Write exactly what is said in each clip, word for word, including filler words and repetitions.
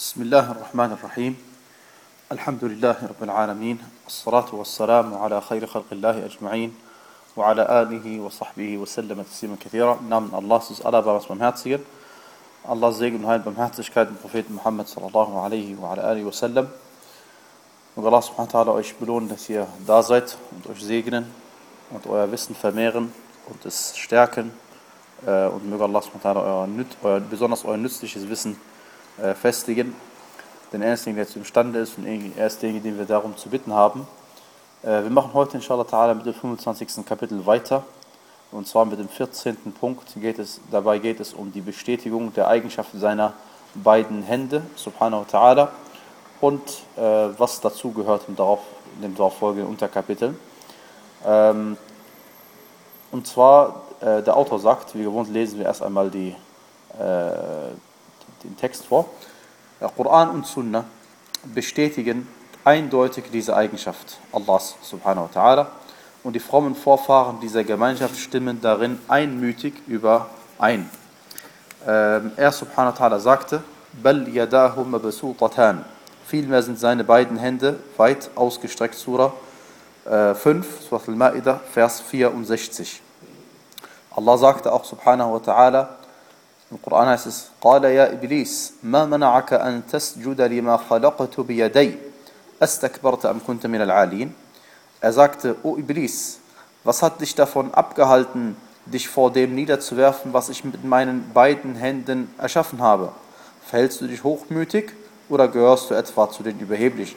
بسم الله الرحمن الرحيم الحمد لله رب العالمين الصلاة والسلام على خير خلق الله أجمعين وعلى آله وصحبه وسلم تسليما كثيرا. Im Namen Allahs des Allerbarmers Barmherzigen. Allahs Segen und Heil und Barmherzigkeit dem Propheten Muhammad sallallahu alaihi wa ala alihi wa sallam. Und Allah subhanahu wa ta'ala euch belohnen, dass ihr da seid und euch segnen und euer Wissen vermehren und es stärken. Und möge Allah subhanahu wa ta'ala euer, euer, besonders euer nützliches Wissen äh, festigen. Denn er ist derjenige, der imstande ist, und er ist derjenige, den wir darum zu bitten haben. Äh, wir machen heute inshallah ta'ala mit dem fünfundzwanzigsten Kapitel weiter. Und zwar mit dem vierzehnten Punkt. Geht es, dabei geht es um die Bestätigung der Eigenschaften seiner beiden Hände, subhanahu wa ta'ala. Und äh, was dazu gehört im darauf, in dem darauf folgenden Unterkapitel. Ähm, und zwar, äh, der Autor sagt, wie gewohnt lesen wir erst einmal die, äh, den Text vor. Der Koran und Sunna bestätigen eindeutig diese Eigenschaft Allahs subhanahu wa ta'ala. Und die frommen Vorfahren dieser Gemeinschaft stimmen darin einmütig überein. Ähm, er subhanahu wa ta'ala sagte, Bal yadahu mabsutatan. Vielmehr sind seine beiden Hände weit ausgestreckt. Surah äh, fünf, Surah Al-Ma'idah, Vers vierundsechzig. Allah sagte auch subhanahu wa ta'ala, im Koran heißt es, قال يا إبليس ما منعك أن تسجد لما خلقت بيدي أستكبرت أم كنت من العالين. Er sagte, O Iblis, was hat dich davon abgehalten, dich vor dem niederzuwerfen, was ich mit meinen beiden Händen erschaffen habe? Verhältst du dich hochmütig oder gehörst du etwa zu den Überheblichen?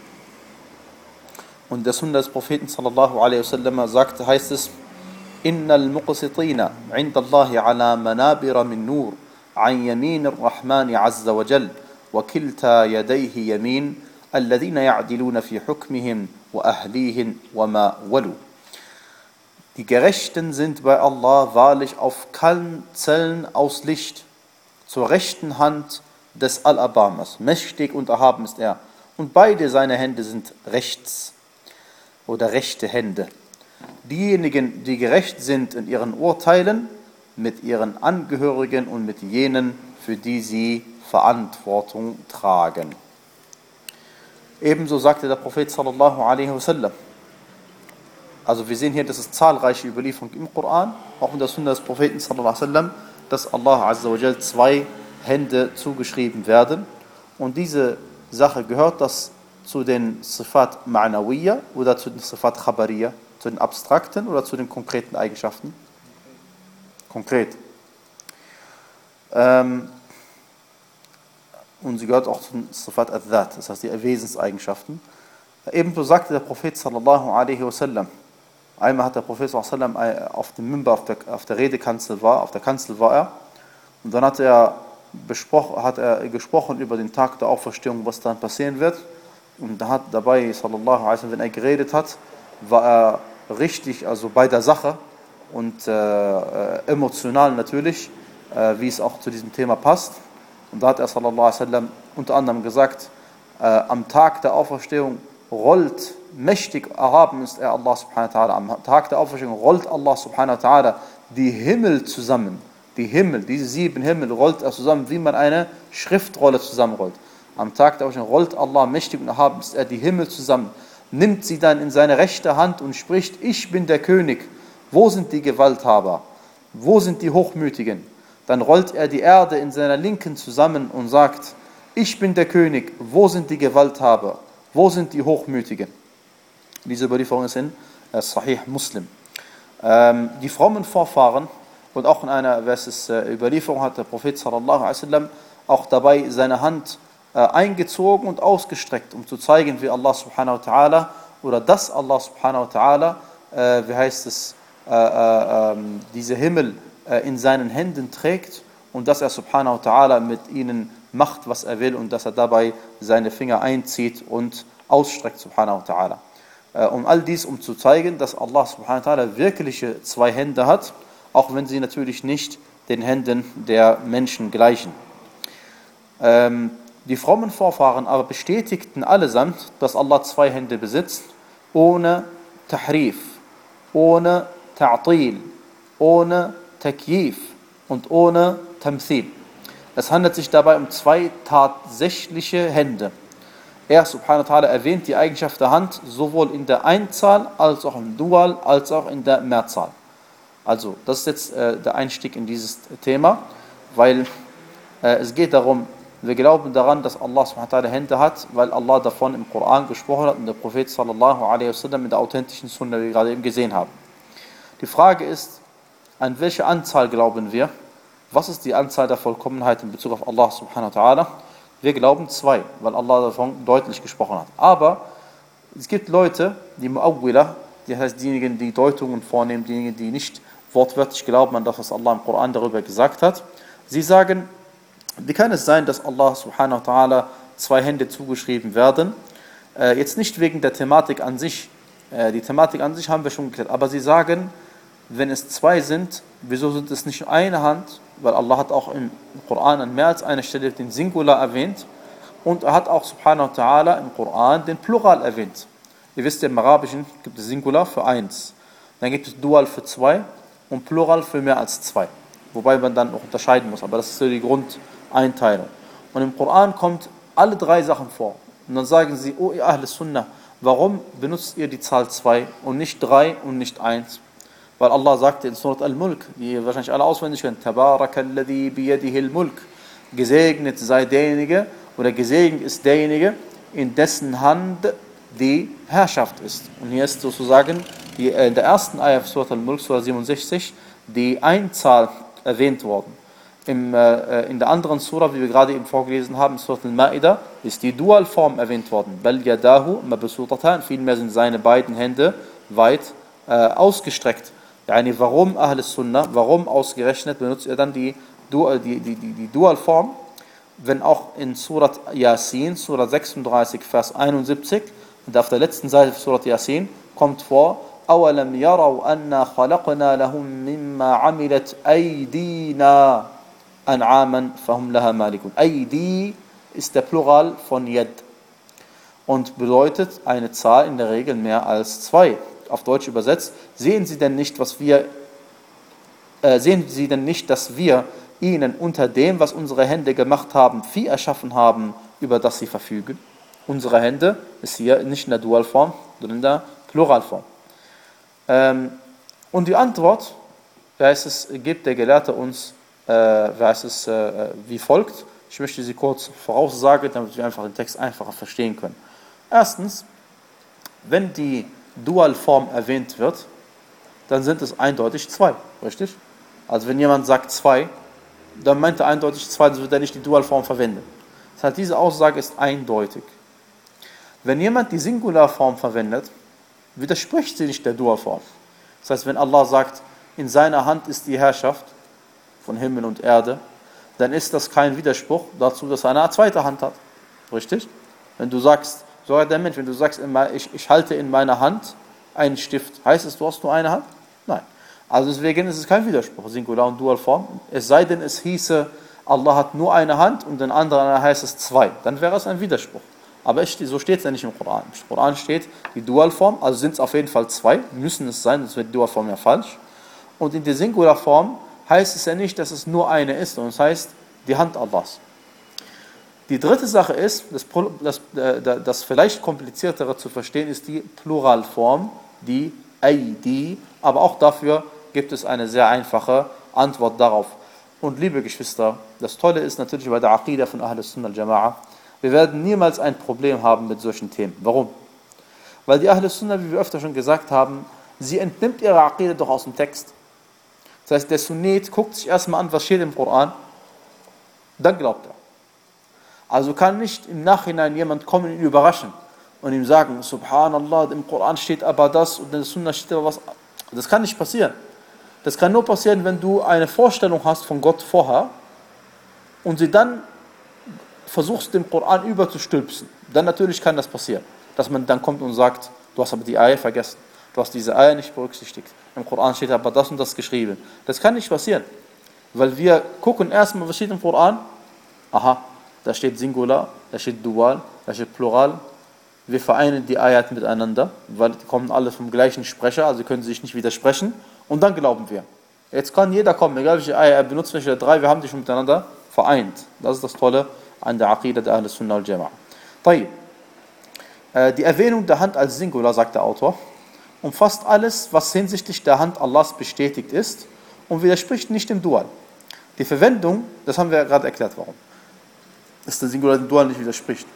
Und der Sunna des Propheten sallallahu alaihi wasallam sagte, heißt es, Innal muqsitina inda Allahi ala manabira min nur an yamin ar-Rahmani azza wa jal wa kilta yadayhi yamin alladhina ya'diluna fi hukmihim wa ahlihin wa ma walu. Die Gerechten sind bei Allah wahrlich auf Kanzeln aus Licht, zur rechten Hand des Allerbarmers. Mächtig und erhaben ist er. Und beide seine Hände sind rechts oder rechte Hände. Diejenigen, die gerecht sind in ihren Urteilen, mit ihren Angehörigen und mit jenen, für die sie Verantwortung tragen. Ebenso sagte der Prophet sallallahu alaihi wasallam. Also wir sehen hier, dass es zahlreiche Überlieferungen im Koran, auch in der Sunna des Propheten sallallahu alaihi wasallam, dass Allah azza wa jal zwei Hände zugeschrieben werden. Und diese Sache gehört das zu den Sifat Ma'nawiyya oder zu den Sifat Khabariyya, zu den abstrakten oder zu den konkreten Eigenschaften? Konkret. Ähm, und sie gehört auch zu den Sifat al-Dhat, das heißt die Wesenseigenschaften. Ebenso sagte der Prophet sallallahu alaihi wasallam, einmal hat der Prophet sallallahu alaihi wasallam auf dem Minbar, auf der, auf der Redekanzel war, auf der Kanzel war er, und dann hat er, besprochen, hat er gesprochen über den Tag der Auferstehung, was dann passieren wird. Und da hat dabei, sallallahu alaihi wasallam, wenn er geredet hat, war er richtig, also bei der Sache und äh, emotional natürlich, äh, wie es auch zu diesem Thema passt. Und da hat er sallallahu alaihi wasallam unter anderem gesagt, äh, am Tag der Auferstehung rollt, mächtig erhaben ist er Allah subhanahu wa ta'ala, am Tag der Auferstehung rollt Allah subhanahu wa ta'ala die Himmel zusammen, die Himmel, diese sieben Himmel rollt er zusammen, wie man eine Schriftrolle zusammenrollt. Am Tag der Auferstehung rollt Allah mächtig und erhaben ist er die Himmel zusammen, nimmt sie dann in seine rechte Hand und spricht, ich bin der König, wo sind die Gewalthaber, wo sind die Hochmütigen? Dann rollt er die Erde in seiner Linken zusammen und sagt, ich bin der König, wo sind die Gewalthaber, wo sind die Hochmütigen? Diese Überlieferung ist in äh, Sahih Muslim. Ähm, die frommen Vorfahren, und auch in einer versus, äh, Überlieferung hat der Prophet sallallahu alaihi wasallam auch dabei seine Hand eingezogen und ausgestreckt, um zu zeigen, wie Allah subhanahu wa ta'ala oder dass Allah subhanahu wa ta'ala, äh, wie heißt es, äh, äh, äh, diese Himmel äh, in seinen Händen trägt und dass er subhanahu wa ta'ala mit ihnen macht, was er will und dass er dabei seine Finger einzieht und ausstreckt, subhanahu wa ta'ala. Äh, und all dies, um zu zeigen, dass Allah subhanahu wa ta'ala wirkliche zwei Hände hat, auch wenn sie natürlich nicht den Händen der Menschen gleichen. Ähm, Die frommen Vorfahren aber bestätigten allesamt, dass Allah zwei Hände besitzt, ohne Tahrif, ohne Ta'til, ohne Takyif und ohne Tamthil. Es handelt sich dabei um zwei tatsächliche Hände. Er, subhanahu wa ta'ala, erwähnt die Eigenschaft der Hand sowohl in der Einzahl, als auch im Dual, als auch in der Mehrzahl. Also, das ist jetzt äh, der Einstieg in dieses Thema, weil äh, es geht darum, wir glauben daran, dass Allah subhanahu wa ta'ala Hände hat, weil Allah davon im Koran gesprochen hat und der Prophet sallallahu alaihi wasallam in der authentischen Sunna, wie wir gerade eben gesehen haben. Die Frage ist, an welche Anzahl glauben wir? Was ist die Anzahl der Vollkommenheit in Bezug auf Allah subhanahu wa ta'ala? Wir glauben zwei, weil Allah davon deutlich gesprochen hat. Aber es gibt Leute, die Mu'awwila, das heißt diejenigen, die Deutungen vornehmen, diejenigen, die nicht wortwörtlich glauben an das, was Allah im Koran darüber gesagt hat. Sie sagen, wie kann es sein, dass Allah subhanahu wa ta'ala zwei Hände zugeschrieben werden? Äh, jetzt nicht wegen der Thematik an sich. Äh, die Thematik an sich haben wir schon geklärt. Aber sie sagen, wenn es zwei sind, wieso sind es nicht eine Hand? Weil Allah hat auch im Koran an mehr als einer Stelle den Singular erwähnt. Und er hat auch subhanahu wa ta'ala im Koran den Plural erwähnt. Ihr wisst ja, im Arabischen gibt es Singular für eins. Dann gibt es Dual für zwei und Plural für mehr als zwei. Wobei man dann noch unterscheiden muss. Aber das ist so die Grundeinteilung. Und im Koran kommt alle drei Sachen vor. Und dann sagen sie, oh ihr Ahl Sunnah, warum benutzt ihr die Zahl zwei und nicht drei und nicht eins? Weil Allah sagte in Surat Al-Mulk, die ihr wahrscheinlich alle auswendig kennt, Tabarakalladhi biyadihi al-Mulk, gesegnet sei derjenige, oder gesegnet ist derjenige, in dessen Hand die Herrschaft ist. Und hier ist sozusagen die, in der ersten Ayah von Surat Al-Mulk, Surah siebenundsechzig, die Einzahl erwähnt worden. Im, äh, in der anderen Surah, wie wir gerade eben vorgelesen haben, Surat Al-Ma'idah, ist die Dualform erwähnt worden. Bal yadahu mabsutatan, vielmehr sind seine beiden Hände weit äh, ausgestreckt. Yani warum Ahl Sunnah, warum ausgerechnet benutzt er dann die, die, die, die, die Dualform, wenn auch in Surat Yasin, Surat sechsunddreißig, Vers einundsiebzig, und auf der letzten Seite von Surat Yasin kommt vor, أَوَلَمْ يَرَوْا أَنَّا خَلَقْنَا لَهُم مِّمَّا عَمِلَتْ أَيْدِينَا أَنْعَامًا فَهُمْ لَهَا مَالِكُونَ. Aidi ist der Plural von Yad und bedeutet eine Zahl in der Regel mehr als zwei. Auf Deutsch übersetzt, sehen Sie denn nicht, was wir, äh, sehen Sie denn nicht, dass wir ihnen unter dem, was unsere Hände gemacht haben, Vieh erschaffen haben, über das sie verfügen? Unsere Hände ist hier nicht in der Dualform, sondern in der Pluralform. Ähm, und die Antwort, heißt es, gibt der Gelehrte uns, äh, heißt es, äh, wie folgt. Ich möchte sie kurz voraussagen, damit wir einfach den Text einfacher verstehen können. Erstens, wenn die Dualform erwähnt wird, dann sind es eindeutig zwei, richtig? Also wenn jemand sagt zwei, dann meint er eindeutig zwei, dann wird er nicht die Dualform verwenden. Das heißt, diese Aussage ist eindeutig. Wenn jemand die Singularform verwendet, widerspricht sie nicht der Dualform. Das heißt, wenn Allah sagt, in seiner Hand ist die Herrschaft von Himmel und Erde, dann ist das kein Widerspruch dazu, dass er eine zweite Hand hat. Richtig? Wenn du sagst, sogar der Mensch, wenn du sagst, ich, ich halte in meiner Hand einen Stift, heißt es, du hast nur eine Hand? Nein. Also deswegen ist es kein Widerspruch, Singular und Dualform. Es sei denn, es hieße, Allah hat nur eine Hand und den anderen heißt es zwei. Dann wäre es ein Widerspruch. Aber es, so steht es ja nicht im Koran. Im Koran steht die Dualform, also sind es auf jeden Fall zwei, müssen es sein, sonst wird die Dualform ja falsch. Und in der Singularform heißt es ja nicht, dass es nur eine ist, sondern es heißt die Hand Allahs. Die dritte Sache ist, das, das, das, das vielleicht kompliziertere zu verstehen, ist die Pluralform, die Aidi, aber auch dafür gibt es eine sehr einfache Antwort darauf. Und liebe Geschwister, das Tolle ist natürlich bei der Aqidah von Ahl Sunnah al-Jama'a, wir werden niemals ein Problem haben mit solchen Themen. Warum? Weil die Ahl Sunnah, wie wir öfter schon gesagt haben, sie entnimmt ihre Aqidah doch aus dem Text. Das heißt, der Sunnit guckt sich erstmal an, was steht im Koran, dann glaubt er. Also kann nicht im Nachhinein jemand kommen und ihn überraschen und ihm sagen, Subhanallah, im Koran steht aber das und in der Sunna steht aber was. Das kann nicht passieren. Das kann nur passieren, wenn du eine Vorstellung hast von Gott vorher und sie dann versuchst, den Koran überzustülpsen. Dann natürlich kann das passieren, dass man dann kommt und sagt, du hast aber die Eier vergessen, du hast diese Eier nicht berücksichtigt. Im Koran steht aber das und das geschrieben. Das kann nicht passieren, weil wir gucken erstmal, was steht im Koran. Aha, da steht Singular, da steht Dual, da steht Plural. Wir vereinen die Ayat miteinander, weil die kommen alle vom gleichen Sprecher, also können sie sich nicht widersprechen. Und dann glauben wir. Jetzt kann jeder kommen, egal welche Ayat er benutzt, welche drei, wir haben die schon miteinander vereint. Das ist das Tolle an der Aqidah der Ahl Sunnah wal Jama'a. طيب. Die Erwähnung der Hand als Singular, sagt der Autor, umfasst alles, was hinsichtlich der Hand Allahs bestätigt ist und widerspricht nicht dem Dual. Die Verwendung, das haben wir ja gerade erklärt, warum, dass der Singular dem Dual nicht widerspricht.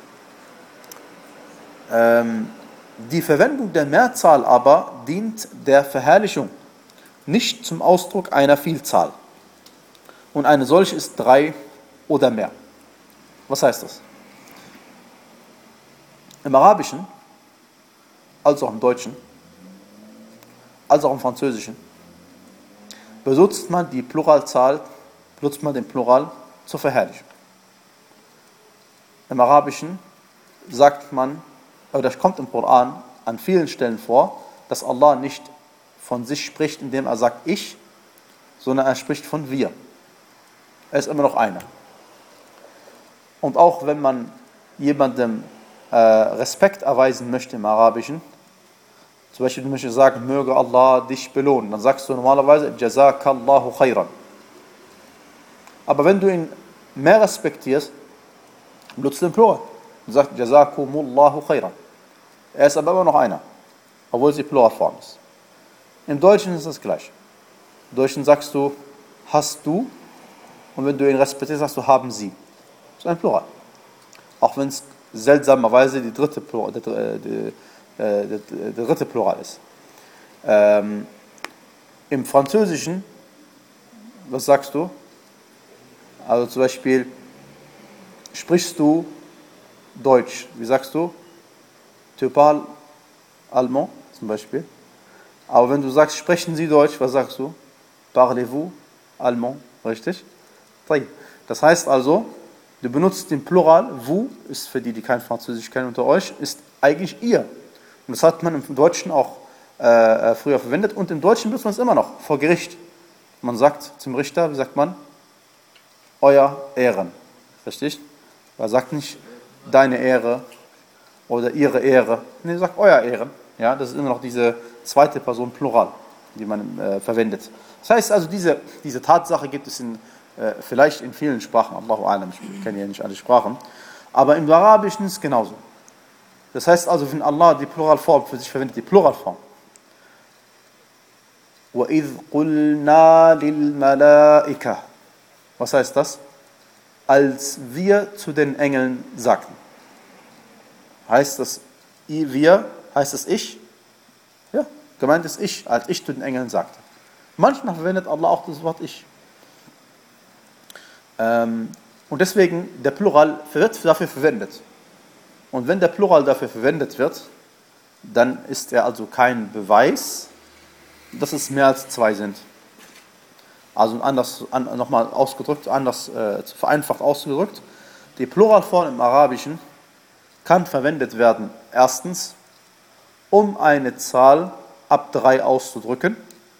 Ähm, die Verwendung der Mehrzahl aber dient der Verherrlichung, nicht zum Ausdruck einer Vielzahl. Und eine solche ist drei oder mehr. Was heißt das? Im Arabischen, als auch im Deutschen, als auch im Französischen, benutzt man die Pluralzahl, benutzt man den Plural zur Verherrlichung. Im Arabischen sagt man, oder das kommt im Koran an vielen Stellen vor, dass Allah nicht von sich spricht, indem er sagt ich, sondern er spricht von wir. Er ist immer noch einer. Und auch wenn man jemandem äh, Respekt erweisen möchte im Arabischen, zum Beispiel du möchtest sagen, möge Allah dich belohnen, dann sagst du normalerweise Jazakallahu khairan. Aber wenn du ihn mehr respektierst, benutzt du den Plural. Du sagst Jazakumullahu khairan. Er ist aber immer noch einer, obwohl sie Pluralform ist. Im Deutschen ist es gleich. Im Deutschen sagst du hast du und wenn du ihn respektierst, sagst du haben sie. Das ist ein Plural. Auch wenn es seltsamerweise die dritte Plural, der, der, der, der, der dritte Plural ist. Ähm, Im Französischen, was sagst du? Also zum Beispiel, sprichst du Deutsch? Wie sagst du? Tu parles allemand zum Beispiel. Aber wenn du sagst, sprechen Sie Deutsch, was sagst du? Parlez-vous allemand? Richtig? Das heißt also, du benutzt den Plural, vous, ist für die, die kein Französisch kennen unter euch, ist eigentlich ihr. Und das hat man im Deutschen auch äh, früher verwendet und im Deutschen benutzt man es immer noch, vor Gericht. Man sagt zum Richter, wie sagt man? Euer Ehren. Richtig? Man sagt nicht deine Ehre oder ihre Ehre. Nee, sagt euer Ehren. Ja, das ist immer noch diese zweite Person Plural, die man äh, verwendet. Das heißt also, diese, diese Tatsache gibt es in, äh, vielleicht in vielen Sprachen, Allahu A'lam, ich kenne ja nicht alle Sprachen, aber im Arabischen ist es genauso. Das heißt also, wenn Allah die Pluralform für sich verwendet, die Pluralform. وَإِذْ قُلْنَا لِلْمَلَائِكَةِ. Was heißt das? Als wir zu den Engeln sagten. Heißt das wir, heißt das ich? Ja, gemeint ist ich, als ich zu den Engeln sagte. Manchmal verwendet Allah auch das Wort ich. Ähm, und deswegen, der Plural wird dafür verwendet. Und wenn der Plural dafür verwendet wird, dann ist er also kein Beweis, dass es mehr als zwei sind. Also anders, an, nochmal ausgedrückt, anders äh, vereinfacht ausgedrückt, die Pluralform im Arabischen kann verwendet werden, erstens, um eine Zahl ab drei auszudrücken,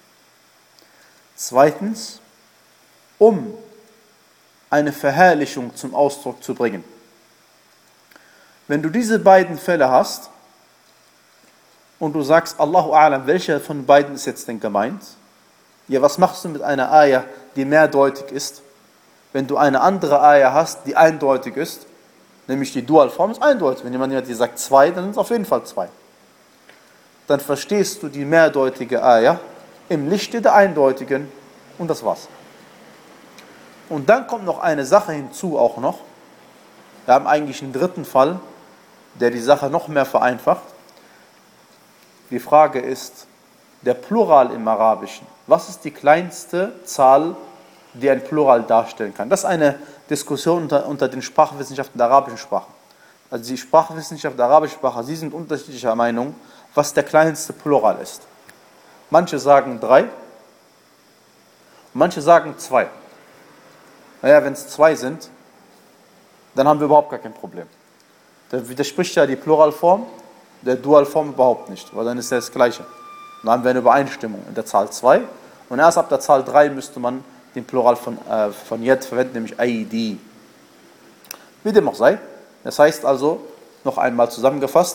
zweitens, um eine Verherrlichung zum Ausdruck zu bringen. Wenn du diese beiden Fälle hast und du sagst, Allahu A'lam, welcher von beiden ist jetzt denn gemeint? Ja, was machst du mit einer Ayah, die mehrdeutig ist? Wenn du eine andere Ayah hast, die eindeutig ist, nämlich die Dualform ist eindeutig. Wenn jemand dir sagt zwei, dann sind es auf jeden Fall zwei. Dann verstehst du die mehrdeutige Ayah im Lichte der eindeutigen und das war's. Und dann kommt noch eine Sache hinzu auch noch. Wir haben eigentlich einen dritten Fall, der die Sache noch mehr vereinfacht. Die Frage ist, der Plural im Arabischen. Was ist die kleinste Zahl, die ein Plural darstellen kann? Das ist eine Diskussion unter, unter den Sprachwissenschaften der arabischen Sprachen. Also die Sprachwissenschaft der arabischen Sprache, sie sind unterschiedlicher Meinung, was der kleinste Plural ist. Manche sagen drei, manche sagen zwei. Naja, wenn es zwei sind, dann haben wir überhaupt gar kein Problem. Da widerspricht ja die Pluralform der Dualform überhaupt nicht, weil dann ist ja das Gleiche. Dann haben wir eine Übereinstimmung in der Zahl zwei und erst ab der Zahl drei müsste man den Plural von, äh, von Yad verwenden, nämlich Aidi. Wie dem auch sei. Das heißt also, noch einmal zusammengefasst,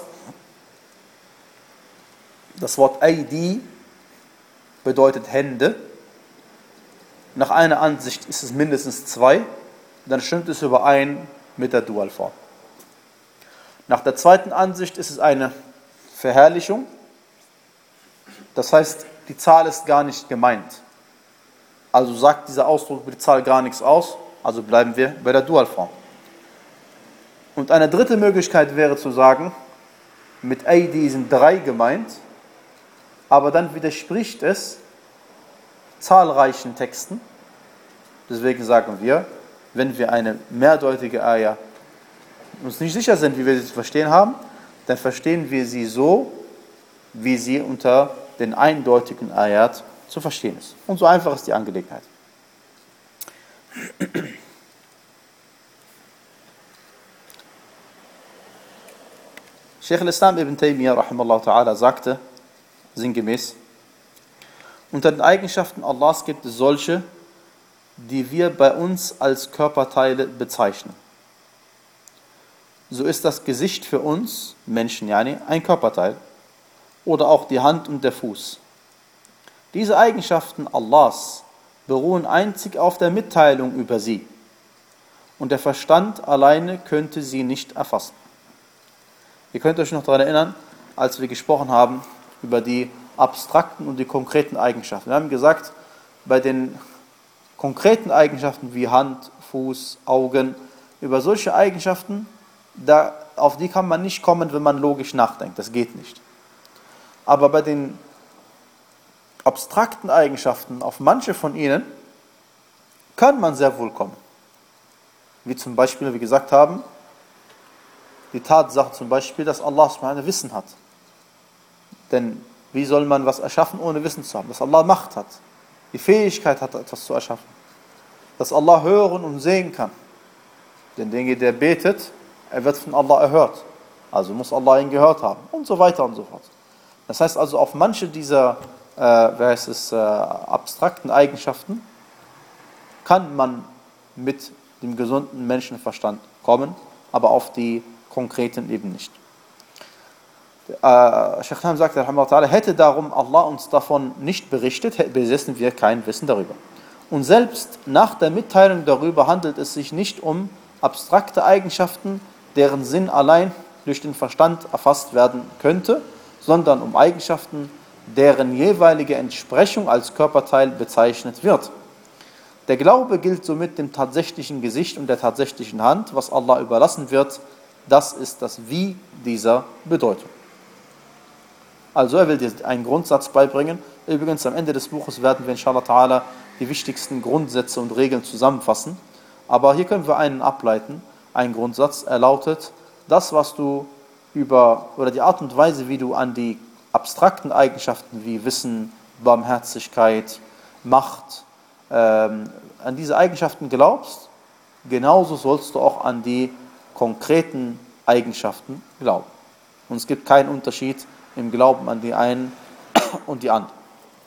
das Wort Aidi bedeutet Hände. Nach einer Ansicht ist es mindestens zwei, dann stimmt es überein mit der Dualform. Nach der zweiten Ansicht ist es eine Verherrlichung. Das heißt, die Zahl ist gar nicht gemeint. Also sagt dieser Ausdruck über die Zahl gar nichts aus, also bleiben wir bei der Dualform. Und eine dritte Möglichkeit wäre zu sagen, mit Aidi sind drei gemeint, aber dann widerspricht es zahlreichen Texten. Deswegen sagen wir, wenn wir eine mehrdeutige Ayah uns nicht sicher sind, wie wir sie zu verstehen haben, dann verstehen wir sie so, wie sie unter den eindeutigen Ayat zu verstehen ist. Und so einfach ist die Angelegenheit. Sheikh al-Islam ibn Taymiyyah rahimahullah ta'ala sagte, sinngemäß, unter den Eigenschaften Allahs gibt es solche, die wir bei uns als Körperteile bezeichnen. So ist das Gesicht für uns, Menschen, yani, ein Körperteil, oder auch die Hand und der Fuß. Diese Eigenschaften Allahs beruhen einzig auf der Mitteilung über sie, und der Verstand alleine könnte sie nicht erfassen. Ihr könnt euch noch daran erinnern, als wir gesprochen haben über die abstrakten und die konkreten Eigenschaften. Wir haben gesagt, bei den konkreten Eigenschaften wie Hand, Fuß, Augen, über solche Eigenschaften, da, auf die kann man nicht kommen, wenn man logisch nachdenkt. Das geht nicht. Aber bei den abstrakten Eigenschaften, auf manche von ihnen, kann man sehr wohl kommen. Wie zum Beispiel, wie wir gesagt haben, die Tatsache zum Beispiel, dass Allah subhanahu Wissen hat. Denn wie soll man was erschaffen, ohne Wissen zu haben? Dass Allah Macht hat, die Fähigkeit hat, etwas zu erschaffen. Dass Allah hören und sehen kann. Denn derjenige, der betet, er wird von Allah erhört. Also muss Allah ihn gehört haben. Und so weiter und so fort. Das heißt also, auf manche dieser äh, wer heißt es, äh, abstrakten Eigenschaften kann man mit dem gesunden Menschenverstand kommen, aber auf die konkreten eben nicht. Äh, Sheikh Ham sagt, hätte darum Allah uns davon nicht berichtet, besäßen wir kein Wissen darüber. Und selbst nach der Mitteilung darüber handelt es sich nicht um abstrakte Eigenschaften, deren Sinn allein durch den Verstand erfasst werden könnte, sondern um Eigenschaften, deren jeweilige Entsprechung als Körperteil bezeichnet wird. Der Glaube gilt somit dem tatsächlichen Gesicht und der tatsächlichen Hand, was Allah überlassen wird. Das ist das Wie dieser Bedeutung. Also er will dir einen Grundsatz beibringen. Übrigens am Ende des Buches werden wir inshallah ta'ala die wichtigsten Grundsätze und Regeln zusammenfassen. Aber hier können wir einen ableiten. Ein Grundsatz, er lautet, das was du über, oder die Art und Weise, wie du an die abstrakten Eigenschaften wie Wissen, Barmherzigkeit, Macht, ähm, an diese Eigenschaften glaubst, genauso sollst du auch an die konkreten Eigenschaften glauben. Und es gibt keinen Unterschied im Glauben an die einen und die anderen.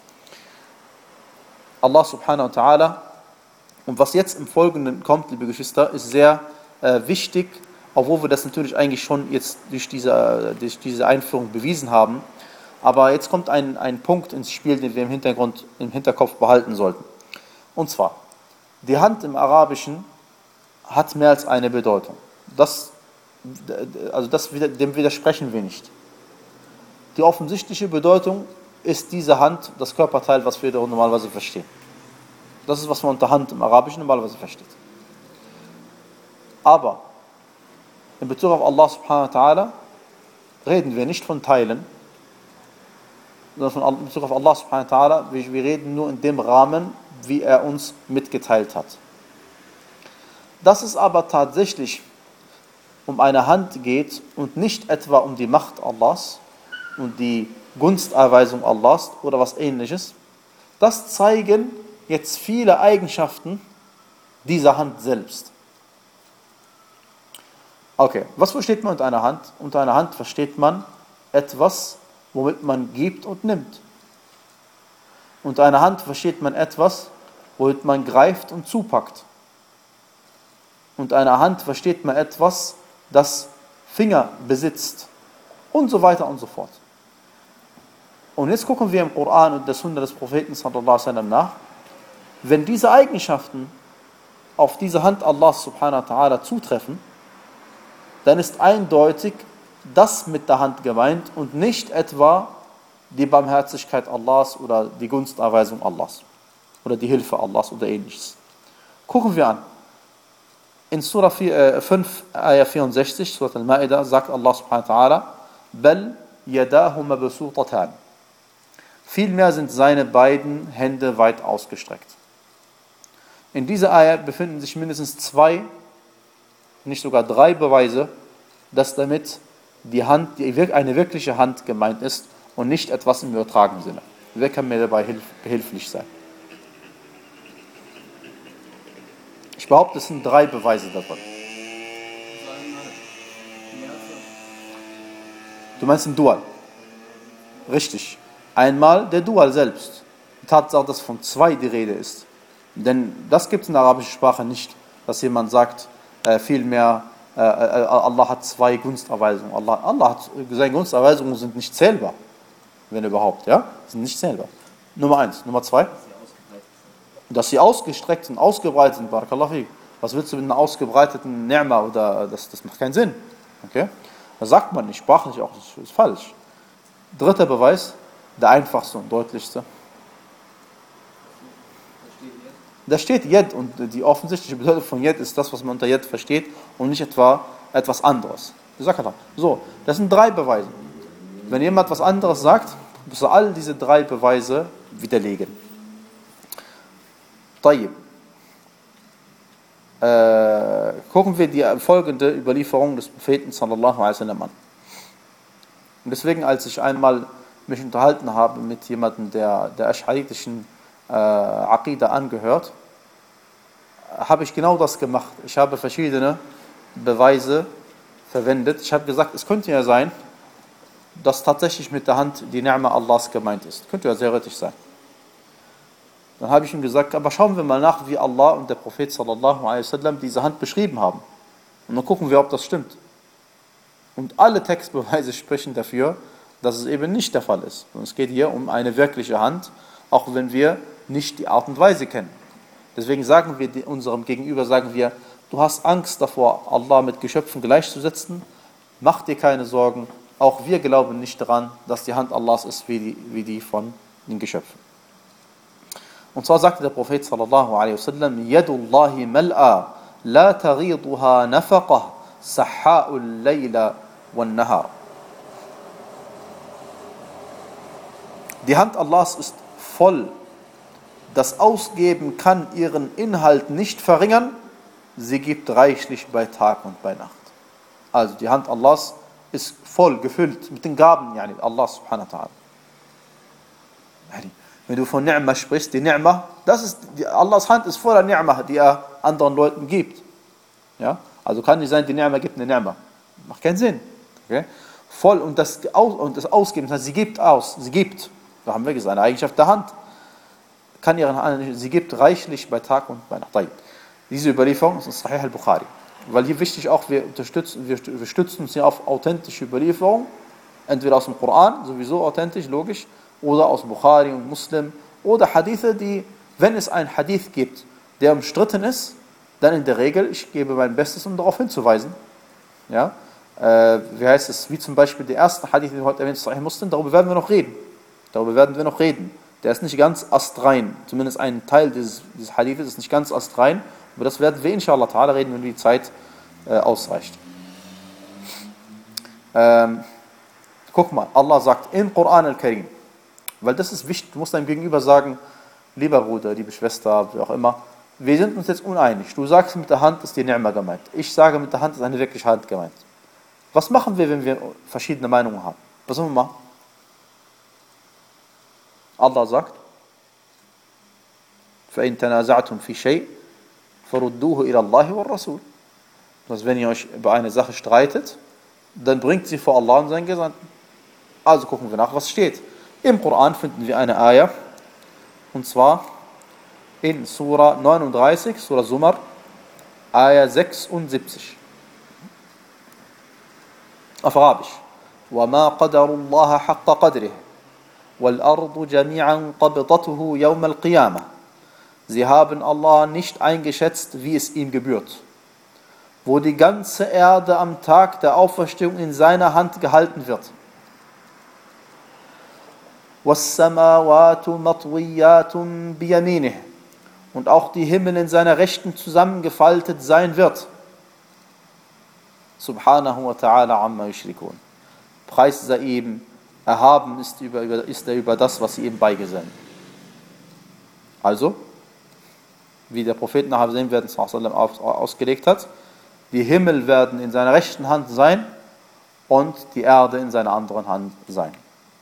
Allah subhanahu wa ta'ala, und was jetzt im Folgenden kommt, liebe Geschwister, ist sehr äh, wichtig, obwohl wir das natürlich eigentlich schon jetzt durch diese, durch diese Einführung bewiesen haben. Aber jetzt kommt ein, ein Punkt ins Spiel, den wir im Hintergrund, im Hinterkopf behalten sollten. Und zwar, die Hand im Arabischen hat mehr als eine Bedeutung. Das, also das, dem widersprechen wir nicht. Die offensichtliche Bedeutung ist diese Hand, das Körperteil, was wir normalerweise verstehen. Das ist, was man unter Hand im Arabischen normalerweise versteht. Aber in Bezug auf Allah subhanahu wa ta'ala reden wir nicht von Teilen, sondern von, in Bezug auf Allah subhanahu wa ta'ala, wir, wir reden nur in dem Rahmen, wie er uns mitgeteilt hat. Dass es aber tatsächlich um eine Hand geht und nicht etwa um die Macht Allahs und die Gunsterweisung Allahs oder was ähnliches, das zeigen jetzt viele Eigenschaften dieser Hand selbst. Okay, was versteht man unter einer Hand? Unter einer Hand versteht man etwas, womit man gibt und nimmt. Unter einer Hand versteht man etwas, womit man greift und zupackt. Unter einer Hand versteht man etwas, das Finger besitzt und so weiter und so fort. Und jetzt gucken wir im Koran und der Sunna des Propheten sallallahu alaihi wasallam nach. Wenn diese Eigenschaften auf diese Hand Allah subhanahu wa ta'ala zutreffen, dann ist eindeutig das mit der Hand gemeint und nicht etwa die Barmherzigkeit Allahs oder die Gunsterweisung Allahs oder die Hilfe Allahs oder ähnliches. Gucken wir an. In Surah fünf, Ayah vierundsechzig, Surah Al-Ma'idah, sagt Allah subhanahu wa ta'ala, Bal yadahu mabsutatan. Vielmehr sind seine beiden Hände weit ausgestreckt. In dieser Ayah befinden sich mindestens zwei, nicht sogar drei Beweise, dass damit die Hand, die, eine wirkliche Hand gemeint ist und nicht etwas im übertragenen Sinne. Wer kann mir dabei hilf, behilflich sein? Ich behaupte, es sind drei Beweise davon. Du meinst ein Dual? Richtig. Einmal der Dual selbst. Die Tatsache, dass von zwei die Rede ist. Denn das gibt es in der arabischen Sprache nicht, dass jemand sagt, äh, vielmehr, äh, Allah hat zwei Gunsterweisungen. Allah, Allah hat, seine Gunsterweisungen sind nicht zählbar. Wenn überhaupt, ja? Sind nicht zählbar. Nummer eins. Nummer zwei. Dass sie ausgestreckt sind, ausgebreitet sind. Barakallahu fi. Was willst du mit einer ausgebreiteten Ni'ma? Oder, das, das macht keinen Sinn. Okay? Das sagt man nicht, sprachlich auch, das ist falsch. Dritter Beweis, der einfachste und deutlichste. Da steht Yad und die offensichtliche Bedeutung von Yad ist das, was man unter Yad versteht und nicht etwa etwas anderes. So, das sind drei Beweise. Wenn jemand was anderes sagt, muss er all diese drei Beweise widerlegen. Tayyib. Äh, gucken wir die folgende Überlieferung des Propheten sallallahu alaihi wasallam an. Und deswegen, als ich einmal mich unterhalten habe mit jemandem, der der asch'aritischen äh, Aqida angehört, habe ich genau das gemacht. Ich habe verschiedene Beweise verwendet. Ich habe gesagt, es könnte ja sein, dass tatsächlich mit der Hand die Ni'ma Allahs gemeint ist. Könnte ja theoretisch sein. Dann habe ich ihm gesagt, aber schauen wir mal nach, wie Allah und der Prophet sallallahu alaihi wasallam diese Hand beschrieben haben. Und dann gucken wir, ob das stimmt. Und alle Textbeweise sprechen dafür, dass es eben nicht der Fall ist. Und es geht hier um eine wirkliche Hand, auch wenn wir nicht die Art und Weise kennen. Deswegen sagen wir unserem Gegenüber, sagen wir, du hast Angst davor, Allah mit Geschöpfen gleichzusetzen, mach dir keine Sorgen, auch wir glauben nicht daran, dass die Hand Allahs ist wie die, wie die von den Geschöpfen. Und zwar sagte der Prophet sallallahu alaihi wasallam, Yadullahi mal'a, la taghiduha nafaqah, sahha'ul layla wan nahar. Die Hand Allahs ist voll. Das Ausgeben kann ihren Inhalt nicht verringern. Sie gibt reichlich bei Tag und bei Nacht. Also die Hand Allahs ist voll gefüllt mit den Gaben, yani Allah subhanahu wa ta'ala. Yani, wenn du von Ni'ma sprichst, die Ni'ma, das ist, die, Allahs Hand ist voller Ni'ma, die er anderen Leuten gibt. Ja? Also kann nicht sein, die Ni'ma gibt eine Ni'ma. Macht keinen Sinn. Okay? Voll und das, und das Ausgeben, das heißt, sie gibt aus, sie gibt. Da haben wir gesagt, eine Eigenschaft der Hand. Kann ihren, sie gibt reichlich bei Tag und bei Nacht. Diese Überlieferung ist Sahih al-Bukhari. Weil hier wichtig auch, wir unterstützen, wir, wir stützen uns hier auf authentische Überlieferung, entweder aus dem Koran, sowieso authentisch, logisch, oder aus Bukhari und Muslim, oder Hadithe, die, wenn es einen Hadith gibt, der umstritten ist, dann in der Regel, ich gebe mein Bestes, um darauf hinzuweisen. Ja? Äh, wie heißt es, wie zum Beispiel der erste Hadith, den wir heute erwähnt, Sahih Muslim, darüber werden wir noch reden. Darüber werden wir noch reden. Der ist nicht ganz astrein, zumindest ein Teil dieses, dieses Hadithes ist nicht ganz astrein, aber das werden wir inshallah ta'ala reden, wenn die Zeit äh, ausreicht. Ähm, guck mal, Allah sagt im Koran al-Karim, weil das ist wichtig, du musst deinem Gegenüber sagen, lieber Bruder, liebe Schwester, wie auch immer, wir sind uns jetzt uneinig. Du sagst, mit der Hand ist die Ni'ma gemeint. Ich sage, mit der Hand ist eine wirkliche Hand gemeint. Was machen wir, wenn wir verschiedene Meinungen haben? Was sollen wir machen? Allah sagt, فَإِن تَنَازَعْتُمْ فِي شَيْءٍ فَرُدُّوهُ إِلَى اللَّهِ وَالرَّسُولِ. Dass wenn ihr euch über eine Sache streitet, dann bringt sie vor Allah und seinen Gesandten. Also gucken wir nach, was steht. Im Koran finden wir eine Ayah, und zwar in Surah neununddreißig, Surah Zumar, Ayah sechsundsiebzig. Auf Arabisch. وَمَا قَدَرُ اللَّهَ حَقَّ قَدْرِهِ وَالْأَرْضُ جَمِيعًا قَبْضَتُهُ يَوْمَ الْقِيَامَةِ Sie haben Allah nicht eingeschätzt, wie es ihm gebührt. Wo die ganze Erde am Tag der Auferstehung in seiner Hand gehalten wird. وَالسَّمَاوَاتُ مَطْوِيَّاتٌ بِيَمِينِهِ. Und auch die Himmel in seiner Rechten zusammengefaltet sein wird. Subhanahu wa ta'ala amma yushrikun. Preis sei ihm, erhaben ist, über, ist er über das, was sie ihm beigesellen. Also, wie der Prophet nachher sehen werden, ausgelegt hat, die Himmel werden in seiner rechten Hand sein und die Erde in seiner anderen Hand sein.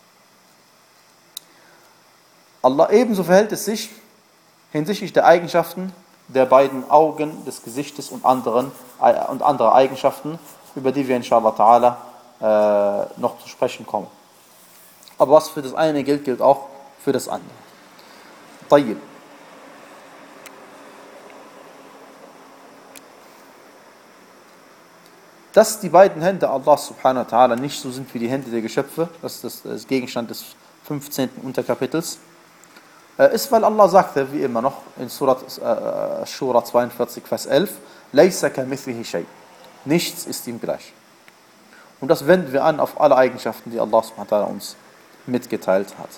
Allah ebenso verhält es sich hinsichtlich der Eigenschaften der beiden Augen, des Gesichtes und anderen und anderer Eigenschaften, über die wir inshallah ta'ala äh, noch zu sprechen kommen. Aber was für das eine gilt, gilt auch für das andere. Tayyib. Dass die beiden Hände Allah subhanahu wa ta'ala nicht so sind wie die Hände der Geschöpfe, das ist das, das Gegenstand des fünfzehnten Unterkapitels, ist, weil Allah sagte, wie immer noch, in Surat äh, Shura zweiundvierzig, Vers elf, Laysa kamithlihi shay. Nichts ist ihm gleich. Und das wenden wir an auf alle Eigenschaften, die Allah subhanahu wa ta'ala uns mitgeteilt hat.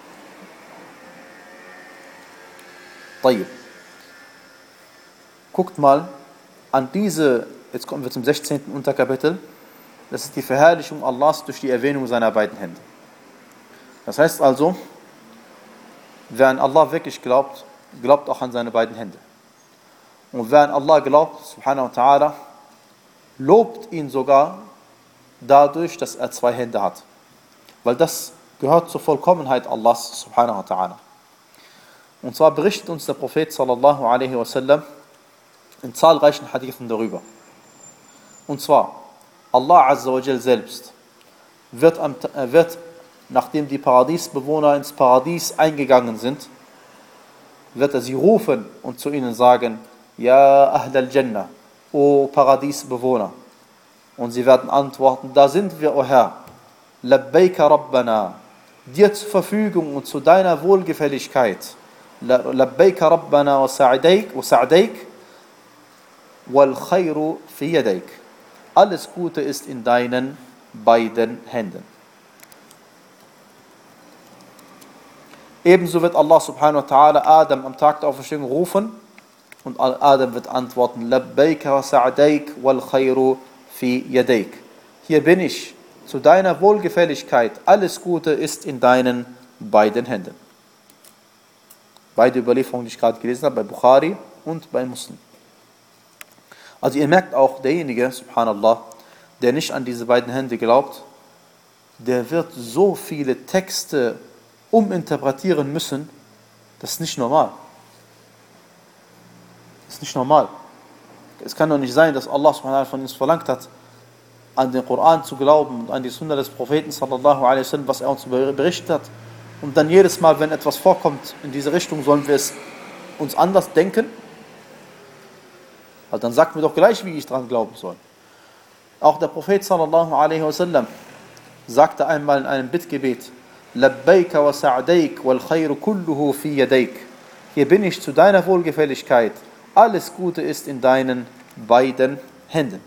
Tayyib. Guckt mal an diese, jetzt kommen wir zum sechzehnten Unterkapitel, das ist die Verherrlichung Allahs durch die Erwähnung seiner beiden Hände. Das heißt also, wer an Allah wirklich glaubt, glaubt auch an seine beiden Hände. Und wer an Allah glaubt, subhanahu wa ta'ala, lobt ihn sogar dadurch, dass er zwei Hände hat. Weil das gehört zur Vollkommenheit Allahs, subhanahu wa ta'ala. Und zwar berichtet uns der Prophet sallallahu alaihi wasallam in zahlreichen Hadithen darüber. Und zwar, Allah azza wa jal selbst wird, am, wird nachdem die Paradiesbewohner ins Paradies eingegangen sind, wird er sie rufen und zu ihnen sagen, Ja Ahl al-Jannah, O Paradiesbewohner. Und sie werden antworten, da sind wir, o Herr, Labbaika Rabbana, dir zur Verfügung und zu deiner Wohlgefälligkeit. Labbaika Rabbana wa sa'daik, wa sa'daik, wal khayru fi yadaik. Alles Gute ist in deinen beiden Händen. Ebenso wird Allah subhanahu wa ta'ala Adam am Tag der Auferstehung rufen und Adam wird antworten, Labbaika wa sa'daik wal khayru fi yadaik. Hier bin ich, zu deiner Wohlgefälligkeit, alles Gute ist in deinen beiden Händen. Beide Überlieferungen, die ich gerade gelesen habe, bei Bukhari und bei Muslim. Also ihr merkt auch, derjenige, subhanallah, der nicht an diese beiden Hände glaubt, der wird so viele Texte uminterpretieren müssen, das ist nicht normal. Das ist nicht normal. Es kann doch nicht sein, dass Allah subhanahu wa ta'ala von uns verlangt hat, an den Koran zu glauben und an die Sunna des Propheten sallallahu alaihi wasallam, was er uns berichtet hat. Und dann jedes Mal, wenn etwas vorkommt in diese Richtung, sollen wir es uns anders denken. Also dann sagt mir doch gleich, wie ich dran glauben soll. Auch der Prophet sallallahu alaihi wasallam sagte einmal in einem Bittgebet, Labbaika wa sa'daik wal khayru kulluhu fi yadaik. Hier bin ich zu deiner Wohlgefälligkeit. Alles Gute ist in deinen beiden Händen.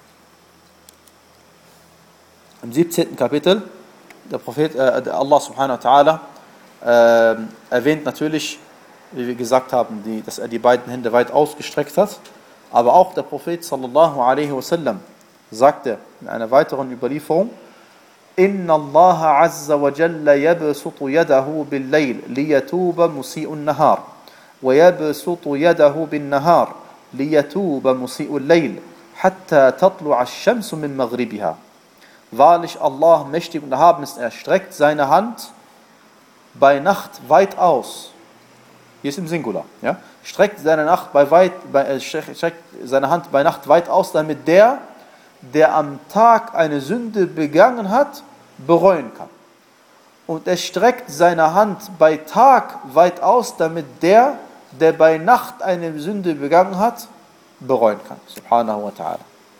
Im siebzehnten Kapitel, der Prophet, äh, Allah subhanahu wa ta'ala äh, erwähnt natürlich, wie wir gesagt haben, die, dass er die beiden Hände weit ausgestreckt hat. Aber auch der Prophet sallallahu alaihi wasallam sagte in einer weiteren Überlieferung, Inna Allah azza wa jalla yabsutu yadahu bil layl liyatuba musi'un nahar wa yabsutu yadahu bin nahar liyatuba musi'ul layl hatta tatlu'a ash-shamsu min maghribiha. Wahrlich Allah, mächtig und erhaben ist, er streckt seine Hand bei Nacht weit aus. Hier ist im Singular, ja? Streckt seine, Nacht bei weit, bei, äh, streckt seine Hand bei Nacht weit aus, damit der, der am Tag eine Sünde begangen hat, bereuen kann. Und er streckt seine Hand bei Tag weit aus, damit der, der bei Nacht eine Sünde begangen hat, bereuen kann. Subhanahu wa ta'ala.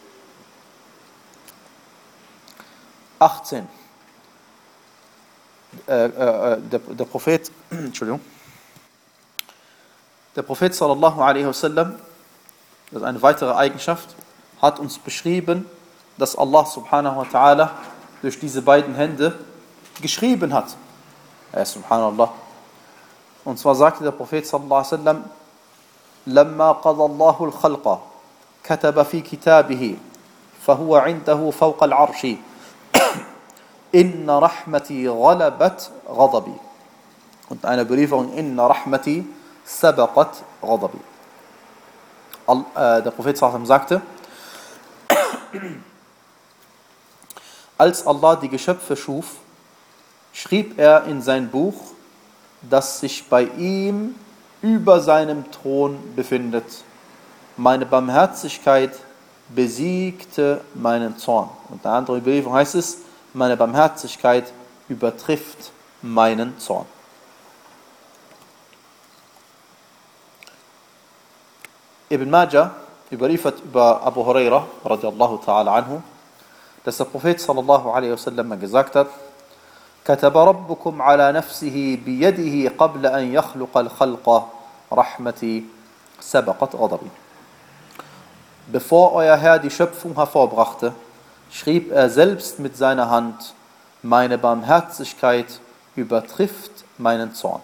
achtzehn. Äh, äh, der, der Prophet, Entschuldigung, Der Prophet sallallahu alaihi wasallam, das ist eine weitere Eigenschaft, hat uns beschrieben, dass Allah subhanahu wa ta'ala durch diese beiden Hände geschrieben hat. Ja, subhanallah. Und zwar sagte der Prophet sallallahu alaihi wasallam: "Lamma qada Allahu al-khalqa, kataba fi kitabihi, fahuwa 'indahu fawqa al-'arshi. Inna rahmati ghalabat ghadabi." Und eine Überlieferung: "Inna rahmati sabaqat ghadabi." Der Prophet sallallahu alaihi wasallam sagte: Als Allah die Geschöpfe schuf, schrieb er in sein Buch, das sich bei ihm über seinem Thron befindet: Meine Barmherzigkeit besiegte meinen Zorn. Und in der anderen Überlieferung heißt es: Meine Barmherzigkeit übertrifft meinen Zorn. Ibn Majah überliefert über Abu Huraira radiallahu ta'ala anhu, dass der Prophet sallallahu alaihi wasallam gesagt hat: "Kataba rabbukum ala nafsihi biyadihi qabla an yakhluqa al-khalqa rahmati sabaqat ghadabi." Bevor euer Herr die Schöpfung hervorbrachte, schrieb er selbst mit seiner Hand: Meine Barmherzigkeit übertrifft meinen Zorn.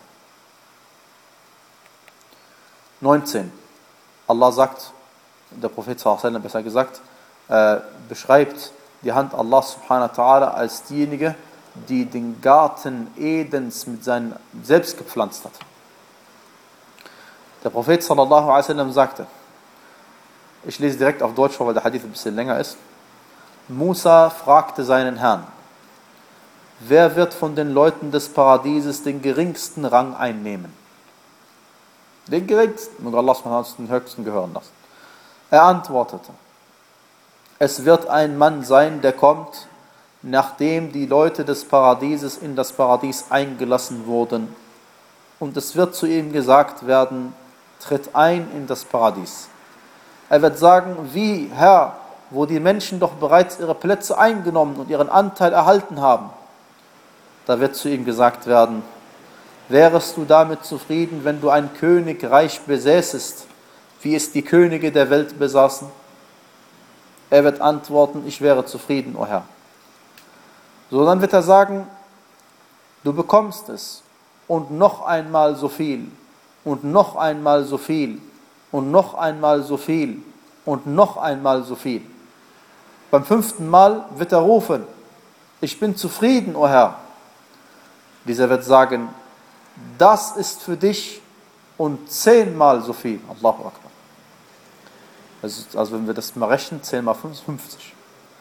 neunzehn. Allah sagt, der Prophet sallallahu alaihi wasallam besser gesagt, äh, beschreibt die Hand Allah subhanahu wa ta'ala als diejenige, die den Garten Edens mit seinen selbst gepflanzt hat. Der Prophet sallallahu alaihi wasallam sagte, ich lese direkt auf Deutsch vor, weil der Hadith ein bisschen länger ist: Musa fragte seinen Herrn: Wer wird von den Leuten des Paradieses den geringsten Rang einnehmen? Den geringsten, und Allah subhanahu wa ta'ala den höchsten gehören lassen. Er antwortete: Es wird ein Mann sein, der kommt, nachdem die Leute des Paradieses in das Paradies eingelassen wurden, und es wird zu ihm gesagt werden: Tritt ein in das Paradies. Er wird sagen: Wie, Herr, wo die Menschen doch bereits ihre Plätze eingenommen und ihren Anteil erhalten haben. Da wird zu ihm gesagt werden: Wärest du damit zufrieden, wenn du ein Königreich besäßest, wie es die Könige der Welt besaßen? Er wird antworten: Ich wäre zufrieden, o Herr. So, dann wird er sagen: Du bekommst es, und noch einmal so viel, und noch einmal so viel, und noch einmal so viel, und noch einmal so viel. Beim fünften Mal wird er rufen: Ich bin zufrieden, o Herr. Dieser wird sagen: Das ist für dich und zehnmal so viel. Allahu Akbar. Also, also wenn wir das mal rechnen, zehn mal fünf, fünfzig.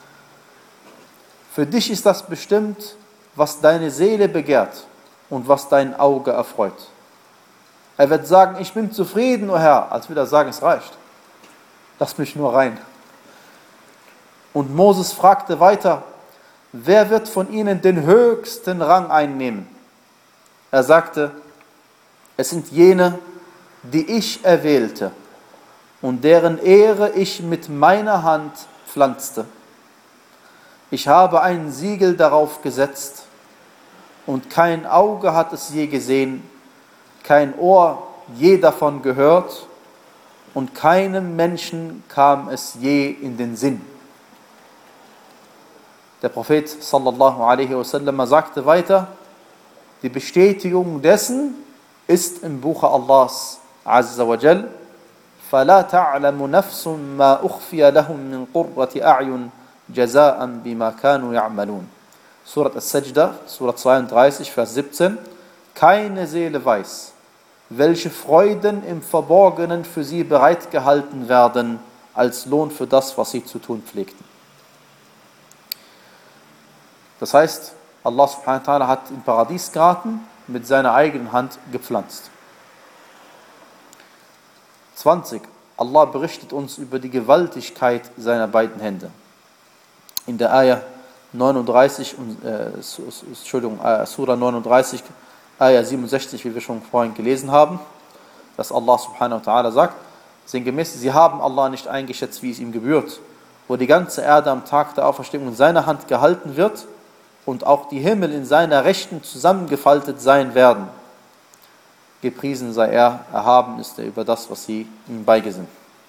Für dich ist das bestimmt, was deine Seele begehrt und was dein Auge erfreut. Er wird sagen: Ich bin zufrieden, o Herr. Als würde er sagen: Es reicht. Lass mich nur rein. Und Moses fragte weiter: Wer wird von ihnen den höchsten Rang einnehmen? Er sagte: Es sind jene, die ich erwählte und deren Ehre ich mit meiner Hand pflanzte. Ich habe ein Siegel darauf gesetzt, und kein Auge hat es je gesehen, kein Ohr je davon gehört, und keinem Menschen kam es je in den Sinn. Der Prophet sallallahu alaihi wasallam sagte weiter: Die Bestätigung dessen ist im Buche Allahs azza wa jal: فَلَا تَعْلَمُ نَفْسٌ مَا أُخْفِيَ لَهُم مِّن قُرَّةِ أَعْيُنٍ جَزَاءً بِمَا كَانُوا يَعْمَلُونَ. Surat As-Sajda, Surat zweiunddreißig, Vers siebzehn. Keine Seele weiß, welche Freuden im Verborgenen für sie bereitgehalten werden, als Lohn für das, was sie zu tun pflegten. Das heißt, Allah subhanahu wa ta'ala hat im Paradiesgarten mit seiner eigenen Hand gepflanzt. zwanzig. Allah berichtet uns über die Gewaltigkeit seiner beiden Hände. In der Ayah neununddreißig, äh, Entschuldigung, äh, Surah neununddreißig, Ayah siebenundsechzig, wie wir schon vorhin gelesen haben, dass Allah subhanahu wa ta'ala sagt, sinngemäß: Sie haben Allah nicht eingeschätzt, wie es ihm gebührt, wo die ganze Erde am Tag der Auferstehung in seiner Hand gehalten wird und auch die Himmel in seiner Rechten zusammengefaltet sein werden. gepriesen sei er, erhaben ist er über das, was sie ihm beigesinnt.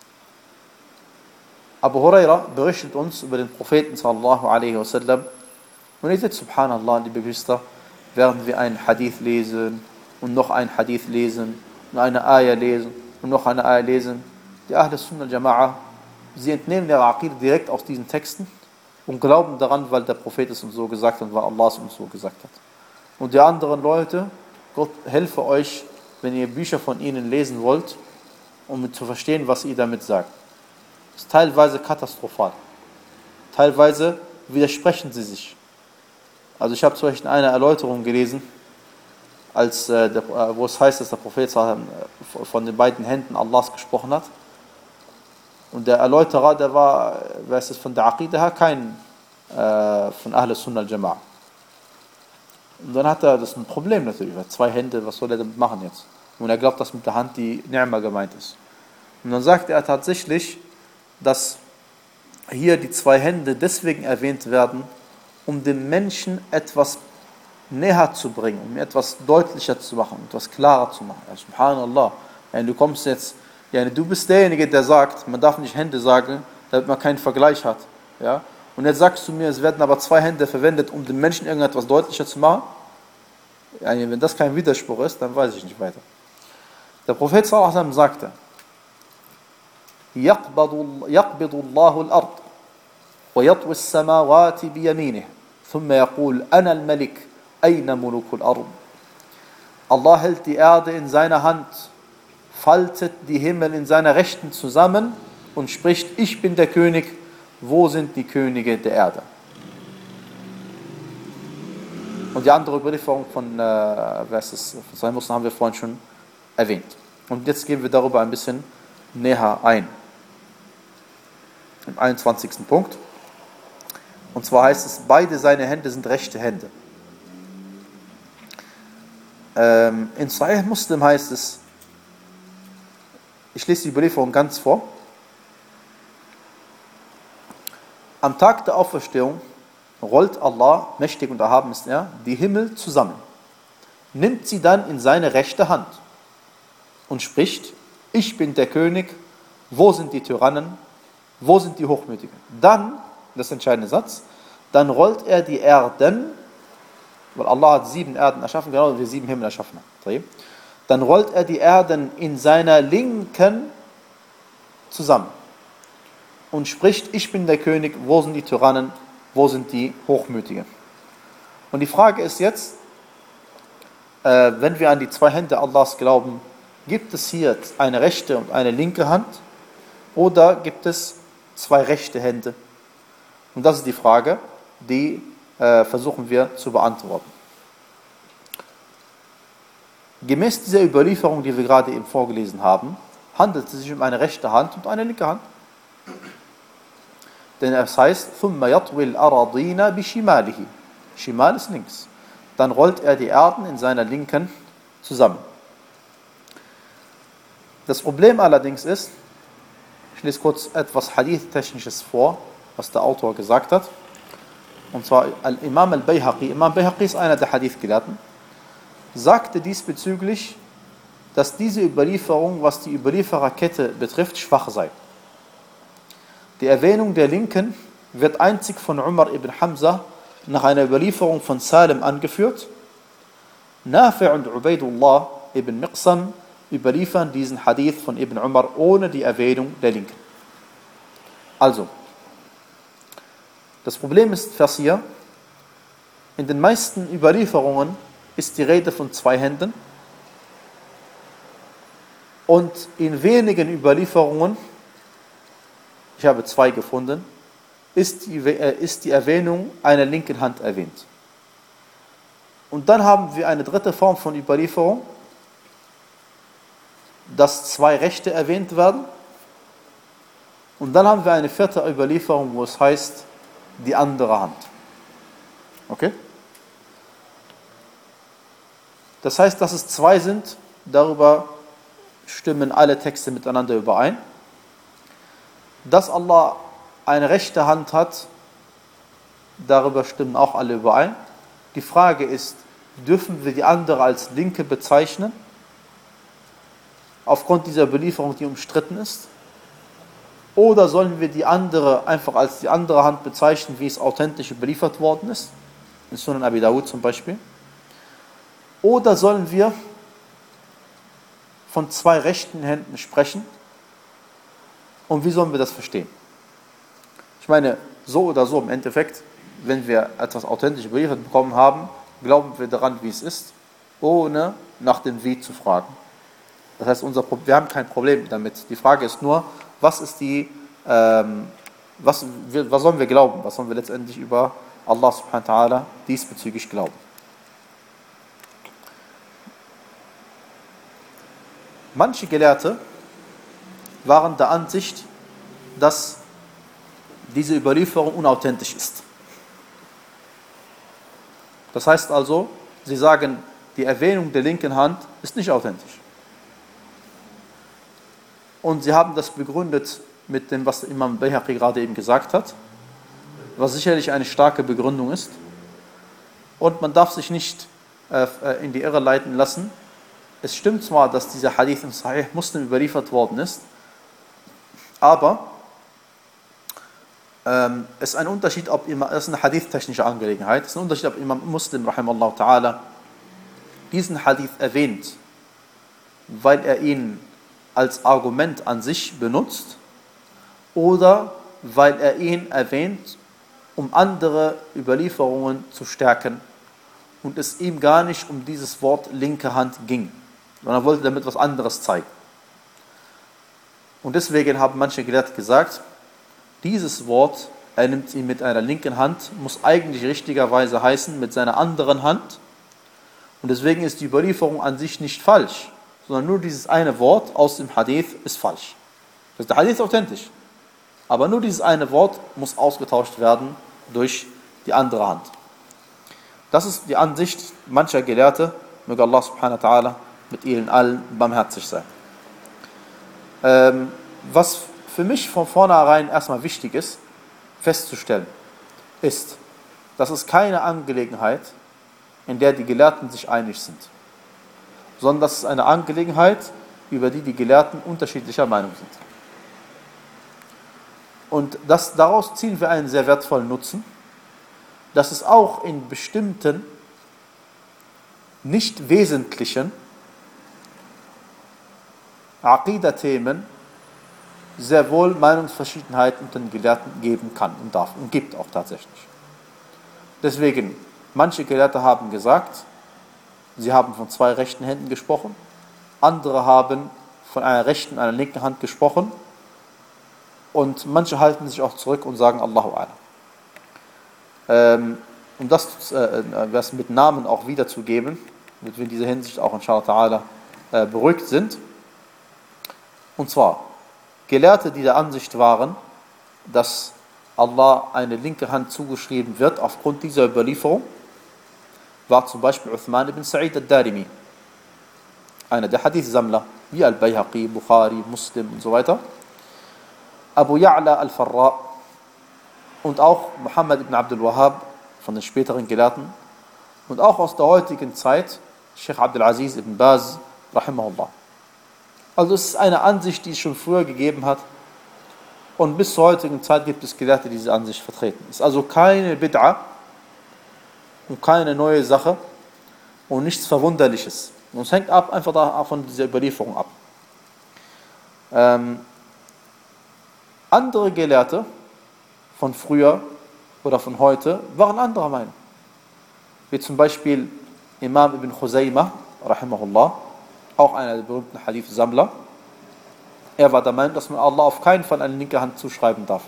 Abu Huraira berichtet uns über den Propheten sallallahu alaihi wasallam. Und ihr seht, subhanallah, liebe Geschwister, während wir einen Hadith lesen und noch einen Hadith lesen und eine Ayah lesen und noch eine Ayah lesen, die Ahl Sunnah al-Jama'a, sie entnehmen ihre Aqid direkt aus diesen Texten und glauben daran, weil der Prophet es uns so gesagt hat und weil Allah es uns so gesagt hat. Und die anderen Leute, Gott helfe euch, wenn ihr Bücher von ihnen lesen wollt, um zu verstehen, was ihr damit sagt. Das ist teilweise katastrophal. Teilweise widersprechen sie sich. Also ich habe zum Beispiel eine Erläuterung gelesen, als, äh, der, äh, wo es heißt, dass der Prophet äh, von den beiden Händen Allahs gesprochen hat. Und der Erläuterer, der war, wer ist es von der Aqidah her, kein äh, von Ahl Sunnah al-Jama'a. Und dann hat er, das ist ein Problem natürlich, weil zwei Hände, was soll er damit machen jetzt? Und er glaubt, dass mit der Hand die Ni'ma gemeint ist. Und dann sagt er tatsächlich, dass hier die zwei Hände deswegen erwähnt werden, um dem Menschen etwas näher zu bringen, um etwas deutlicher zu machen, etwas klarer zu machen. Ja, subhanallah. Ja, du kommst jetzt, ja, du bist derjenige, der sagt, man darf nicht Hände sagen, damit man keinen Vergleich hat. Ja? Und jetzt sagst du mir, es werden aber zwei Hände verwendet, um dem Menschen irgendetwas deutlicher zu machen. Ja, wenn das kein Widerspruch ist, dann weiß ich nicht weiter. Der Prophet sallallahu alaihi wasallam sagte, يقبض الله الأرض ويطوي السماوات بيمينه ثم يقول أنا الملك أين ملوك الأرض. Allah hält die Erde in seiner Hand, faltet die Himmel in seiner Rechten zusammen und spricht, ich bin der König, wo sind die Könige der Erde? Und die andere Überlieferung von, äh, wer ist es, von Sahih Muslim haben wir vorhin schon erwähnt. Und jetzt gehen wir darüber ein bisschen näher ein. Im einundzwanzigsten Punkt. Und zwar heißt es, beide seine Hände sind rechte Hände. Ähm, in Sahih Muslim heißt es, ich lese die Überlieferung ganz vor. Am Tag der Auferstehung rollt Allah, mächtig und erhaben ist er, die Himmel zusammen, nimmt sie dann in seine rechte Hand und spricht, ich bin der König, wo sind die Tyrannen, wo sind die Hochmütigen? Dann, das ist der entscheidende Satz, dann rollt er die Erden, weil Allah hat sieben Erden erschaffen, genau wie wir sieben Himmel erschaffen haben. Dann rollt er die Erden in seiner Linken zusammen und spricht, ich bin der König, wo sind die Tyrannen, wo sind die Hochmütigen? Und die Frage ist jetzt, äh, wenn wir an die zwei Hände Allahs glauben, gibt es hier eine rechte und eine linke Hand oder gibt es zwei rechte Hände? Und das ist die Frage, die äh, versuchen wir zu beantworten. Gemäß dieser Überlieferung, die wir gerade eben vorgelesen haben, handelt es sich um eine rechte Hand und eine linke Hand. Denn es heißt, ثُمَّ يَطْوِي الْأَرَضِينَ بِشِمَالِهِ. Shimal ist links. Dann rollt er die Erden in seiner Linken zusammen. Das Problem allerdings ist, ich lese kurz etwas Hadith-Technisches vor, was der Autor gesagt hat. Und zwar Imam al-Bayhaqi, Imam Bayhaqi ist einer der Hadith-Gelehrten, sagte diesbezüglich, dass diese Überlieferung, was die Überliefererkette betrifft, schwach sei. Die Erwähnung der Linken wird einzig von Umar ibn Hamza nach einer Überlieferung von Salim angeführt. Nafi' und Ubaidullah ibn Miqsam überliefern diesen Hadith von Ibn Umar ohne die Erwähnung der Linken. Also, das Problem ist, Vers hier, in den meisten Überlieferungen ist die Rede von zwei Händen und in wenigen Überlieferungen, ich habe zwei gefunden, ist die, äh, ist die Erwähnung einer linken Hand erwähnt. Und dann haben wir eine dritte Form von Überlieferung, dass zwei Rechte erwähnt werden. Und dann haben wir eine vierte Überlieferung, wo es heißt, die andere Hand. Okay? Das heißt, dass es zwei sind, darüber stimmen alle Texte miteinander überein. Dass Allah eine rechte Hand hat, darüber stimmen auch alle überein. Die Frage ist, dürfen wir die andere als linke bezeichnen? aufgrund dieser Überlieferung, die umstritten ist? Oder sollen wir die andere einfach als die andere Hand bezeichnen, wie es authentisch überliefert worden ist? In Sunan Abi Dawud zum Beispiel. Oder sollen wir von zwei rechten Händen sprechen? Und wie sollen wir das verstehen? Ich meine, so oder so im Endeffekt, wenn wir etwas authentisch überliefert bekommen haben, glauben wir daran, wie es ist, ohne nach dem Wie zu fragen. Das heißt, unser, wir haben kein Problem damit. Die Frage ist nur, was ist die, ähm, was, was sollen wir glauben? Was sollen wir letztendlich über Allah subhanahu wa ta'ala diesbezüglich glauben? Manche Gelehrte waren der Ansicht, dass diese Überlieferung unauthentisch ist. Das heißt also, sie sagen, die Erwähnung der linken Hand ist nicht authentisch. Und sie haben das begründet mit dem, was Imam Bayhaqi gerade eben gesagt hat, was sicherlich eine starke Begründung ist. Und man darf sich nicht äh, in die Irre leiten lassen. Es stimmt zwar, dass dieser Hadith im Sahih Muslim überliefert worden ist, aber ähm, es ist ein Unterschied, ob Imam, das ist eine hadith-technische Angelegenheit, es ist ein Unterschied, ob Imam Muslim, rahimallahu ta'ala, diesen Hadith erwähnt, weil er ihn als Argument an sich benutzt, oder weil er ihn erwähnt, um andere Überlieferungen zu stärken und es ihm gar nicht um dieses Wort linke Hand ging, sondern er wollte damit was anderes zeigen. Und deswegen haben manche Gelehrte gesagt, dieses Wort, er nimmt ihn mit einer linken Hand, muss eigentlich richtigerweise heißen mit seiner anderen Hand. Und deswegen ist die Überlieferung an sich nicht falsch, sondern nur dieses eine Wort aus dem Hadith ist falsch. Das ist der Hadith authentisch. Aber nur dieses eine Wort muss ausgetauscht werden durch die andere Hand. Das ist die Ansicht mancher Gelehrte, möge Allah subhanahu wa ta'ala mit ihnen allen barmherzig sein. Ähm, was für mich von vornherein erstmal wichtig ist, festzustellen, ist, dass es keine Angelegenheit, in der die Gelehrten sich einig sind, sondern dass es eine Angelegenheit, über die die Gelehrten unterschiedlicher Meinung sind. Und das, daraus ziehen wir einen sehr wertvollen Nutzen, dass es auch in bestimmten, nicht wesentlichen Aqidah-Themen sehr wohl Meinungsverschiedenheiten unter den Gelehrten geben kann und darf und gibt auch tatsächlich. Deswegen, manche Gelehrte haben gesagt, sie haben von zwei rechten Händen gesprochen, andere haben von einer rechten und einer linken Hand gesprochen und manche halten sich auch zurück und sagen Allahu A'lam. Ähm, um das, äh, das mit Namen auch wiederzugeben, damit wir in dieser Hinsicht auch inshallah ta'ala äh, beruhigt sind. Und zwar, Gelehrte, die der Ansicht waren, dass Allah eine linke Hand zugeschrieben wird aufgrund dieser Überlieferung, war zum Beispiel Uthman ibn Sa'id al-Darimi, einer der Hadith-Sammler, wie Al-Bayhaqi, Bukhari, Muslim und so weiter, Abu Ya'la al-Farra und auch Muhammad ibn Abdul Wahhab von den späteren Gelehrten und auch aus der heutigen Zeit Sheikh Abdul Aziz ibn Baz, rahimahullah. Also es ist eine Ansicht, die es schon früher gegeben hat und bis zur heutigen Zeit gibt es Gelehrte, die diese Ansicht vertreten. Es ist also keine Bid'a und keine neue Sache und nichts Verwunderliches. Und es hängt ab, einfach da von dieser Überlieferung ab. Ähm, andere Gelehrte von früher oder von heute waren anderer Meinung. Wie zum Beispiel Imam ibn Khuzaymah, rahimahullah, auch einer der berühmten Hadith-Sammler. Er war der Meinung, dass man Allah auf keinen Fall eine linke Hand zuschreiben darf.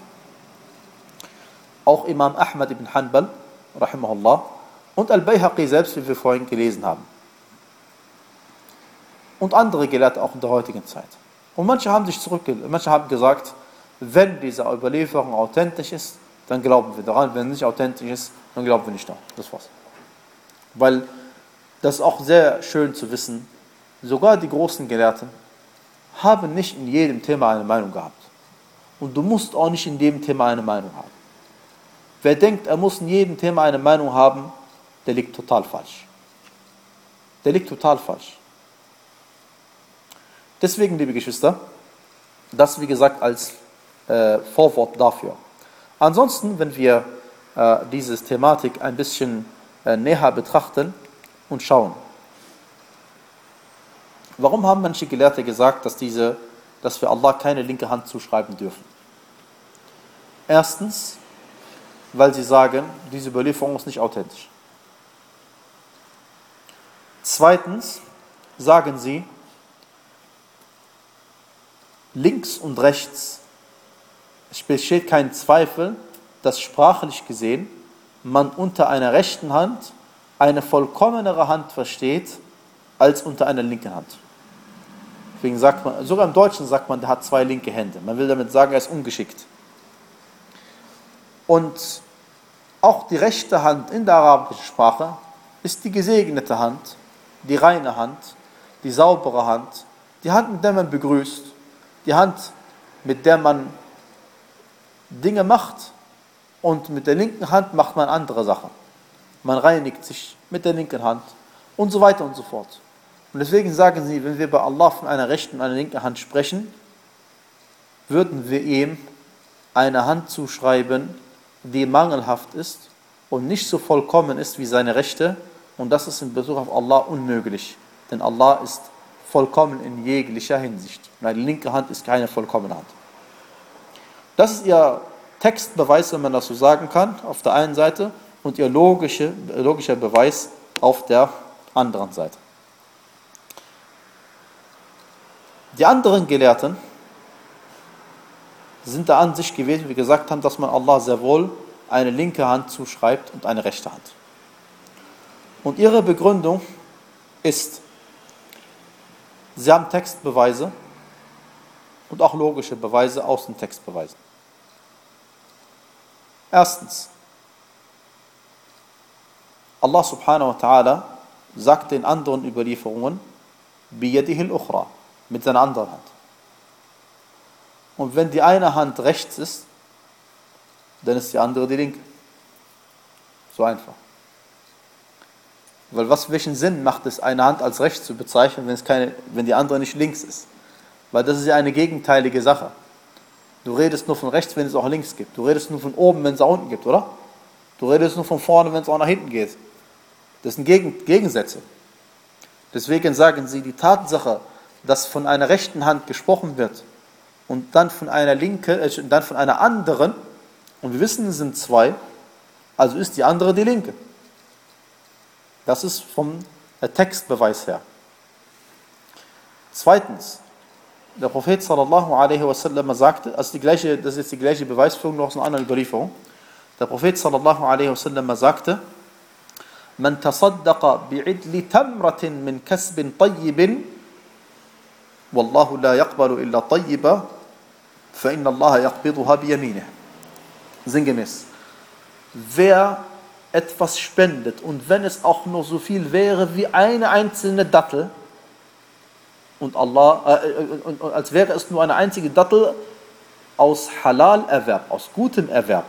Auch Imam Ahmad ibn Hanbal, rahimahullah, und Al-Bayhaqi selbst, wie wir vorhin gelesen haben. Und andere Gelehrte auch in der heutigen Zeit. Und manche haben sich zurückgelehnt, manche haben gesagt, wenn diese Überlieferung authentisch ist, dann glauben wir daran, wenn nicht authentisch ist, dann glauben wir nicht daran. Das war's. Weil das ist auch sehr schön zu wissen, sogar die großen Gelehrten haben nicht in jedem Thema eine Meinung gehabt. Und du musst auch nicht in jedem Thema eine Meinung haben. Wer denkt, er muss in jedem Thema eine Meinung haben, der liegt total falsch. Der liegt total falsch. Deswegen, liebe Geschwister, das wie gesagt als äh, Vorwort dafür. Ansonsten, wenn wir äh, diese Thematik ein bisschen äh, näher betrachten und schauen. Warum haben manche Gelehrte gesagt, dass, diese, dass wir Allah keine linke Hand zuschreiben dürfen? Erstens, weil sie sagen, diese Überlieferung ist nicht authentisch. Zweitens sagen sie, links und rechts, es besteht kein Zweifel, dass sprachlich gesehen man unter einer rechten Hand eine vollkommenere Hand versteht, als unter einer linken Hand. Deswegen sagt man, sogar im Deutschen sagt man, der hat zwei linke Hände. Man will damit sagen, er ist ungeschickt. Und auch die rechte Hand in der arabischen Sprache ist die gesegnete Hand, die reine Hand, die saubere Hand, die Hand, mit der man begrüßt, die Hand, mit der man Dinge macht, und mit der linken Hand macht man andere Sachen. Man reinigt sich mit der linken Hand und so weiter und so fort. Und deswegen sagen sie, wenn wir bei Allah von einer rechten und einer linken Hand sprechen, würden wir ihm eine Hand zuschreiben, die mangelhaft ist und nicht so vollkommen ist wie seine rechte. Und das ist in Bezug auf Allah unmöglich. Denn Allah ist vollkommen in jeglicher Hinsicht. Eine linke Hand ist keine vollkommene Hand. Das ist ihr Textbeweis, wenn man das so sagen kann, auf der einen Seite, und ihr logische, logischer Beweis auf der anderen Seite. Die anderen Gelehrten sind der Ansicht gewesen, wie wir gesagt haben, dass man Allah sehr wohl eine linke Hand zuschreibt und eine rechte Hand. Und ihre Begründung ist, sie haben Textbeweise und auch logische Beweise aus den Textbeweisen. Erstens, Allah subhanahu wa ta'ala sagt in anderen Überlieferungen, biyadihil ukhra, mit seiner anderen Hand. Und wenn die eine Hand rechts ist, dann ist die andere die linke. So einfach. Weil was, welchen Sinn macht es, eine Hand als rechts zu bezeichnen, wenn, es keine, wenn die andere nicht links ist? Weil das ist ja eine gegenteilige Sache. Du redest nur von rechts, wenn es auch links gibt. Du redest nur von oben, wenn es auch unten gibt, oder? Du redest nur von vorne, wenn es auch nach hinten geht. Das sind Gegen- Gegensätze. Deswegen sagen sie, die Tatsache, dass von einer rechten Hand gesprochen wird und dann von einer linken, äh, dann von einer anderen, und wir wissen, es sind zwei, also ist die andere die linke. Das ist vom Textbeweis her. Zweitens, der Prophet sallallahu alaihi wasallam sagte, also die gleiche, das ist jetzt die gleiche Beweisführung noch aus einer anderen Überlieferung. Der Prophet sallallahu alaihi wasallam sagte, man tasaddaqa bi'idli tamratin min kasbin tayyibin, wallahu la yaqbalu illa tayyiba, fa inna Allah yaqbiduha biyaminih. Sinngemäß, wer etwas spendet und wenn es auch nur so viel wäre wie eine einzelne Dattel, und Allah, äh, und, und, als wäre es nur eine einzige Dattel aus Halal-Erwerb, aus gutem Erwerb.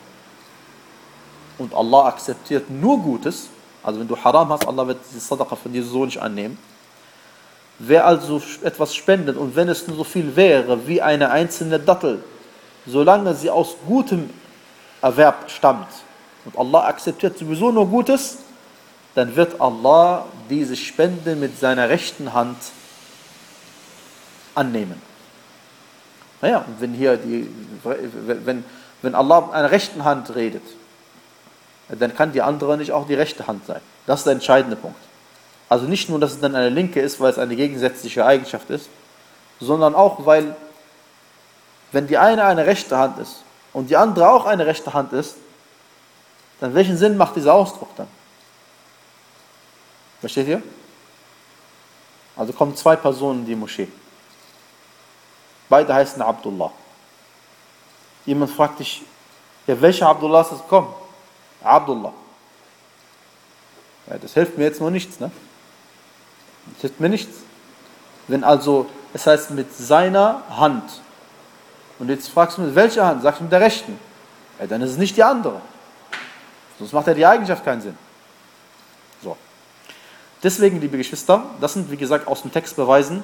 Und Allah akzeptiert nur Gutes, also wenn du Haram hast, Allah wird diese Sadaqa von dir so nicht annehmen. Wer also etwas spendet und wenn es nur so viel wäre wie eine einzelne Dattel, solange sie aus gutem Erwerb stammt und Allah akzeptiert sowieso nur Gutes, dann wird Allah diese Spende mit seiner rechten Hand annehmen. Naja, und wenn hier die, wenn, wenn Allah mit einer rechten Hand redet, dann kann die andere nicht auch die rechte Hand sein. Das ist der entscheidende Punkt. Also nicht nur, dass es dann eine linke ist, weil es eine gegensätzliche Eigenschaft ist, sondern auch, weil, wenn die eine eine rechte Hand ist und die andere auch eine rechte Hand ist, dann welchen Sinn macht dieser Ausdruck dann? Versteht ihr? Also kommen zwei Personen in die Moschee. Beide heißen Abdullah. Jemand fragt dich, ja, welcher Abdullah ist das gekommen? Abdullah. Ja, das hilft mir jetzt nur nichts, ne? Das hilft mir nichts. Wenn also, es heißt mit seiner Hand, und jetzt fragst du mit welcher Hand? Sagst du mit der rechten. Ja, dann ist es nicht die andere. Sonst macht ja die Eigenschaft keinen Sinn. So. Deswegen, liebe Geschwister, das sind wie gesagt aus dem Text Beweisen,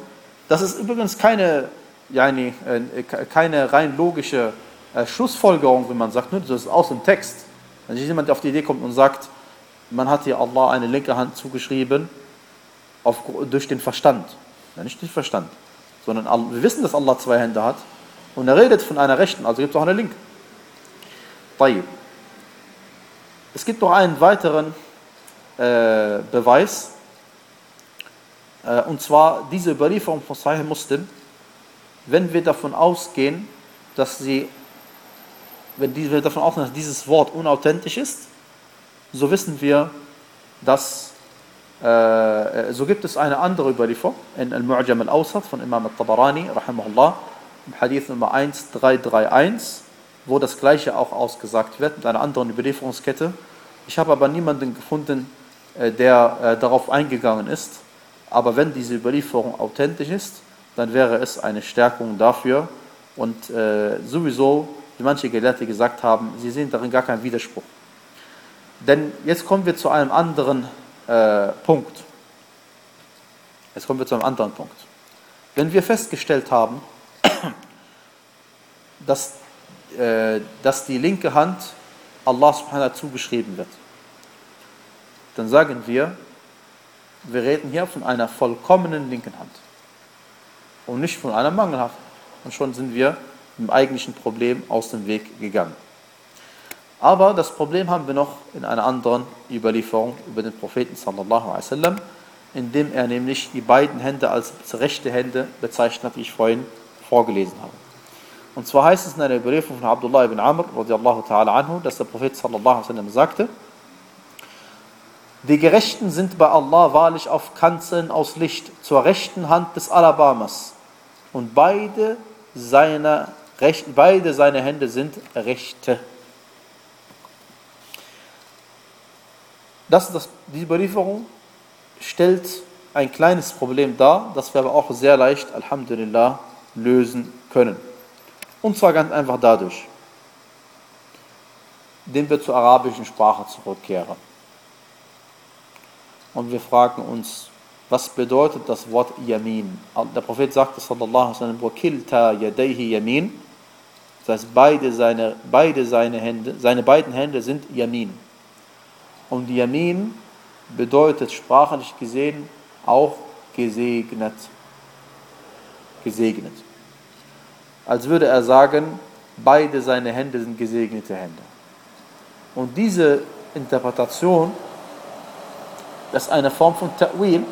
Das ist übrigens keine, yani, äh, keine rein logische äh, Schlussfolgerung, wenn man sagt, ne, das ist aus dem Text. Wenn sich jemand auf die Idee kommt und sagt, man hat hier Allah eine linke Hand zugeschrieben, auf, durch den Verstand. Ja, nicht durch den Verstand, sondern wir wissen, dass Allah zwei Hände hat und er redet von einer rechten, also gibt es auch eine linke. Tayyib. Es gibt noch einen weiteren äh, Beweis, äh, und zwar diese Überlieferung von Sahih Muslim, wenn wir davon ausgehen, dass sie, wenn wir davon ausgehen, dass dieses Wort unauthentisch ist, so wissen wir, dass, äh, so gibt es eine andere Überlieferung in Al-Mu'jam al-Awsat von Imam al-Tabarani, rahimahullah, im Hadith Nummer eins drei drei eins, wo das Gleiche auch ausgesagt wird, mit einer anderen Überlieferungskette. Ich habe aber niemanden gefunden, äh, der äh, darauf eingegangen ist, aber wenn diese Überlieferung authentisch ist, dann wäre es eine Stärkung dafür und äh, sowieso, wie manche Gelehrte gesagt haben, sie sehen darin gar keinen Widerspruch. Denn jetzt kommen wir zu einem anderen äh, Punkt. Jetzt kommen wir zu einem anderen Punkt. Wenn wir festgestellt haben, dass, äh, dass die linke Hand Allah subhanahu wa ta'ala zugeschrieben wird, dann sagen wir, wir reden hier von einer vollkommenen linken Hand und nicht von einer mangelhaften. Und schon sind wir dem eigentlichen Problem aus dem Weg gegangen. Aber das Problem haben wir noch in einer anderen Überlieferung über den Propheten sallallahu alaihi wasallam, indem er nämlich die beiden Hände als rechte Hände bezeichnet hat, wie ich vorhin vorgelesen habe. Und zwar heißt es in einer Überlieferung von Abdullah ibn Amr radiyallahu ta'ala anhu, dass der Prophet sallallahu alaihi wasallam sagte, die Gerechten sind bei Allah wahrlich auf Kanzeln aus Licht zur rechten Hand des Alabamas und beide seine, beide seine Hände sind rechte. Das, das, die Überlieferung stellt ein kleines Problem dar, das wir aber auch sehr leicht, alhamdulillah, lösen können. Und zwar ganz einfach dadurch, indem wir zur arabischen Sprache zurückkehren. Und wir fragen uns, was bedeutet das Wort Yamin? Der Prophet sagte, sallallahu alaihi wasallam, وَكِلْتَا يَدَيْهِ Yamin. Das heißt, beide seine, beide seine Hände, seine beiden Hände sind Yamin. Und Yamin bedeutet sprachlich gesehen auch gesegnet. Gesegnet. Als würde er sagen, beide seine Hände sind gesegnete Hände. Und diese Interpretation, das ist eine Form von Ta'wil,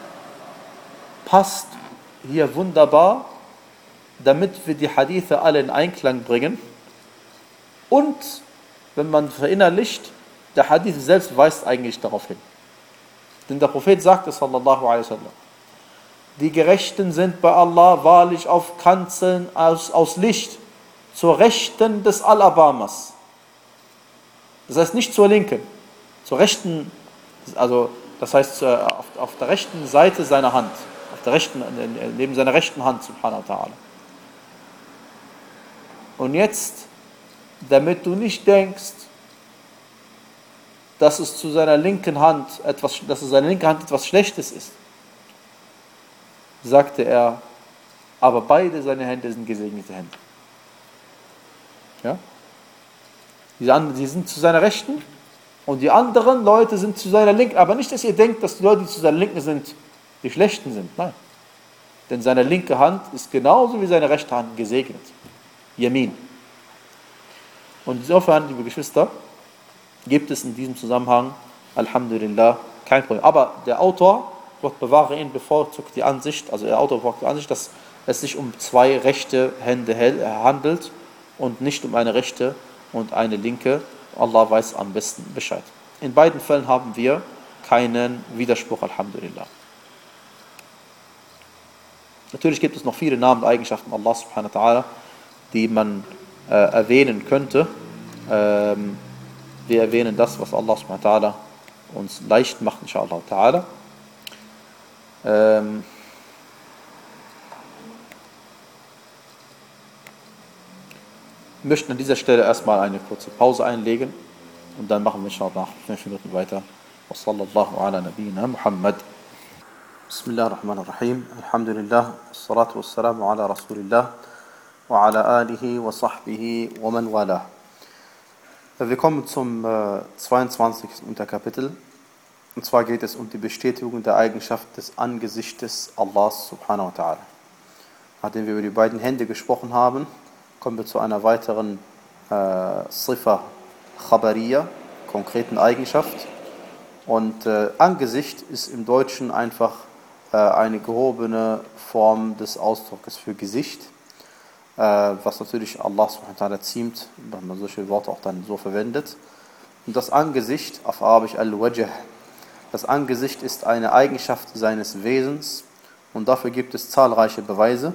passt hier wunderbar, damit wir die Hadithe alle in Einklang bringen. Und wenn man verinnerlicht, der Hadith selbst weist eigentlich darauf hin. Denn der Prophet sagte, sallallahu alaihi wasallam, die Gerechten sind bei Allah wahrlich auf Kanzeln aus, aus Licht, zur Rechten des Alabamas. Das heißt nicht zur Linken, zur Rechten, also das heißt auf, auf der rechten Seite seiner Hand, auf der rechten, neben seiner rechten Hand, subhanahu wa ta'ala. Und jetzt, damit du nicht denkst, dass es zu seiner linken Hand etwas, dass es seine linke Hand etwas Schlechtes ist, sagte er, aber beide seine Hände sind gesegnete Hände. Ja? Die, anderen, die sind zu seiner Rechten und die anderen Leute sind zu seiner Linken. Aber nicht, dass ihr denkt, dass die Leute, die zu seiner Linken sind, die Schlechten sind. Nein. Denn seine linke Hand ist genauso wie seine rechte Hand gesegnet. Yamin. Und insofern, liebe Geschwister, gibt es in diesem Zusammenhang, alhamdulillah, kein Problem. Aber der Autor, Gott bewahre ihn, bevorzugt die Ansicht, also der Autor bevorzugt die Ansicht, dass es sich um zwei rechte Hände handelt und nicht um eine rechte und eine linke. Allah weiß am besten Bescheid. In beiden Fällen haben wir keinen Widerspruch, alhamdulillah. Natürlich gibt es noch viele Namen und Eigenschaften Allah subhanahu wa ta'ala, die man äh, erwähnen könnte. Ähm, wir erwähnen das, was Allah subhanahu wa ta'ala uns leicht macht, inshallah ta'ala. Ähm, wir möchten an dieser Stelle erstmal eine kurze Pause einlegen und dann machen wir inshallah nach fünf Minuten weiter. Wa sallallahu ala nabiyyina Muhammad. Bismillah ar-Rahman ar-Rahim. Alhamdulillah. Assalatu wassalamu ala Rasulillah. Wa ala alihi wa sahbihi wa man wala. Wir kommen zum äh, zweiundzwanzigsten Unterkapitel. Und zwar geht es um die Bestätigung der Eigenschaft des Angesichtes Allahs subhanahu wa ta'ala. Nachdem wir über die beiden Hände gesprochen haben, kommen wir zu einer weiteren äh, Sifa Khabariya, konkreten Eigenschaft. Und äh, Angesicht ist im Deutschen einfach äh, eine gehobene Form des Ausdrucks für Gesicht, äh, was natürlich Allah subhanahu wa ta'ala ziemt, wenn man solche Worte auch dann so verwendet. Und das Angesicht, auf Arabisch al-Wajh, das Angesicht ist eine Eigenschaft seines Wesens und dafür gibt es zahlreiche Beweise.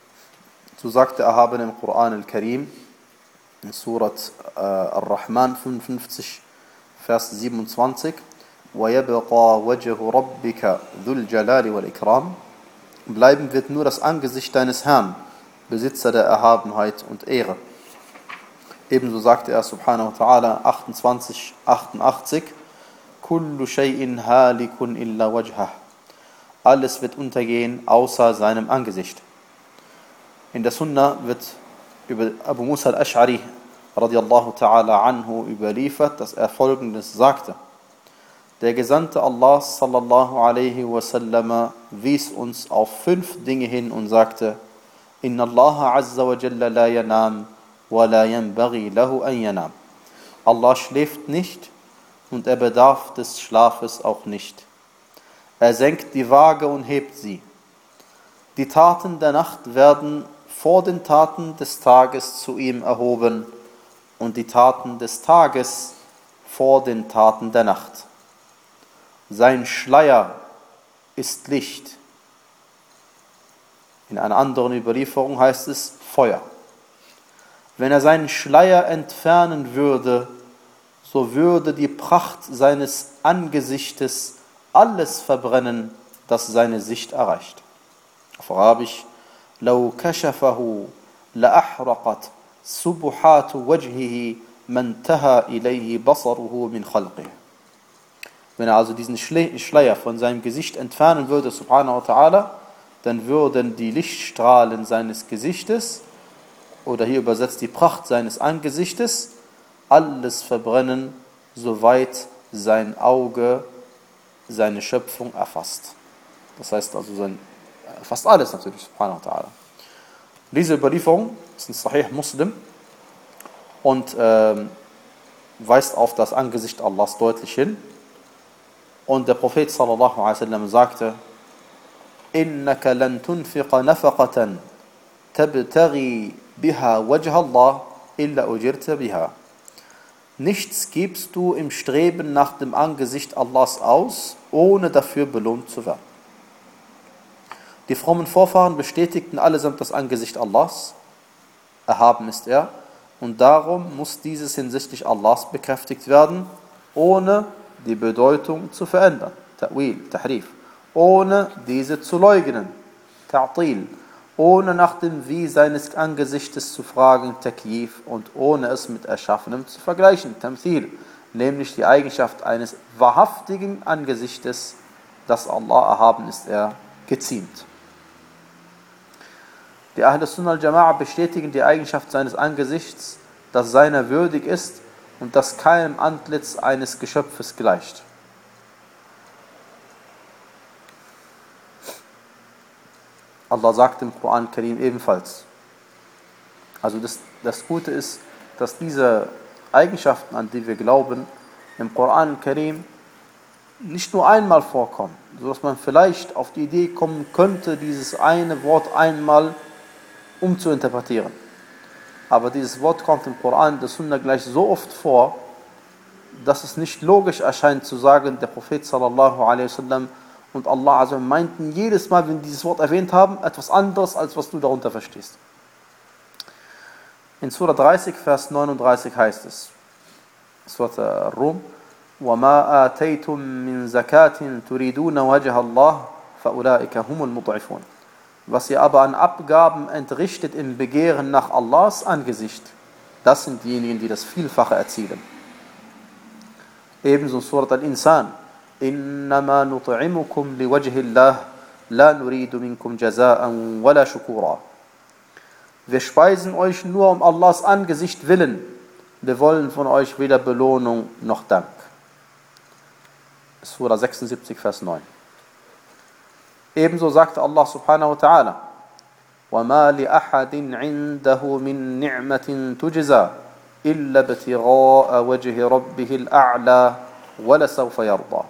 So sagt der Erhabene im Koran al-Karim, in Surat äh, Ar-Rahman fünfundfünfzig, Vers siebenundzwanzig, وَيَبْقَى وَجْهُ رَبِّكَ ذُو الْجَلَالِ وَالْإِكْرَامِ. Bleiben wird nur das Angesicht deines Herrn, Besitzer der Erhabenheit und Ehre. Ebenso sagte er subhanahu wa ta'ala achtundzwanzig, achtundachtzig, كُلُّ شَيْءٍ هَالِكٌ إِلَّا وَجْهَهُ. Alles wird untergehen, außer seinem Angesicht. In der Sunna wird über Abu Musa al-Ash'ari radiallahu ta'ala anhu überliefert, dass er Folgendes sagte: Der Gesandte Allah sallallahu alaihi wasallam wies uns auf fünf Dinge hin und sagte: Inna Allah azza wa jalla la yanam wa la yanbaghi lahu an yanam. Allah schläft nicht und er bedarf des Schlafes auch nicht. Er senkt die Waage und hebt sie. Die Taten der Nacht werden vor den Taten des Tages zu ihm erhoben und die Taten des Tages vor den Taten der Nacht. Sein Schleier ist Licht. In einer anderen Überlieferung heißt es Feuer. Wenn er seinen Schleier entfernen würde, so würde die Pracht seines Angesichtes alles verbrennen, das seine Sicht erreicht. Auf Arabisch: لو كشفه لأحرقت سبحات وجهه ما انتهى إليه بصره من خلقه. Wenn er also diesen Schleier von seinem Gesicht entfernen würde, subhanahu wa ta'ala, dann würden die Lichtstrahlen seines Gesichtes, oder hier übersetzt die Pracht seines Angesichtes, alles verbrennen, soweit sein Auge seine Schöpfung erfasst. Das heißt also sein fast alles natürlich, subhanahu wa ta'ala. Diese Überlieferung ist ein Sahih Muslim und ähm, weist auf das Angesicht Allahs deutlich hin. Und der Prophet sallallahu alaihi wasallam sagte: Innaka lan tunfiqa nafaqatan tabtaghi biha wajha Allah illa ujirta biha. Nichts gibst du im Streben nach dem Angesicht Allahs aus, ohne dafür belohnt zu werden. Die frommen Vorfahren bestätigten allesamt das Angesicht Allahs, erhaben ist er, und darum muss dieses hinsichtlich Allahs bekräftigt werden, ohne die Bedeutung zu verändern, Ta'wil, Tahrif, ohne diese zu leugnen, Ta'til, ohne nach dem Wie seines Angesichtes zu fragen, Takyif, und ohne es mit Erschaffenem zu vergleichen, Tamthil, nämlich die Eigenschaft eines wahrhaftigen Angesichtes, das Allah erhaben ist er, geziemt. Die Ahl Sunnah al-Jama'a bestätigen die Eigenschaft seines Angesichts, das seiner würdig ist und das keinem Antlitz eines Geschöpfes gleicht. Allah sagt im Koran Karim ebenfalls. Also das, das Gute ist, dass diese Eigenschaften, an die wir glauben, im Koran Karim nicht nur einmal vorkommen, sodass man vielleicht auf die Idee kommen könnte, dieses eine Wort einmal umzuinterpretieren. Aber dieses Wort kommt im Koran, der Sunna gleich so oft vor, dass es nicht logisch erscheint zu sagen, der Prophet sallallahu alaihi wasallam und Allah also meinten jedes Mal, wenn die dieses Wort erwähnt haben, etwas anderes, als was du darunter verstehst. In Surah dreißig, Vers neununddreißig heißt es, Surah Ar-Rum, وَمَا آتَيْتُم مِّن زَكَاةٍ تُرِيدُونَ وَجْهَ اللَّهِ فَأُولَٰئِكَ هُمُ الْمُضْعِفُونَ. Was ihr aber an Abgaben entrichtet im Begehren nach Allahs Angesicht, das sind diejenigen, die das Vielfache erzielen. Ebenso Surat Al-Insan, إِنَّمَا نُطْعِمُكُمْ لِوَجْهِ اللَّهِ لا نريد منكم جزاء ولا شكورا. Wir speisen euch nur um Allahs Angesicht willen. Wir wollen von euch weder Belohnung noch Dank. Surah sechsundsiebzig, Vers neun. Ebenso sagte Allah subhanahu wa ta'ala: وَمَا لِأَحَدٍ عِنْدَهُ مِنْ نِعْمَةٍ تُجْزَى إِلَّا ابْتِغَاءَ وَجْهِ رَبِّهِ الْأَعْلَى وَلَسَوْفَ يَرْضَى.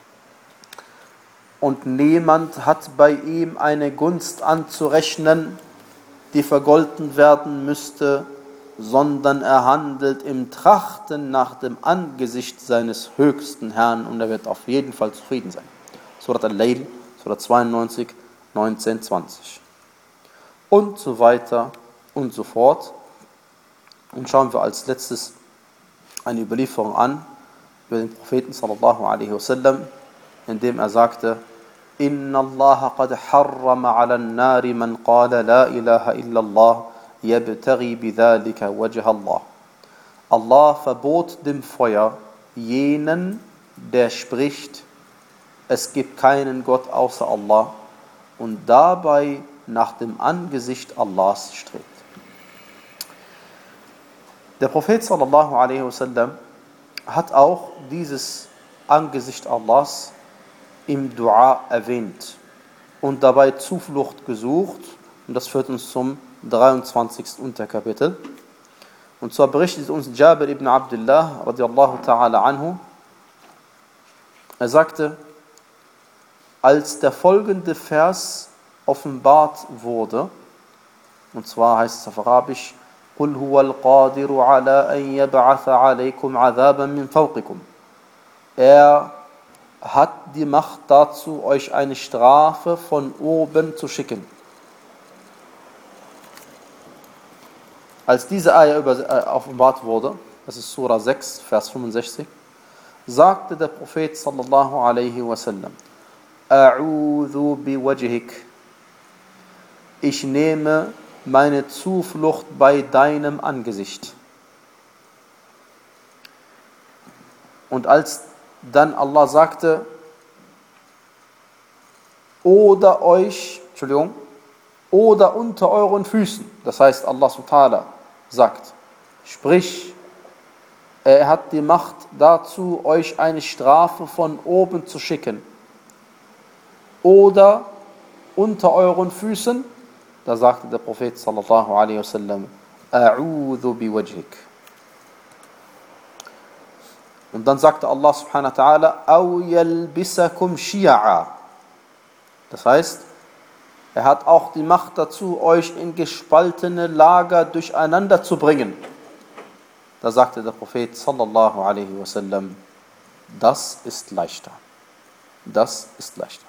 Und niemand hat bei ihm eine Gunst anzurechnen, die vergolten werden müsste, sondern er handelt im Trachten nach dem Angesicht seines höchsten Herrn und er wird auf jeden Fall zufrieden sein. Surat Al-Layl, Surat zweiundneunzig, neunzehn, zwanzig. Und so weiter und so fort. Und schauen wir als letztes eine Überlieferung an über den Propheten sallallahu alaihi wasallam, in dem er sagte: Inna Allah qad harrama ala an-nari man qala la ilaha illa Allah yabtaghi bidhalika wajha Allah. Allah verbot dem Feuer jenen, der spricht, es gibt keinen Gott außer Allah und dabei nach dem Angesicht Allahs strebt. Der Prophet sallallahu alaihi wasallam hat auch dieses Angesicht Allahs im Dua erwähnt und dabei Zuflucht gesucht, und das führt uns zum dreiundzwanzigsten Unterkapitel. Und zwar berichtet uns Jabir ibn Abdullah radiallahu ta'ala anhu, er sagte, als der folgende Vers offenbart wurde, und zwar heißt es auf Arabisch: قُلْ هُوَ الْقَادِرُ عَلَىٰ أَنْ يَبْعَثَ عَلَيْكُمْ عَذَابًا مِنْ فَوْقِكُمْ. Er hat die Macht dazu, euch eine Strafe von oben zu schicken. Als diese Ayah äh, offenbart wurde, das ist Surah sechs, Vers fünfundsechzig, sagte der Prophet sallallahu alaihi wasallam: A'udhu biwajhik. Ich nehme meine Zuflucht bei deinem Angesicht. Und als dann Allah sagte, oder euch, Entschuldigung, oder unter euren Füßen, das heißt Allah subhanahu wa ta'ala sagt, sprich, er hat die Macht dazu, euch eine Strafe von oben zu schicken, oder unter euren Füßen, da sagte der Prophet sallallahu alaihi wasallam: A'udhu biwajhik. Und dann sagte Allah subhanahu wa ta'ala: Aw yalbisakum shi'a. Das heißt, er hat auch die Macht dazu, euch in gespaltene Lager durcheinander zu bringen. Da sagte der Prophet sallallahu alaihi wasallam: Das ist leichter. Das ist leichter.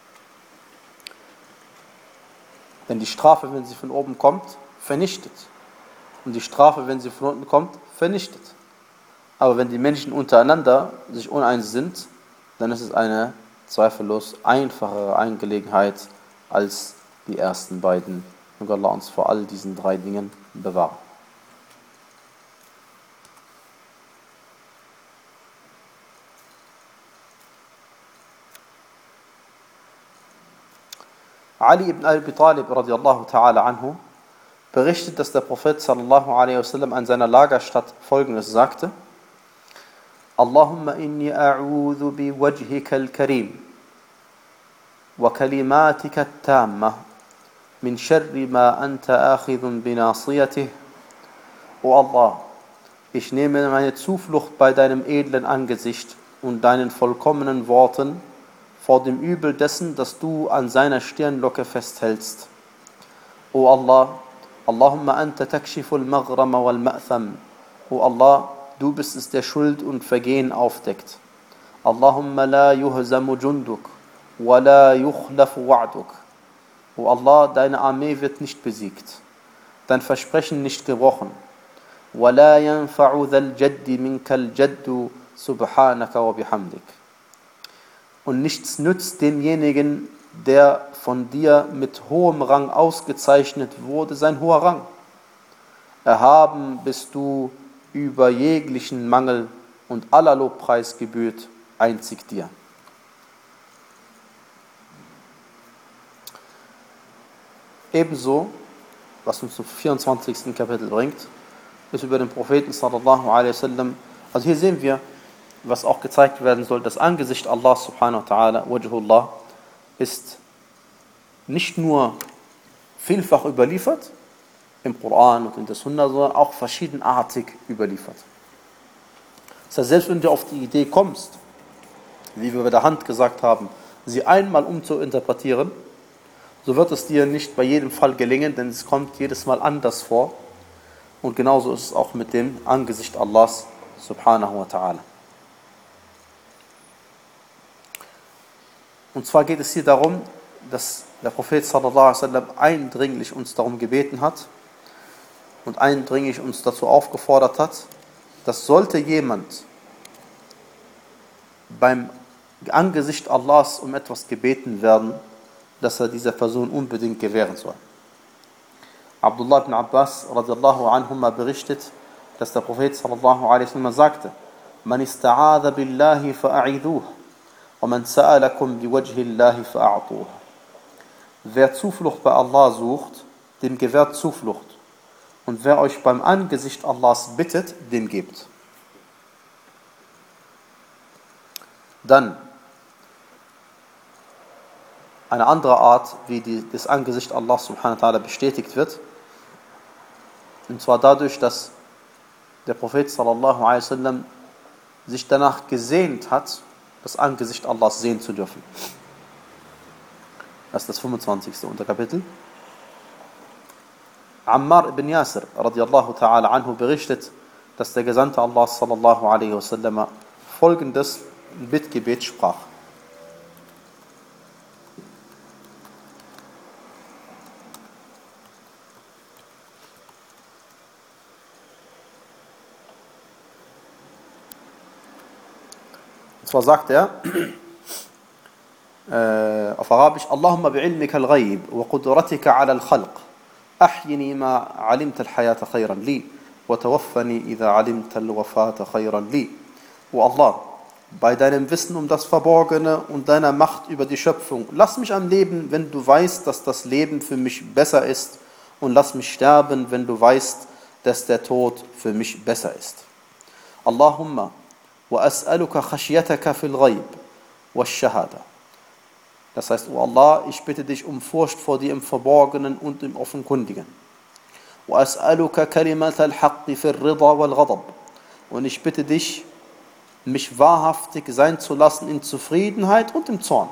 Denn die Strafe, wenn sie von oben kommt, vernichtet. Und die Strafe, wenn sie von unten kommt, vernichtet. Aber wenn die Menschen untereinander sich uneins sind, dann ist es eine zweifellos einfachere Angelegenheit als die ersten beiden. Möge Allah uns vor all diesen drei Dingen bewahren. Ali ibn Abi Talib radiallahu ta'ala anhu berichtet, dass der Prophet sallallahu alaihi wasallam an seiner Lagerstadt Folgendes sagte: Allahumma inni a'udhu bi wajhika al-karim wa kalimatika at-tamma min sharri ma anta akhidhun bi nasiyatih. O Allah, ich nehme meine Zuflucht bei deinem edlen Angesicht und deinen vollkommenen Worten vor dem Übel dessen, das du an seiner Stirnlocke festhältst. O Allah, Allahumma anta takshiful maghrama wal ma'tham. O Allah, du bist es, der Schuld und Vergehen aufdeckt. Allahumma la yuhzamu junduk wa la yukhlafu wa'duk. O Allah, deine Armee wird nicht besiegt, dein Versprechen nicht gebrochen. Wa la yanfa'u dhal jaddi minkal jaddu subhanaka wa bihamdik. Und nichts nützt demjenigen, der von dir mit hohem Rang ausgezeichnet wurde, sein hoher Rang. Erhaben bist du über jeglichen Mangel und aller Lobpreis gebührt einzig dir. Ebenso, was uns zum vierundzwanzigsten Kapitel bringt, ist über den Propheten sallallahu alaihi wasallam. Also hier sehen wir, was auch gezeigt werden soll, das Angesicht Allah subhanahu wa ta'ala, Wajhullah, ist nicht nur vielfach überliefert, im Koran und in der Sunna, sondern auch verschiedenartig überliefert. Das heißt, selbst wenn du auf die Idee kommst, wie wir bei der Hand gesagt haben, sie einmal umzuinterpretieren, so wird es dir nicht bei jedem Fall gelingen, denn es kommt jedes Mal anders vor. Und genauso ist es auch mit dem Angesicht Allahs subhanahu wa ta'ala. Und zwar geht es hier darum, dass der Prophet sallallahu alaihi wasallam eindringlich uns darum gebeten hat und eindringlich uns dazu aufgefordert hat, dass sollte jemand beim Angesicht Allahs um etwas gebeten werden, dass er dieser Person unbedingt gewähren soll. Abdullah ibn Abbas radiallahu anhuma berichtet, dass der Prophet sallallahu alaihi wasallam sagte: Man ista'adha billahi fa'a'iduh wa man sa'alakum biwajhi Allahi fa'a'tuh. Wer Zuflucht bei Allah sucht, dem gewährt Zuflucht. Und wer euch beim Angesicht Allahs bittet, dem gebt. Dann eine andere Art, wie die, das Angesicht Allah subhanahu wa ta'ala bestätigt wird. Und zwar dadurch, dass der Prophet sallallahu alaihi wasallam sich danach gesehnt hat, das Angesicht Allahs sehen zu dürfen. Das ist das fünfundzwanzigste Unterkapitel. Ammar ibn Yasir radiallahu ta'ala anhu berichtet, dass der Gesandte Allah sallallahu alaihi wasallam folgendes Bittgebet sprach. Und zwar sagt er äh, auf Arabisch: Allahumma bi'ilmika al-ghayb wa qudratika ala al-khalq ahyini ma alimta al-hayata khayran li wa tawaffani idha alimta al-wafata khayran li. O Allah, bei deinem Wissen um das Verborgene und deiner Macht über die Schöpfung, lass mich am Leben, wenn du weißt, dass das Leben für mich besser ist, und lass mich sterben, wenn du weißt, dass der Tod für mich besser ist. Allahumma wa as'aluka khashyataka fil ghayb wa shahada. Das heißt, O Allah, ich bitte dich um Furcht vor dir im Verborgenen und im Offenkundigen. Wa as'aluka kalimat al-haqqi fil rida wal ghadab. Und ich bitte dich, mich wahrhaftig sein zu lassen in Zufriedenheit und im Zorn.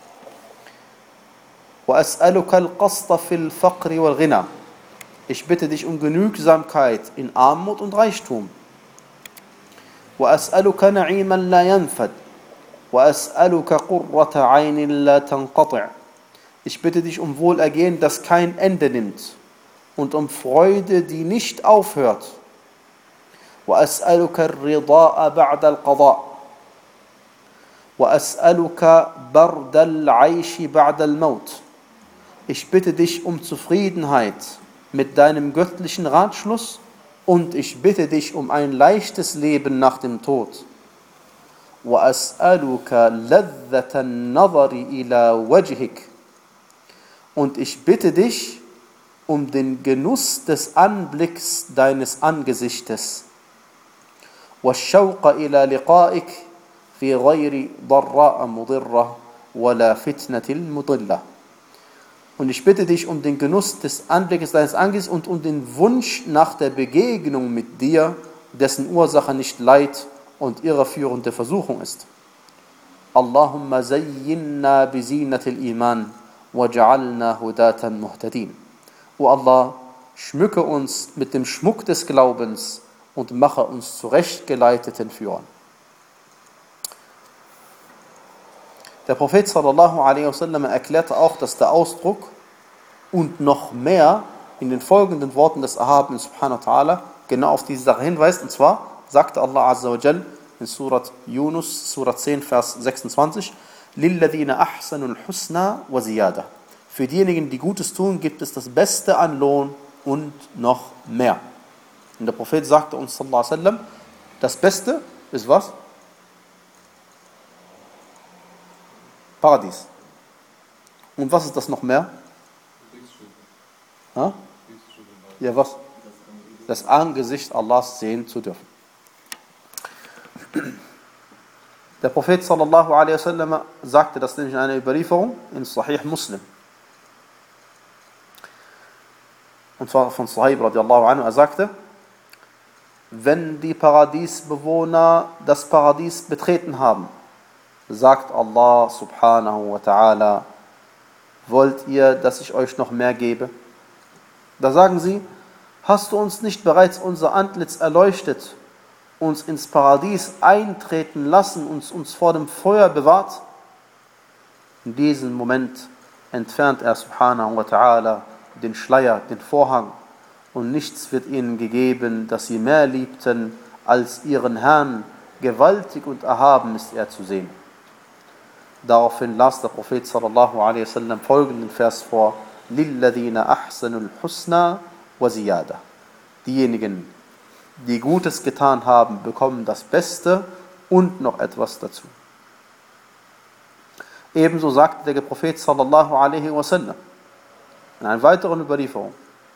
Wa as'aluka al-qasta fil faqri wal ghina. Ich bitte dich um Genügsamkeit in Armut und Reichtum. Wa as'aluka na'iman la yanfad. Wa as'aluka qurrata 'aynin la tanqati'. Ich bitte dich um Wohlergehen, das kein Ende nimmt, und um Freude, die nicht aufhört. وأسألك الرضاء بعد القضاء وأسألك برد العيش بعد الموت. Ich bitte dich um Zufriedenheit mit deinem göttlichen Ratschluss, und ich bitte dich um ein leichtes Leben nach dem Tod. وأسألك لذة النظر إلى وجهك. Und ich bitte dich um den Genuss des Anblicks deines Angesichtes. والشوق إلى لقائك في غير ضراء مضرة ولا فتنة مضلة. Und ich bitte dich um den Genuss des Anblickes deines Angesichts und um den Wunsch nach der Begegnung mit dir, dessen Ursache nicht Leid und irreführende Versuchung ist. Allahumma zayyinna bi zinatil iman waj'alna hudatan muhtadin. O Allah, schmücke uns mit dem Schmuck des Glaubens und mache uns zurechtgeleiteten Führern. Der Prophet sallallahu alaihi wasallam erklärte auch, dass der Ausdruck und noch mehr in den folgenden Worten des Erhabenen subhanahu wa ta'ala genau auf diese Sache hinweist. Und zwar sagte Allah azza wa jal in Surat Yunus, Surat zehn, Vers sechsundzwanzig: Lilladhina ahsanul husna wa ziyada. Für diejenigen, die Gutes tun, gibt es das Beste an Lohn und noch mehr. Und der Prophet sagte uns sallallahu alaihi wasallam, das Beste ist was? Paradies. Und was ist das noch mehr? Ja, was? Das Angesicht Allahs sehen zu dürfen. Der Prophet sallallahu alaihi wasallam sagte das nämlich in einer Überlieferung in Sahih Muslim. Und zwar von Sahib radiallahu anhu, er sagte, wenn die Paradiesbewohner das Paradies betreten haben, sagt Allah subhanahu wa ta'ala, wollt ihr, dass ich euch noch mehr gebe? Da sagen sie, hast du uns nicht bereits unser Antlitz erleuchtet, uns ins Paradies eintreten lassen und uns vor dem Feuer bewahrt? In diesem Moment entfernt er subhanahu wa ta'ala den Schleier, den Vorhang, und nichts wird ihnen gegeben, das sie mehr liebten, als ihren Herrn. Gewaltig und erhaben ist er zu sehen. Daraufhin las der Prophet sallallahu alaihi wasallam folgenden Vers vor: Lilladhina ahsanul husna wa ziyada. Diejenigen, die Gutes getan haben, bekommen das Beste und noch etwas dazu. Ebenso sagte der Prophet sallallahu alaihi wasallam in einer weiteren Überlieferung: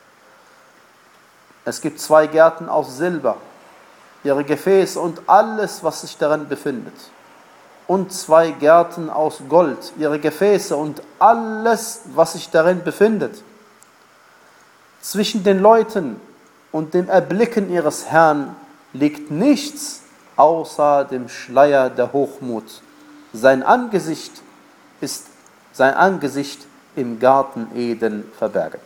Es gibt zwei Gärten aus Silber, ihre Gefäße und alles, was sich darin befindet. Und zwei Gärten aus Gold, ihre Gefäße und alles, was sich darin befindet. Zwischen den Leuten und dem Erblicken ihres Herrn liegt nichts außer dem Schleier der Hochmut. Sein Angesicht ist sein Angesicht im Garten Eden verberget.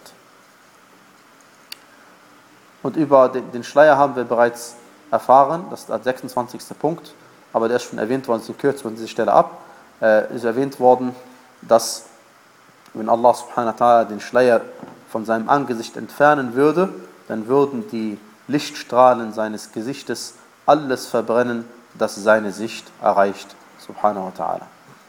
Und über den Schleier haben wir bereits erfahren, das ist der sechsundzwanzigste Punkt, aber der ist schon erwähnt worden, so kürzen wir diese Stelle ab. Äh, ist erwähnt worden, dass wenn Allah subhanahu wa ta'ala den Schleier von seinem Angesicht entfernen würde, dann würden die Lichtstrahlen seines Gesichtes alles verbrennen, das seine Sicht erreicht, subhanahu wa ta'ala.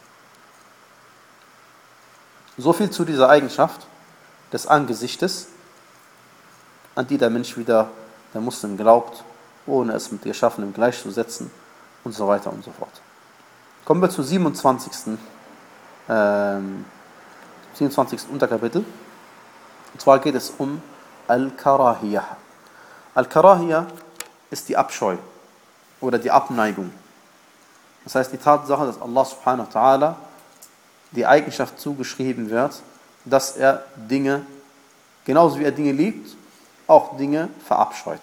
So viel zu dieser Eigenschaft des Angesichtes, an die der Mensch wieder, der Muslim, glaubt, ohne es mit Geschaffenem gleichzusetzen und so weiter und so fort. Kommen wir zu siebenundzwanzigsten. Ähm, siebenundzwanzigsten Unterkapitel. Und zwar geht es um Al-Karahiyah. Al-Karahiyah ist die Abscheu oder die Abneigung. Das heißt die Tatsache, dass Allah subhanahu wa ta'ala die Eigenschaft zugeschrieben wird, dass er Dinge, genauso wie er Dinge liebt, auch Dinge verabscheut.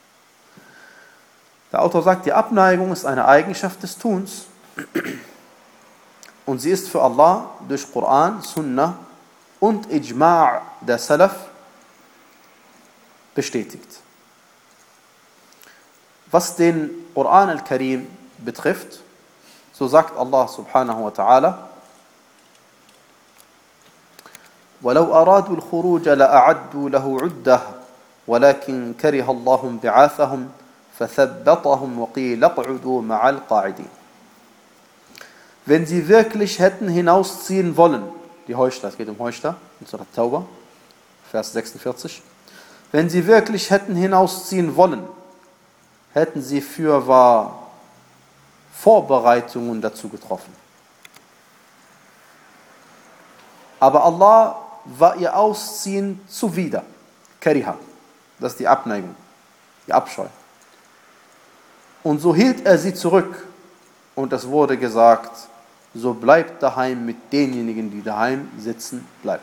Der Autor sagt, die Abneigung ist eine Eigenschaft des Tuns und sie ist für Allah durch Koran, Sunnah und Ijma' der Salaf bestätigt. Was den Koran al-Karim betrifft, so sagt Allah subhanahu wa ta'ala: وَلَوْ أَرَادُوا الْخُرُوجَ لَأَعَدُّوا لَهُ عُدَّةً وَلَكِنْ كَرِهَ اللَّهُ بِعَاثَهُمْ فَثَبَّطَهُمْ وَقِيلَ اقْعُدُوا مَعَ الْقَاعِدِينَ. Wenn sie wirklich hätten hinausziehen wollen, die Heuchler, es geht um Heuchler, in Surah Tauba, Vers sechsundvierzig, wenn sie wirklich hätten hinausziehen wollen, hätten sie fürwahr Vorbereitungen dazu getroffen. Aber Allah war ihr Ausziehen zuwider. Kariha, das ist die Abneigung, die Abscheu. Und so hielt er sie zurück. Und es wurde gesagt, so bleibt daheim mit denjenigen, die daheim sitzen, bleiben.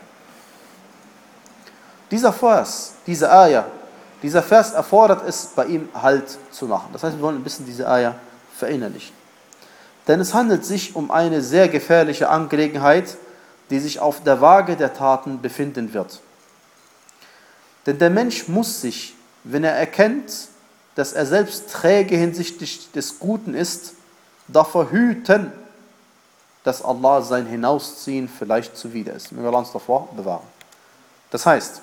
Dieser Vers, diese Ayah, dieser Vers erfordert es, bei ihm Halt zu machen. Das heißt, wir wollen ein bisschen diese Ayah verinnerlichen. Denn es handelt sich um eine sehr gefährliche Angelegenheit, die sich auf der Waage der Taten befinden wird. Denn der Mensch muss sich, wenn er erkennt, dass er selbst träge hinsichtlich des Guten ist, davor hüten, dass Allah sein Hinausziehen vielleicht zuwider ist. Möge Allah uns davor bewahren. Das heißt,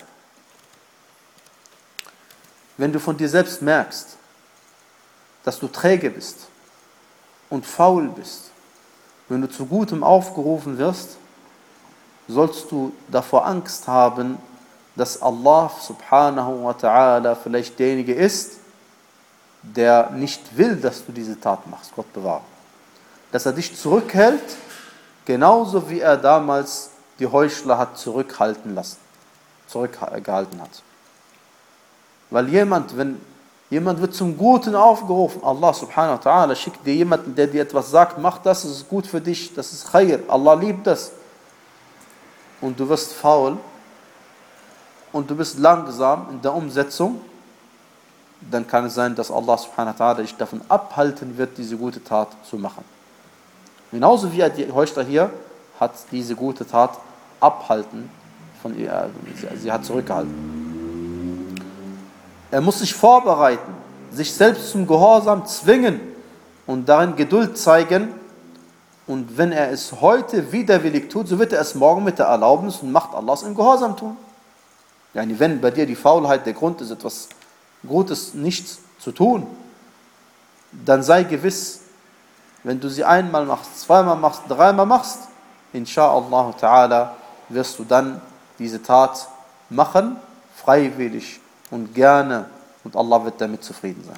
wenn du von dir selbst merkst, dass du träge bist und faul bist, wenn du zu Gutem aufgerufen wirst, sollst du davor Angst haben, dass Allah subhanahu wa ta'ala vielleicht derjenige ist, der nicht will, dass du diese Tat machst. Gott bewahre. Dass er dich zurückhält, genauso wie er damals die Heuchler hat zurückhalten lassen, zurückgehalten hat. Weil jemand, wenn jemand wird zum Guten aufgerufen, Allah subhanahu wa ta'ala schickt dir jemanden, der dir etwas sagt, mach das, das ist gut für dich, das ist Khair, Allah liebt das. Und du wirst faul und du bist langsam in der Umsetzung, dann kann es sein, dass Allah subhanahu wa ta'ala dich davon abhalten wird, diese gute Tat zu machen. Genauso wie die Heuchler hier hat diese gute Tat abhalten von ihr, sie, sie hat zurückgehalten. Er muss sich vorbereiten, sich selbst zum Gehorsam zwingen und darin Geduld zeigen. Und wenn er es heute widerwillig tut, so wird er es morgen mit der Erlaubnis und Macht Allahs im Gehorsam tun. Yani wenn bei dir die Faulheit der Grund ist, etwas Gutes nichts zu tun, dann sei gewiss, wenn du sie einmal machst, zweimal machst, dreimal machst, insha'Allah ta'ala wirst du dann diese Tat machen, freiwillig und gerne, und Allah wird damit zufrieden sein.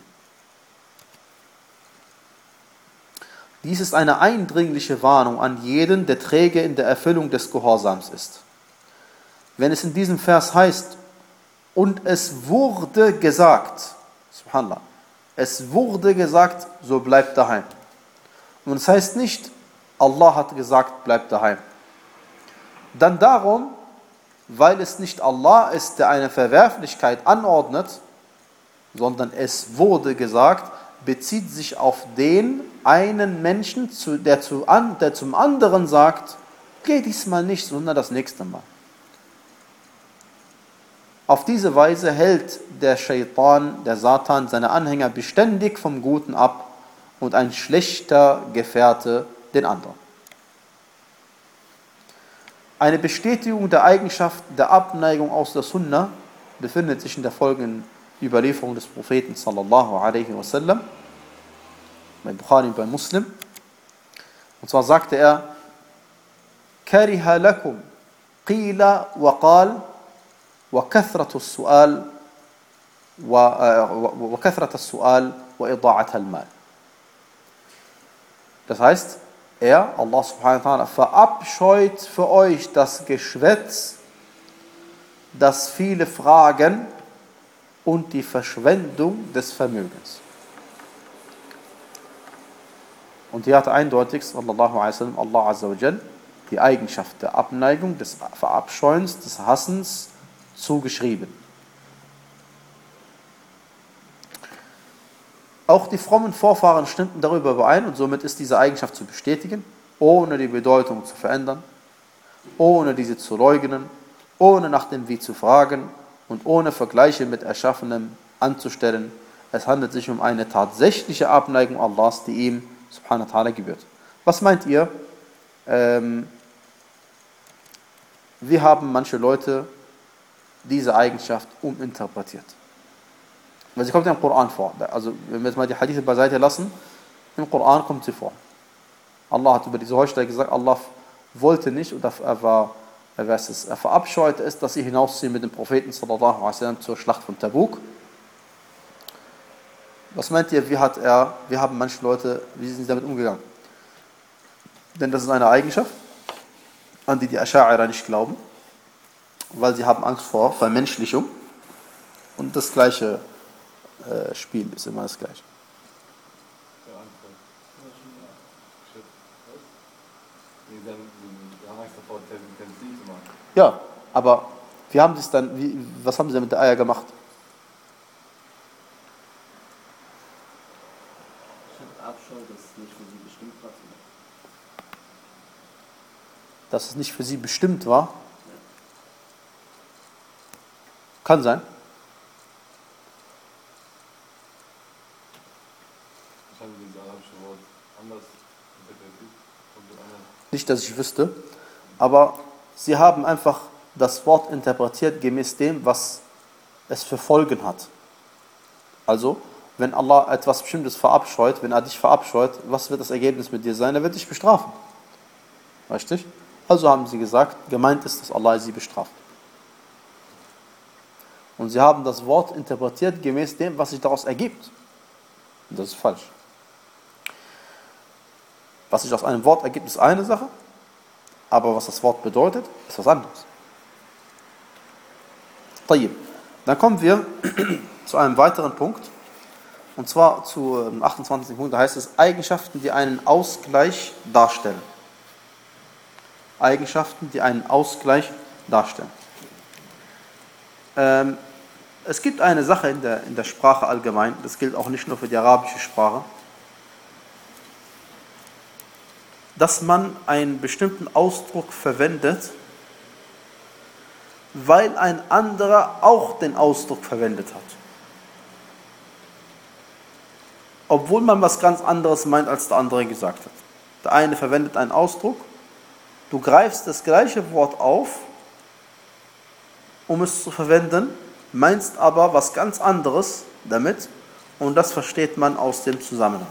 Dies ist eine eindringliche Warnung an jeden, der träge in der Erfüllung des Gehorsams ist. Wenn es in diesem Vers heißt, und es wurde gesagt, subhanallah, es wurde gesagt, so bleibt daheim. Und es heißt nicht, Allah hat gesagt, bleibt daheim. Dann darum, weil es nicht Allah ist, der eine Verwerflichkeit anordnet, sondern es wurde gesagt, bezieht sich auf den einen Menschen, der, zu, der zum anderen sagt, geh diesmal nicht, sondern das nächste Mal. Auf diese Weise hält der Shaitan, der Satan, seine Anhänger beständig vom Guten ab und ein schlechter Gefährte den anderen. Eine Bestätigung der Eigenschaft der Abneigung aus der Sunna befindet sich in der folgenden Überlieferung des Propheten sallallahu alaihi wasallam, bei Bukhari und bei Muslim. Und zwar sagte er, Kariha lakum qila wa qal wa kathratu as-su'al wa kathratu as-su'al wa ida'at al-mal. Das heißt, er, Allah subhanahu wa ta'ala, verabscheut für euch das Geschwätz, das viele Fragen und die Verschwendung des Vermögens. Und hier hat eindeutig, sallallahu alaihi wasallam, Allah azza wa jal, die Eigenschaft der Abneigung, des Verabscheuens, des Hassens zugeschrieben. Auch die frommen Vorfahren stimmten darüber überein und somit ist diese Eigenschaft zu bestätigen, ohne die Bedeutung zu verändern, ohne diese zu leugnen, ohne nach dem Wie zu fragen und ohne Vergleiche mit Erschaffenem anzustellen. Es handelt sich um eine tatsächliche Abneigung Allahs, die ihm subhanahu wa ta'ala gebührt. Was meint ihr? Ähm, wie haben manche Leute diese Eigenschaft uminterpretiert? Weil sie kommt ja im Koran vor. Also wenn wir jetzt mal die Hadithe beiseite lassen, im Koran kommt sie vor. Allah hat über diese Heuchler gesagt, Allah wollte nicht, oder er war, er, es, er verabscheute es, dass sie hinausziehen mit dem Propheten sallallahu alaihi wasallam zur Schlacht von Tabuk. Was meint ihr, wie hat er, wie haben manche Leute, wie sind sie damit umgegangen? Denn das ist eine Eigenschaft, an die die Ascha'ira nicht glauben, weil sie haben Angst vor Vermenschlichung. Und das gleiche äh, Spiel ist immer das gleiche. Ja, aber wie haben sie es dann, wie, was haben sie mit der Eier gemacht? Dass es nicht für sie bestimmt war? Kann sein. Nicht, dass ich wüsste, aber sie haben einfach das Wort interpretiert gemäß dem, was es für Folgen hat. Also, wenn Allah etwas Bestimmtes verabscheut, wenn er dich verabscheut, was wird das Ergebnis mit dir sein? Er wird dich bestrafen. Richtig? Also haben sie gesagt, gemeint ist, dass Allah sie bestraft. Und sie haben das Wort interpretiert gemäß dem, was sich daraus ergibt. Und das ist falsch. Was sich aus einem Wort ergibt, ist eine Sache, aber was das Wort bedeutet, ist was anderes. طيب. Dann kommen wir zu einem weiteren Punkt, und zwar zu achtundzwanzigsten Punkt, da heißt es Eigenschaften, die einen Ausgleich darstellen. Eigenschaften, die einen Ausgleich darstellen. Ähm, es gibt eine Sache in der, in der Sprache allgemein, das gilt auch nicht nur für die arabische Sprache, dass man einen bestimmten Ausdruck verwendet, weil ein anderer auch den Ausdruck verwendet hat. Obwohl man was ganz anderes meint, als der andere gesagt hat. Der eine verwendet einen Ausdruck, du greifst das gleiche Wort auf, um es zu verwenden, meinst aber was ganz anderes damit, und das versteht man aus dem Zusammenhang.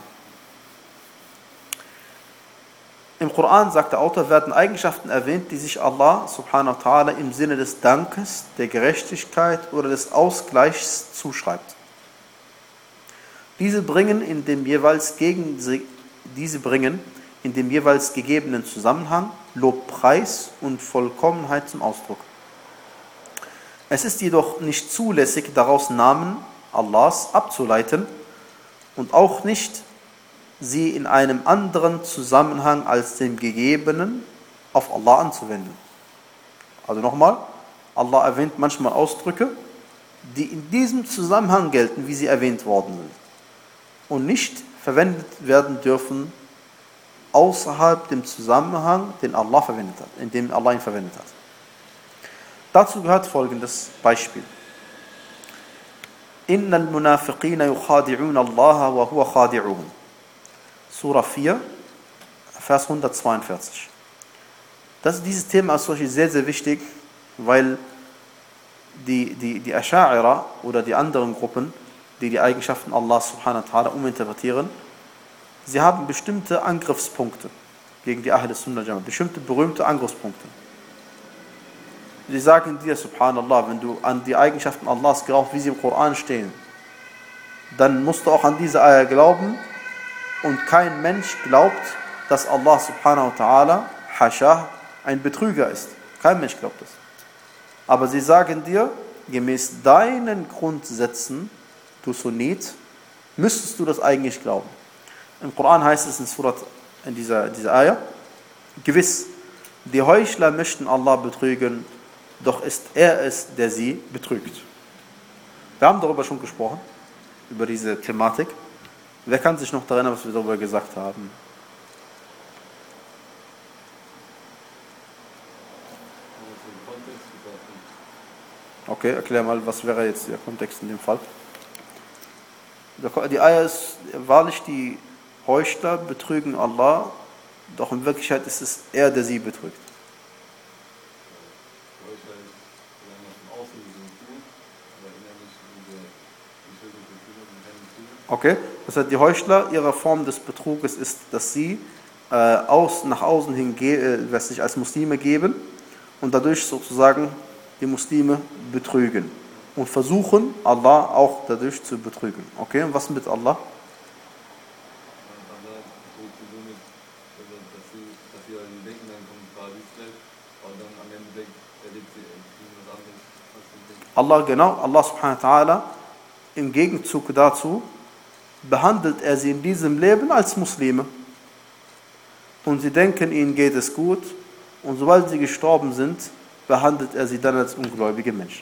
Im Koran, sagt der Autor, werden Eigenschaften erwähnt, die sich Allah subhanahu wa ta'ala im Sinne des Dankes, der Gerechtigkeit oder des Ausgleichs zuschreibt. Diese bringen in dem jeweils gegen, diese bringen in dem jeweils gegebenen Zusammenhang Lobpreis und Vollkommenheit zum Ausdruck. Es ist jedoch nicht zulässig, daraus Namen Allahs abzuleiten und auch nicht, sie in einem anderen Zusammenhang als dem Gegebenen auf Allah anzuwenden. Also nochmal, Allah erwähnt manchmal Ausdrücke, die in diesem Zusammenhang gelten, wie sie erwähnt worden sind, und nicht verwendet werden dürfen außerhalb dem Zusammenhang, den Allah verwendet hat, in dem Allah ihn verwendet hat. Dazu gehört folgendes Beispiel. Innal munafiqina yukhadi'una Allah wa huwa khadi'uhum. Surah vier, Vers hundertzweiundvierzig. Das, dieses Thema ist sehr, sehr wichtig, weil die, die, die Ascha'ira oder die anderen Gruppen, die die Eigenschaften Allah subhanahu wa ta'ala uminterpretieren, sie haben bestimmte Angriffspunkte gegen die Ahl Sunnah Jama'a, bestimmte berühmte Angriffspunkte. Sie sagen dir, subhanallah, wenn du an die Eigenschaften Allahs glaubst, wie sie im Koran stehen, dann musst du auch an diese Ayah glauben, und kein Mensch glaubt, dass Allah subhanahu wa ta'ala, Hascha, ein Betrüger ist. Kein Mensch glaubt das. Aber sie sagen dir, gemäß deinen Grundsätzen, du Sunnit, müsstest du das eigentlich glauben. Im Koran heißt es in Surat, in dieser, dieser Ayah, gewiss, die Heuchler möchten Allah betrügen, doch ist er es, der sie betrügt. Wir haben darüber schon gesprochen, über diese Thematik. Wer kann sich noch daran erinnern, was wir darüber gesagt haben? Okay, erklär mal, was wäre jetzt der Kontext in dem Fall? Die Ayah ist, wahrlich die Heuchler betrügen Allah, doch in Wirklichkeit ist es er, der sie betrügt. Okay, das heißt, die Heuchler, ihre Form des Betruges ist, dass sie äh, aus, nach außen hin äh, sich als Muslime geben und dadurch sozusagen die Muslime betrügen und versuchen, Allah auch dadurch zu betrügen. Okay, und was mit Allah? Allah, genau, Allah subhanahu wa ta'ala, im Gegenzug dazu behandelt er sie in diesem Leben als Muslime. Und sie denken, ihnen geht es gut, und sobald sie gestorben sind, behandelt er sie dann als ungläubige Menschen.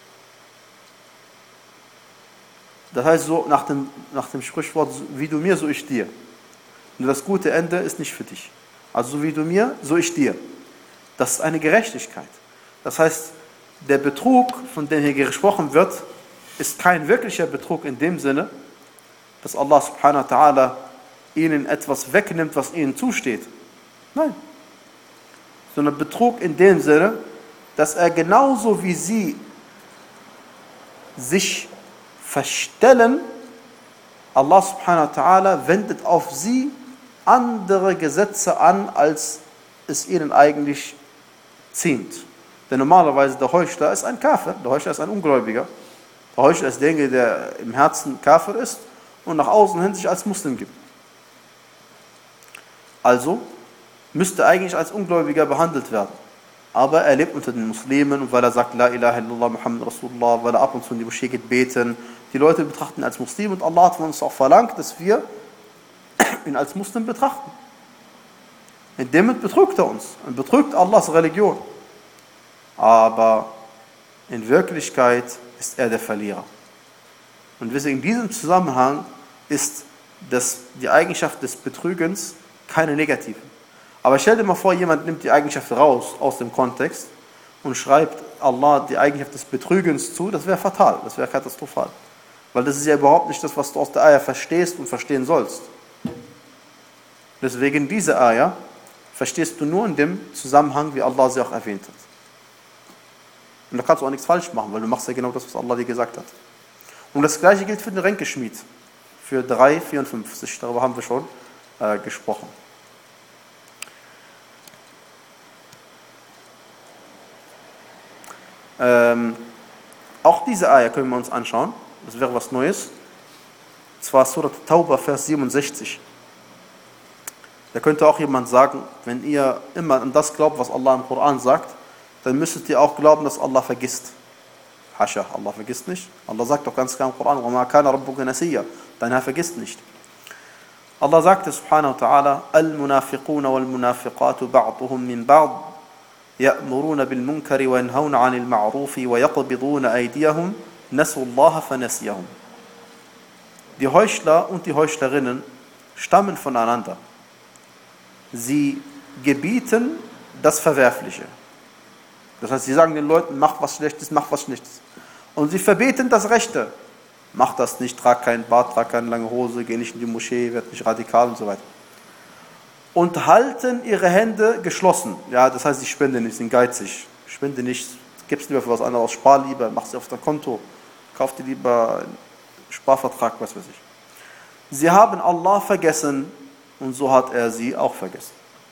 Das heißt so nach dem, nach dem Sprichwort, wie du mir, so ich dir. Nur das gute Ende ist nicht für dich. Also so wie du mir, so ich dir. Das ist eine Gerechtigkeit. Das heißt, der Betrug, von dem hier gesprochen wird, ist kein wirklicher Betrug in dem Sinne, dass Allah subhanahu wa ta'ala ihnen etwas wegnimmt, was ihnen zusteht. Nein. Sondern Betrug in dem Sinne, dass er genauso wie sie sich verstellen, Allah subhanahu wa ta'ala wendet auf sie andere Gesetze an, als es ihnen eigentlich ziemt. Denn normalerweise der Heuchler ist ein Kafir, der Heuchler ist ein Ungläubiger. Der Heuchler ist derjenige, der im Herzen Kafir ist und nach außen hin sich als Muslim gibt. Also müsste eigentlich als Ungläubiger behandelt werden. aber er lebt unter den Muslimen und weil er sagt, La ilaha illallah Muhammad Rasulullah, weil er ab und zu in die Moschee geht beten. Die Leute betrachten ihn als Muslim und Allah hat von uns auch verlangt, dass wir ihn als Muslim betrachten. Und damit betrügt er uns und betrügt Allahs Religion. Aber in Wirklichkeit ist er der Verlierer. Und deswegen in diesem Zusammenhang ist das, die Eigenschaft des Betrügens keine negative. Aber stell dir mal vor, jemand nimmt die Eigenschaft raus aus dem Kontext und schreibt Allah die Eigenschaft des Betrügens zu, das wäre fatal, das wäre katastrophal. Weil das ist ja überhaupt nicht das, was du aus der Ayah verstehst und verstehen sollst. Deswegen diese Ayah verstehst du nur in dem Zusammenhang, wie Allah sie auch erwähnt hat. Und da kannst du auch nichts falsch machen, weil du machst ja genau das, was Allah dir gesagt hat. Und das gleiche gilt für den Ränkeschmied, für drei vierundfünfzig, darüber haben wir schon äh, gesprochen. Ähm, auch diese Ayah können wir uns anschauen, das wäre was Neues. Und zwar Surat Tauba, Vers siebenundsechzig. Da könnte auch jemand sagen, wenn ihr immer an das glaubt, was Allah im Koran sagt, dann müsstet ihr auch glauben, dass Allah vergisst. Hascha, Allah vergisst nicht. Allah sagt doch ganz klar im Koran, وَمَا كَانَ رَبُّكَ نَسِيًّا. Dein Herr vergisst nicht. Allah sagte subhanahu wa ta'ala, الْمُنَافِقُونَ وَالْمُنَافِقَاتُ بَعْضُهُمْ مِنْ بَعْضٍ يَأْمُرُونَ بِالْمُنْكَرِ وَيَنْهَوْنَ عَنِ الْمَعْرُوفِ وَيَقْبِضُونَ أَيْدِيَهُمْ نَسُوا اللَّهَ فَنَسِيَهُمْ. Die Heuchler und die Heuchlerinnen stammen voneinander. Sie gebieten das Verwerfliche. Das heißt, sie sagen den Leuten, mach was Schlechtes, mach was Schlechtes. Und sie verbieten das Rechte. Mach das nicht, trag keinen Bart, trag keine lange Hose, geh nicht in die Moschee, werd nicht radikal und so weiter. Und halten ihre Hände geschlossen. Ja, das heißt, sie spenden nicht, sind geizig. Spende nicht, gib's lieber für was anderes, spar lieber, mach sie auf dein Konto, kauf dir lieber einen Sparvertrag, was weiß ich. Sie haben Allah vergessen und so hat er sie auch vergessen.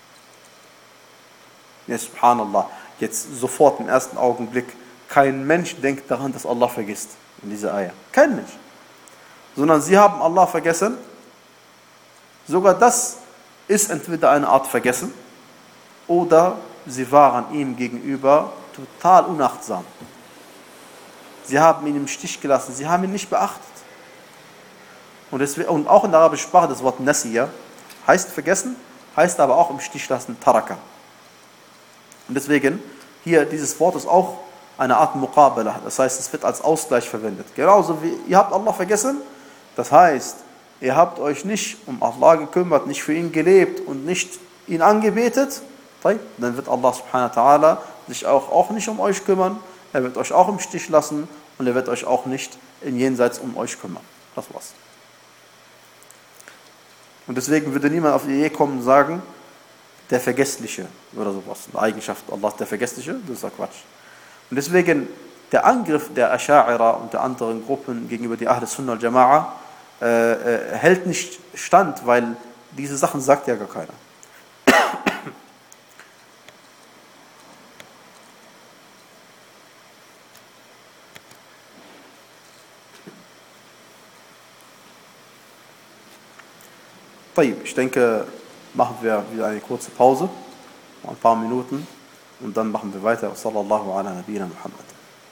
Ja, subhanallah. Jetzt sofort im ersten Augenblick, kein Mensch denkt daran, dass Allah vergisst in dieser Ayah. Kein Mensch. Sondern sie haben Allah vergessen. Sogar das ist entweder eine Art Vergessen oder sie waren ihm gegenüber total unachtsam. Sie haben ihn im Stich gelassen, sie haben ihn nicht beachtet. Und, deswegen, und auch in der arabischen Sprache das Wort Nasiya heißt vergessen, heißt aber auch im Stich lassen Taraka. Und deswegen, hier dieses Wort ist auch eine Art Muqabala, das heißt, es wird als Ausgleich verwendet. Genauso wie, ihr habt Allah vergessen, das heißt, ihr habt euch nicht um Allah gekümmert, nicht für ihn gelebt und nicht ihn angebetet, dann wird Allah subhanahu wa ta'ala sich auch, auch nicht um euch kümmern, er wird euch auch im Stich lassen und er wird euch auch nicht in Jenseits um euch kümmern. Das war's. Und deswegen würde niemand auf die Idee kommen und sagen, der Vergessliche oder sowas. Eine Eigenschaft Allahs, der Vergessliche, das ist ja Quatsch. Und deswegen der Angriff der Asha'ira und der anderen Gruppen gegenüber die Ahl Sunnah al-Jama'a äh, äh, hält nicht stand, weil diese Sachen sagt ja gar keiner. Ich denke, machen wir wieder eine kurze Pause, ein paar Minuten, und dann machen wir weiter. Sallallahu ala nabiyina Muhammad.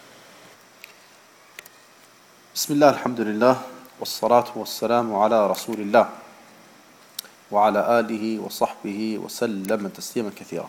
Bismillah, alhamdulillah, wassalatu wassalamu ala Rasulillah, wa ala alihi wa sahbihi wa sallam tasliman kathira.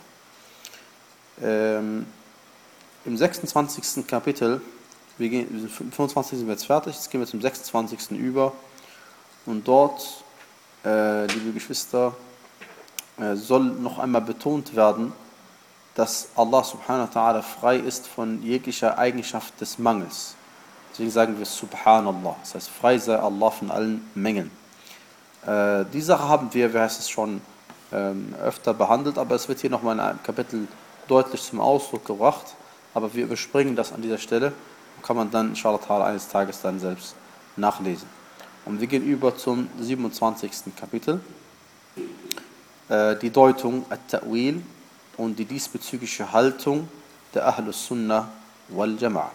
Ähm, Im sechsundzwanzigsten Kapitel, wir gehen, im fünfundzwanzigsten sind wir jetzt fertig, jetzt gehen wir zum sechsundzwanzigsten über, und dort, Äh, liebe Geschwister, äh, soll noch einmal betont werden, dass Allah subhanahu wa ta'ala frei ist von jeglicher Eigenschaft des Mangels. Deswegen sagen wir Subhanallah, das heißt, frei sei Allah von allen Mängeln. Äh, die Sache haben wir, wie heißt es, schon ähm, öfter behandelt, aber es wird hier nochmal in einem Kapitel deutlich zum Ausdruck gebracht, aber wir überspringen das an dieser Stelle, kann man dann inshallah ta'ala eines Tages dann selbst nachlesen. Und wir gehen über zum siebenundzwanzigsten Kapitel, äh, die Deutung At-Ta'wil und die diesbezügliche Haltung der Ahlus Sunnah wal Jama'a.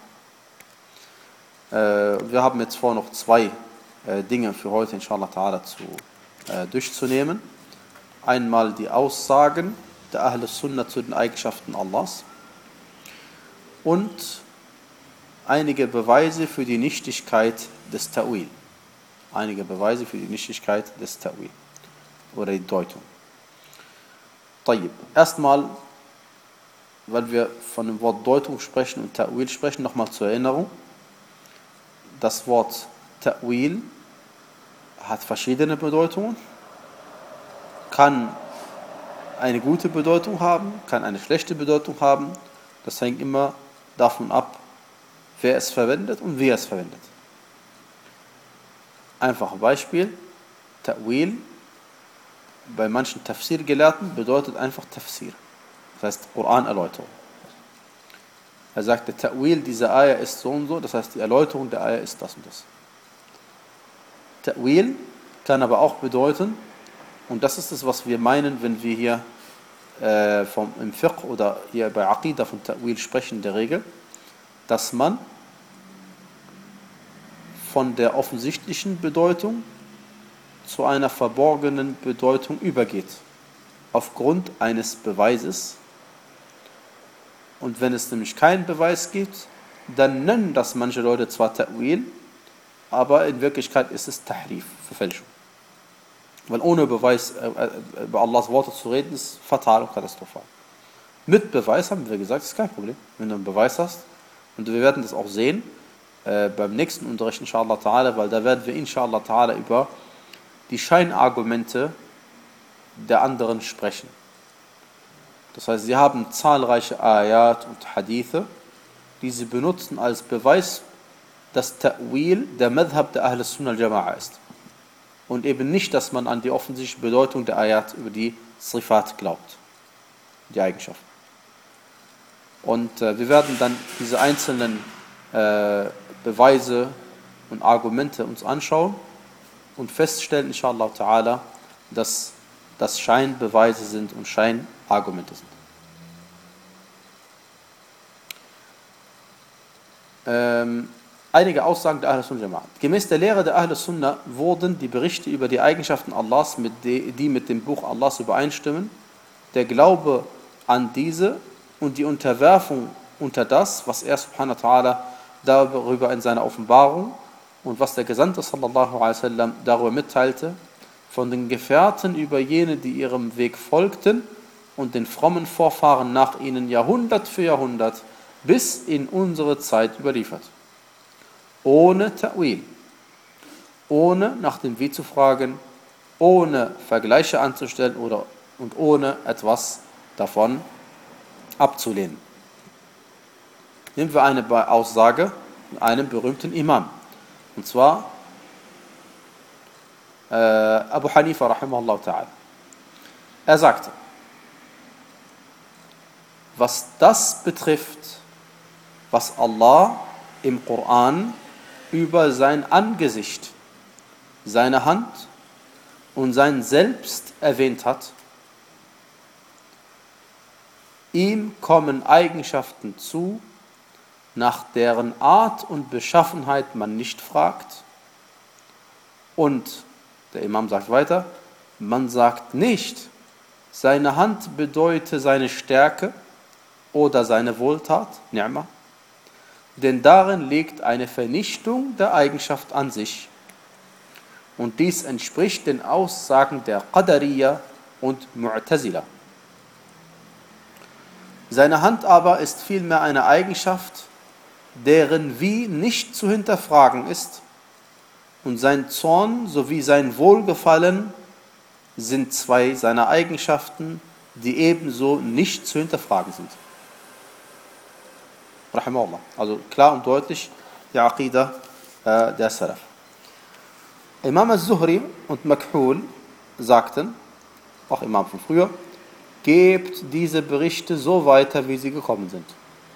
Äh, wir haben jetzt vor, noch zwei äh, Dinge für heute inshallah ta'ala zu, äh, durchzunehmen. Einmal die Aussagen der Ahlus Sunnah zu den Eigenschaften Allahs und einige Beweise für die Nichtigkeit des Ta'wil. Einige Beweise für die Nichtigkeit des Ta'wil oder die Deutung. طيب. Erstmal, weil wir von dem Wort Deutung sprechen und Ta'wil sprechen, nochmal zur Erinnerung. Das Wort Ta'wil hat verschiedene Bedeutungen, kann eine gute Bedeutung haben, kann eine schlechte Bedeutung haben. Das hängt immer davon ab, wer es verwendet und wie er es verwendet. Einfaches Beispiel, Ta'wil bei manchen Tafsir-Gelehrten bedeutet einfach Tafsir. Das heißt Koran-Erläuterung. Er sagt, der Ta'wil dieser Ayah ist so und so, das heißt die Erläuterung der Ayah ist das und das. Ta'wil kann aber auch bedeuten, und das ist es, was wir meinen, wenn wir hier äh, vom, im Fiqh oder hier bei Aqidah von Ta'wil sprechen, in der Regel, dass man von der offensichtlichen Bedeutung zu einer verborgenen Bedeutung übergeht, aufgrund eines Beweises. Und wenn es nämlich keinen Beweis gibt, dann nennen das manche Leute zwar Ta'wil, aber in Wirklichkeit ist es Tahrif, Verfälschung. Weil ohne Beweis äh, äh, über Allahs Worte zu reden, ist fatal und katastrophal. Mit Beweis haben wir gesagt, ist kein Problem. Wenn du einen Beweis hast, und wir werden das auch sehen, äh, beim nächsten Unterricht, inshallah ta'ala, weil da werden wir inshallah ta'ala über die Scheinargumente der anderen sprechen. Das heißt, sie haben zahlreiche Ayat und Hadithe, die sie benutzen als Beweis, dass Ta'wil der Madhab der Ahl Sunnah al-Jama'a ist. Und eben nicht, dass man an die offensichtliche Bedeutung der Ayat über die Sifat glaubt, die Eigenschaften. Und äh, wir werden dann diese einzelnen äh, Beweise und Argumente uns anschauen und feststellen, inshallah ta'ala, dass das Scheinbeweise sind und Scheinargumente sind. Ähm, einige Aussagen der Ahl Sunnah Jama'a. Gemäß der Lehre der Ahl Sunnah wurden die Berichte über die Eigenschaften Allahs, mit die, die mit dem Buch Allahs übereinstimmen, der Glaube an diese und die Unterwerfung unter das, was er subhanahu wa ta'ala darüber in seiner Offenbarung und was der Gesandte sallallahu alaihi wasallam darüber mitteilte, von den Gefährten über jene, die ihrem Weg folgten und den frommen Vorfahren nach ihnen Jahrhundert für Jahrhundert bis in unsere Zeit überliefert. Ohne Ta'wil, ohne nach dem Wie zu fragen, ohne Vergleiche anzustellen oder, und ohne etwas davon abzulehnen. Nehmen wir eine Aussage von einem berühmten Imam, und zwar äh, Abu Hanifa rahimahullah ta'ala. Er sagte, was das betrifft, was Allah im Koran über sein Angesicht, seine Hand und sein Selbst erwähnt hat, ihm kommen Eigenschaften zu, nach deren Art und Beschaffenheit man nicht fragt. Und der Imam sagt weiter, man sagt nicht, seine Hand bedeute seine Stärke oder seine Wohltat, Ni'mah, denn darin liegt eine Vernichtung der Eigenschaft an sich. Und dies entspricht den Aussagen der Qadariyya und Mu'tazila. Seine Hand aber ist vielmehr eine Eigenschaft, deren Wie nicht zu hinterfragen ist, und sein Zorn sowie sein Wohlgefallen sind zwei seiner Eigenschaften, die ebenso nicht zu hinterfragen sind. Rahimahullah. Also klar und deutlich die Aqidah äh, der Salaf. Imam al-Zuhri und Makhul sagten, auch Imam von früher, gebt diese Berichte so weiter, wie sie gekommen sind.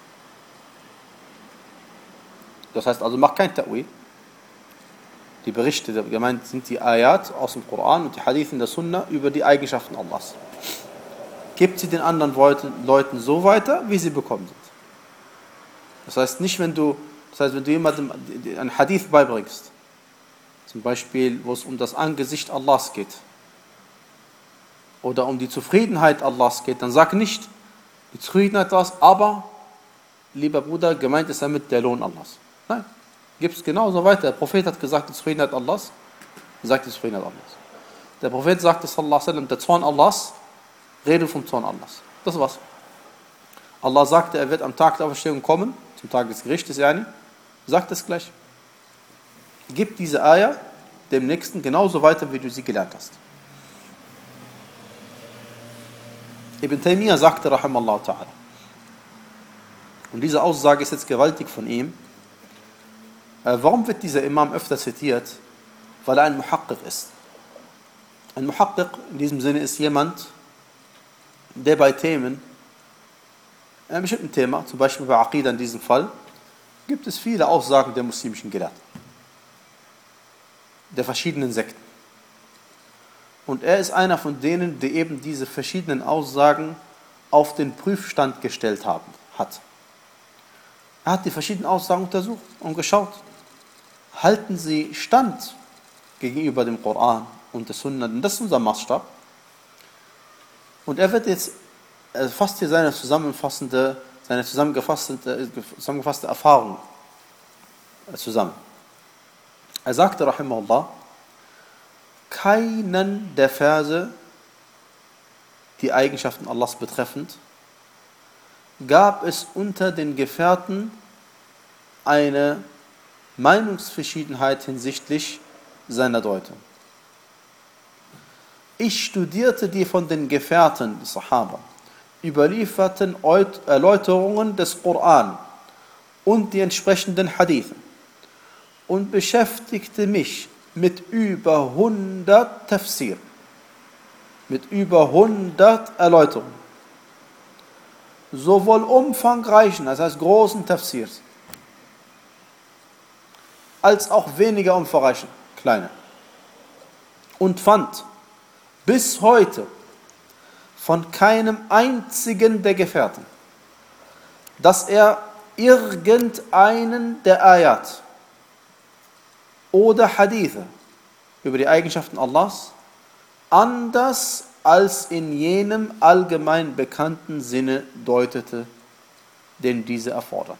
Das heißt also, macht kein Ta'wil. Die Berichte, die gemeint sind die Ayat aus dem Koran und die Hadithen der Sunna über die Eigenschaften Allahs. Gebt sie den anderen Leuten so weiter, wie sie bekommen sind. Das heißt nicht, wenn du, das heißt, wenn du jemandem ein Hadith beibringst, zum Beispiel, wo es um das Angesicht Allahs geht, oder um die Zufriedenheit Allahs geht, dann sag nicht, die Zufriedenheit Allahs, aber lieber Bruder, gemeint ist damit der Lohn Allahs. Nein, gibt es genauso weiter. Der Prophet hat gesagt, die Zufriedenheit Allahs, sagt die Zufriedenheit Allahs. Der Prophet sagte, sallallahu alaihi wasallam, der Zorn Allahs, rede vom Zorn Allahs. Das war's. Allah sagte, er wird am Tag der Auferstehung kommen, zum Tag des Gerichtes, yani, sagt es gleich. Gib diese Eier dem Nächsten genauso weiter, wie du sie gelernt hast. Ibn Taymiyyah sagte, rahimallahu ta'ala, und diese Aussage ist jetzt gewaltig von ihm, äh, warum wird dieser Imam öfter zitiert? Weil er ein Muhaqqiq ist. Ein Muhaqqiq in diesem Sinne ist jemand, der bei Themen, in einem bestimmten Thema, zum Beispiel bei Aqidah in diesem Fall, gibt es viele Aussagen der muslimischen Gelehrten, der verschiedenen Sekten. Und er ist einer von denen, der eben diese verschiedenen Aussagen auf den Prüfstand gestellt haben, hat. Er hat die verschiedenen Aussagen untersucht und geschaut, halten sie stand gegenüber dem Koran und der Sunna, denn das ist unser Maßstab. Und er wird jetzt, er fasst hier seine zusammenfassende, seine zusammengefasste, zusammengefasste Erfahrung zusammen. Er sagte, rahimahullah, keinen der Verse, die Eigenschaften Allahs betreffend, gab es unter den Gefährten eine Meinungsverschiedenheit hinsichtlich seiner Deutung. Ich studierte die von den Gefährten, die Sahaba, überlieferten Erläuterungen des Koran und die entsprechenden Hadithen und beschäftigte mich mit über hundert Tafsir, mit über hundert Erläuterungen, sowohl umfangreichen, das heißt großen Tafsirs, als auch weniger umfangreichen, kleine, und fand bis heute von keinem einzigen der Gefährten, dass er irgendeinen der Ayat oder Hadithe über die Eigenschaften Allahs anders als in jenem allgemein bekannten Sinne deutete, den diese erfordern.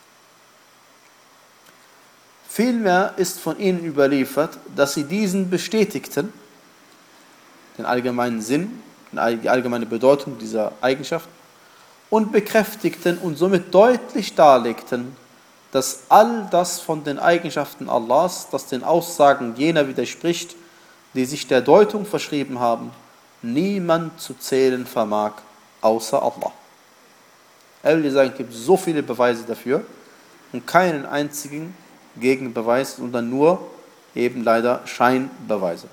Vielmehr ist von ihnen überliefert, dass sie diesen bestätigten, den allgemeinen Sinn, die allgemeine Bedeutung dieser Eigenschaft, und bekräftigten und somit deutlich darlegten, dass all das von den Eigenschaften Allahs, das den Aussagen jener widerspricht, die sich der Deutung verschrieben haben, niemand zu zählen vermag, außer Allah. Er will dir sagen, es gibt so viele Beweise dafür und keinen einzigen Gegenbeweis, sondern nur eben leider Scheinbeweise.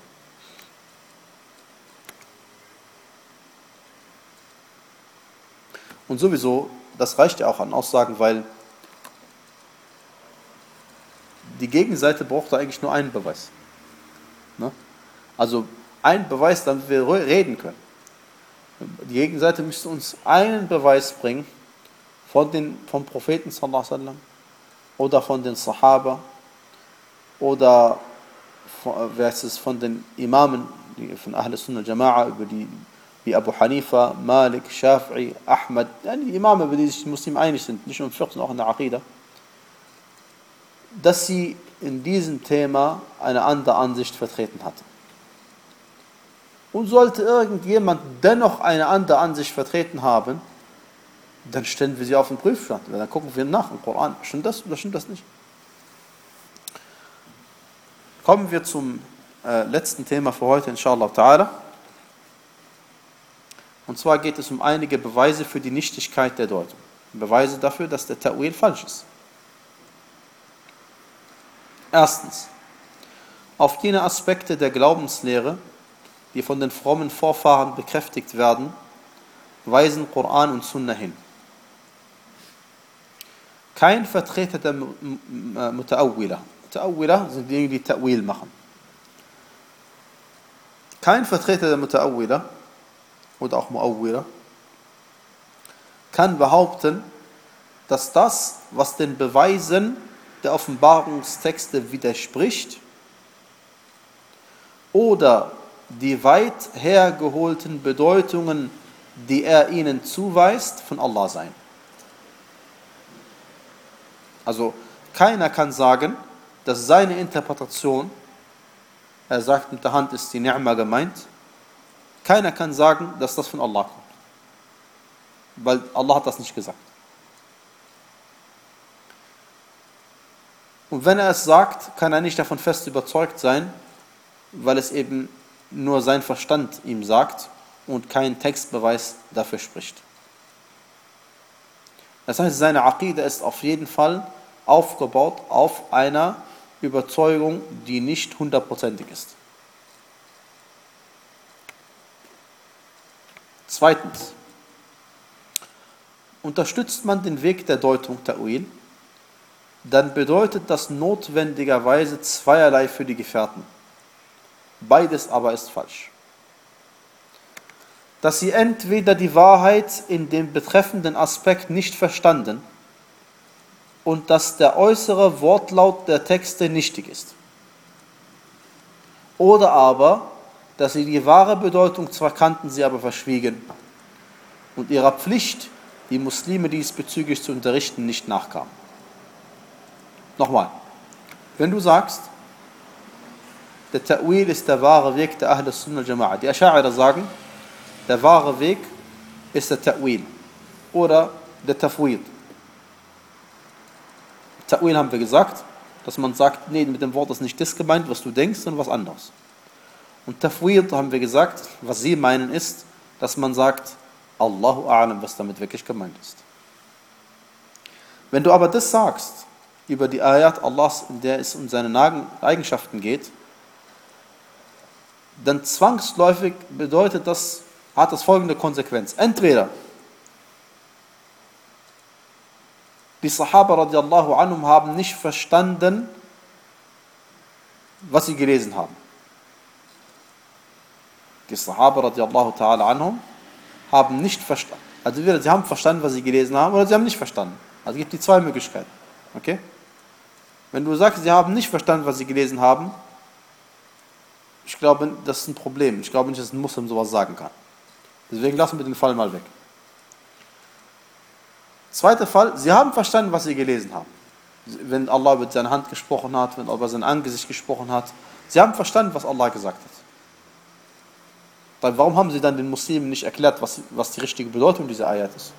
Und sowieso, das reicht ja auch an Aussagen, weil die Gegenseite braucht da eigentlich nur einen Beweis. Ne? Also ein Beweis, damit wir reden können. Die Gegenseite müsste uns einen Beweis bringen von den, vom Propheten sallallahu alaihi wasallam oder von den Sahaba oder von, wer ist es, von den Imamen die, von Ahl Sunnah Jama'a, über die wie Abu Hanifa, Malik, Shafi'i, Ahmad, die Imame, über die sich die Muslime einig sind, nicht nur im Fiqh, sondern auch in der Aqidah, dass sie in diesem Thema eine andere Ansicht vertreten hatten. Und sollte irgendjemand dennoch eine andere Ansicht vertreten haben, dann stellen wir sie auf den Prüfstand. Dann gucken wir nach im Koran. Stimmt das oder stimmt das nicht? Kommen wir zum äh, letzten Thema für heute, inshallah ta'ala. Und zwar geht es um einige Beweise für die Nichtigkeit der Deutung. Beweise dafür, dass der Ta'wil falsch ist. Erstens, auf jene Aspekte der Glaubenslehre, die von den frommen Vorfahren bekräftigt werden, weisen Koran und Sunna hin. Kein Vertreter der Muta'awwila. Muta'awwila sind diejenigen, die Ta'wil machen. Kein Vertreter der Muta'awwila oder auch Mu'awwila kann behaupten, dass das, was den Beweisen der Offenbarungstexte widerspricht oder die weit hergeholten Bedeutungen, die er ihnen zuweist, von Allah sein. Also keiner kann sagen, dass seine Interpretation, er sagt, mit der Hand ist die Ni'ma gemeint, keiner kann sagen, dass das von Allah kommt. Weil Allah hat das nicht gesagt. Und wenn er es sagt, kann er nicht davon fest überzeugt sein, weil es eben nur sein Verstand ihm sagt und kein Textbeweis dafür spricht. Das heißt, seine Aqida ist auf jeden Fall aufgebaut auf einer Überzeugung, die nicht hundertprozentig ist. Zweitens, unterstützt man den Weg der Deutung Ta'wil, dann bedeutet das notwendigerweise zweierlei für die Gefährten. Beides aber ist falsch. Dass sie entweder die Wahrheit in dem betreffenden Aspekt nicht verstanden und dass der äußere Wortlaut der Texte nichtig ist. Oder aber, dass sie die wahre Bedeutung zwar kannten, sie aber verschwiegen und ihrer Pflicht, die Muslime diesbezüglich zu unterrichten, nicht nachkamen. Nochmal, wenn du sagst, der Ta'wil ist der wahre Weg der Ahl Sunnah Jama'a. Die Asha'ira sagen, der wahre Weg ist der Ta'wil oder der Tafwid. Ta'wil haben wir gesagt, dass man sagt, nee, mit dem Wort ist nicht das gemeint, was du denkst, sondern was anderes. Und Tafwid haben wir gesagt, was sie meinen ist, dass man sagt, Allahu A'lam, was damit wirklich gemeint ist. Wenn du aber das sagst, über die Ayat Allahs, in der es um seine Eigenschaften geht, dann zwangsläufig bedeutet das, hat das folgende Konsequenz. Entweder die Sahaba radiallahu anhum haben nicht verstanden, was sie gelesen haben. Die Sahaba radiallahu ta'ala anhum haben nicht verstanden. Also entweder sie haben verstanden, was sie gelesen haben, oder sie haben nicht verstanden. Also es gibt die zwei Möglichkeiten. Okay? Wenn du sagst, sie haben nicht verstanden, was sie gelesen haben, ich glaube, das ist ein Problem. Ich glaube nicht, dass ein Muslim sowas sagen kann. Deswegen lassen wir den Fall mal weg. Zweiter Fall, sie haben verstanden, was sie gelesen haben. Wenn Allah über seine Hand gesprochen hat, wenn Allah über sein Angesicht gesprochen hat. Sie haben verstanden, was Allah gesagt hat. Dann warum haben sie dann den Muslimen nicht erklärt, was, was die richtige Bedeutung dieser Ayat ist?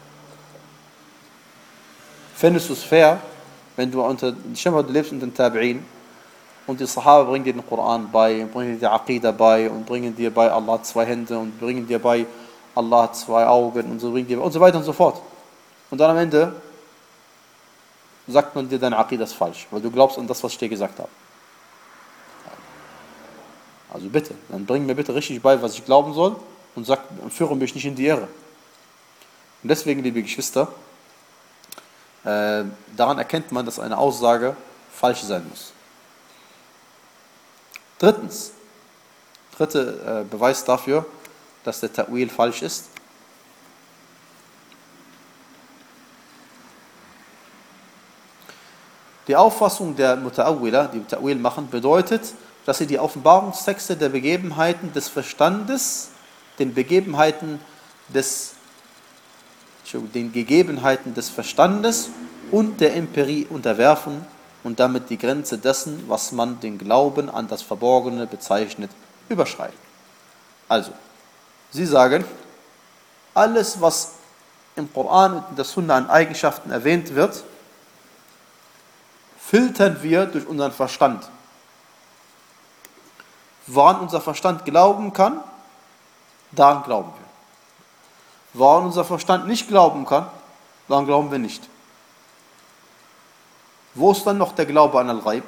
Fändest du es fair, wenn du unter, stell mal, du lebst unter den Tabi'in und die Sahaba bringen dir den Koran bei, und bringen dir die Aqidah bei und bringen dir bei Allah zwei Hände und bringen dir bei Allah zwei Augen und so, bringen dir und so weiter und so fort. Und dann am Ende sagt man dir, deine Aqidah ist falsch, weil du glaubst an das, was ich dir gesagt habe. Also bitte, dann bring mir bitte richtig bei, was ich glauben soll und sag, führe mich nicht in die Irre. Und deswegen, liebe Geschwister, äh, daran erkennt man, dass eine Aussage falsch sein muss. Drittens, dritter äh, Beweis dafür, dass der Ta'wil falsch ist. Die Auffassung der Muta'awwila, die Ta'wil machen, bedeutet, dass sie die Offenbarungstexte der Begebenheiten des Verstandes, den Begebenheiten des, den Gegebenheiten des Verstandes und der Empirie unterwerfen und damit die Grenze dessen, was man den Glauben an das Verborgene bezeichnet, überschreiten. Also, sie sagen, alles, was im Koran und in der Sunna an Eigenschaften erwähnt wird, filtern wir durch unseren Verstand. Woran unser Verstand glauben kann, daran glauben wir. Woran unser Verstand nicht glauben kann, daran glauben wir nicht. Wo ist dann noch der Glaube an Al-Ghaib?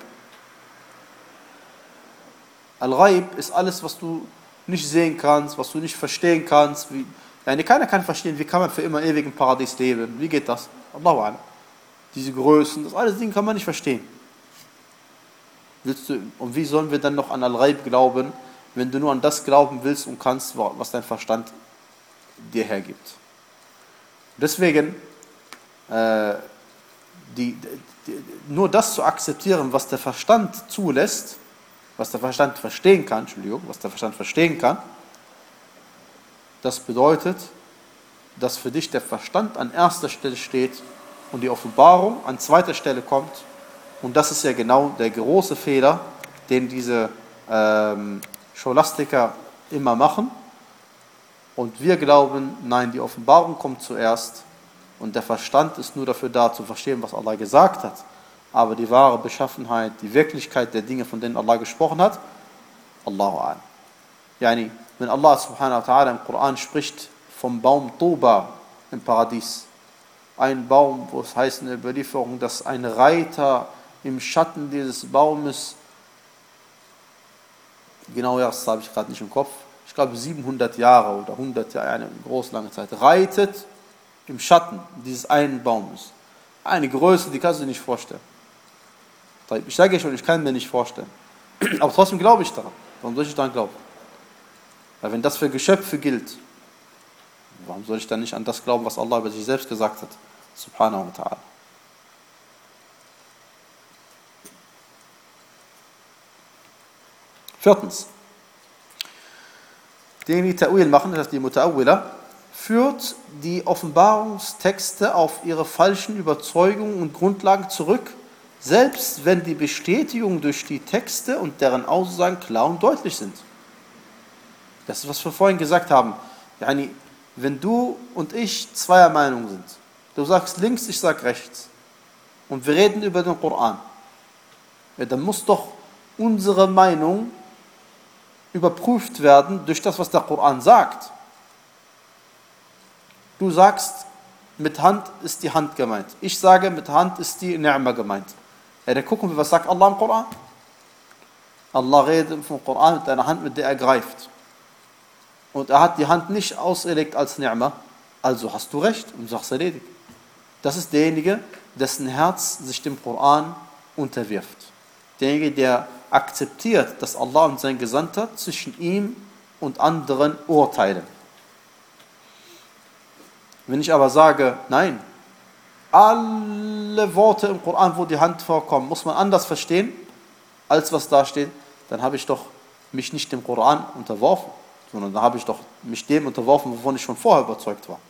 Al-Ghaib ist alles, was du nicht sehen kannst, was du nicht verstehen kannst. Wie, ja, keiner kann verstehen, wie kann man für immer ewig im Paradies leben. Wie geht das? Allahu A'lam. Diese Größen, das alles Dinge kann man nicht verstehen. Willst du, und wie sollen wir dann noch an Al-Ghaib glauben, wenn du nur an das glauben willst und kannst, was dein Verstand dir hergibt? Deswegen, äh, die, die, nur das zu akzeptieren, was der Verstand zulässt, was der Verstand verstehen kann, Entschuldigung, was der Verstand verstehen kann, das bedeutet, dass für dich der Verstand an erster Stelle steht und die Offenbarung an zweiter Stelle kommt. Und das ist ja genau der große Fehler, den diese ähm, Scholastiker immer machen. Und wir glauben, nein, die Offenbarung kommt zuerst und der Verstand ist nur dafür da, zu verstehen, was Allah gesagt hat. Aber die wahre Beschaffenheit, die Wirklichkeit der Dinge, von denen Allah gesprochen hat, Allahu a'lam. Yani, wenn Allah subhanahu wa ta'ala im Koran spricht vom Baum Tuba im Paradies, ein Baum, wo es heißt in der Überlieferung, dass ein Reiter im Schatten dieses Baumes, genau das habe ich gerade nicht im Kopf, ich glaube siebenhundert Jahre oder hundert Jahre, eine groß lange Zeit, reitet im Schatten dieses einen Baumes. Eine Größe, die kannst du dir nicht vorstellen. Ich sage ja schon, ich kann mir nicht vorstellen. Aber trotzdem glaube ich daran. Warum soll ich daran glauben? Weil wenn das für Geschöpfe gilt, warum soll ich dann nicht an das glauben, was Allah über sich selbst gesagt hat? Subhanahu wa ta'ala. Viertens. Diejenigen, die Ta'wil machen, das heißt die Muta'awwila, führt die Offenbarungstexte auf ihre falschen Überzeugungen und Grundlagen zurück, selbst wenn die Bestätigung durch die Texte und deren Aussagen klar und deutlich sind. Das ist, was wir vorhin gesagt haben. Yani, wenn du und ich zweier Meinung sind, du sagst links, ich sag rechts, und wir reden über den Koran, ja, dann muss doch unsere Meinung überprüft werden durch das, was der Koran sagt. Du sagst, mit Hand ist die Hand gemeint. Ich sage, mit Hand ist die Ni'ma gemeint. Ja, dann gucken wir, was sagt Allah im Koran? Allah redet vom Koran mit einer Hand, mit der er greift. Und er hat die Hand nicht auserlegt als Ni'ma, also hast du recht und sagst erledigt. Das ist derjenige, dessen Herz sich dem Koran unterwirft. Derjenige, der akzeptiert, dass Allah und sein Gesandter zwischen ihm und anderen urteilen. Wenn ich aber sage, nein, alle Worte im Koran, wo die Hand vorkommt, muss man anders verstehen, als was da steht, dann habe ich doch mich nicht dem Koran unterworfen, sondern da habe ich doch mich dem unterworfen, wovon ich schon vorher überzeugt war.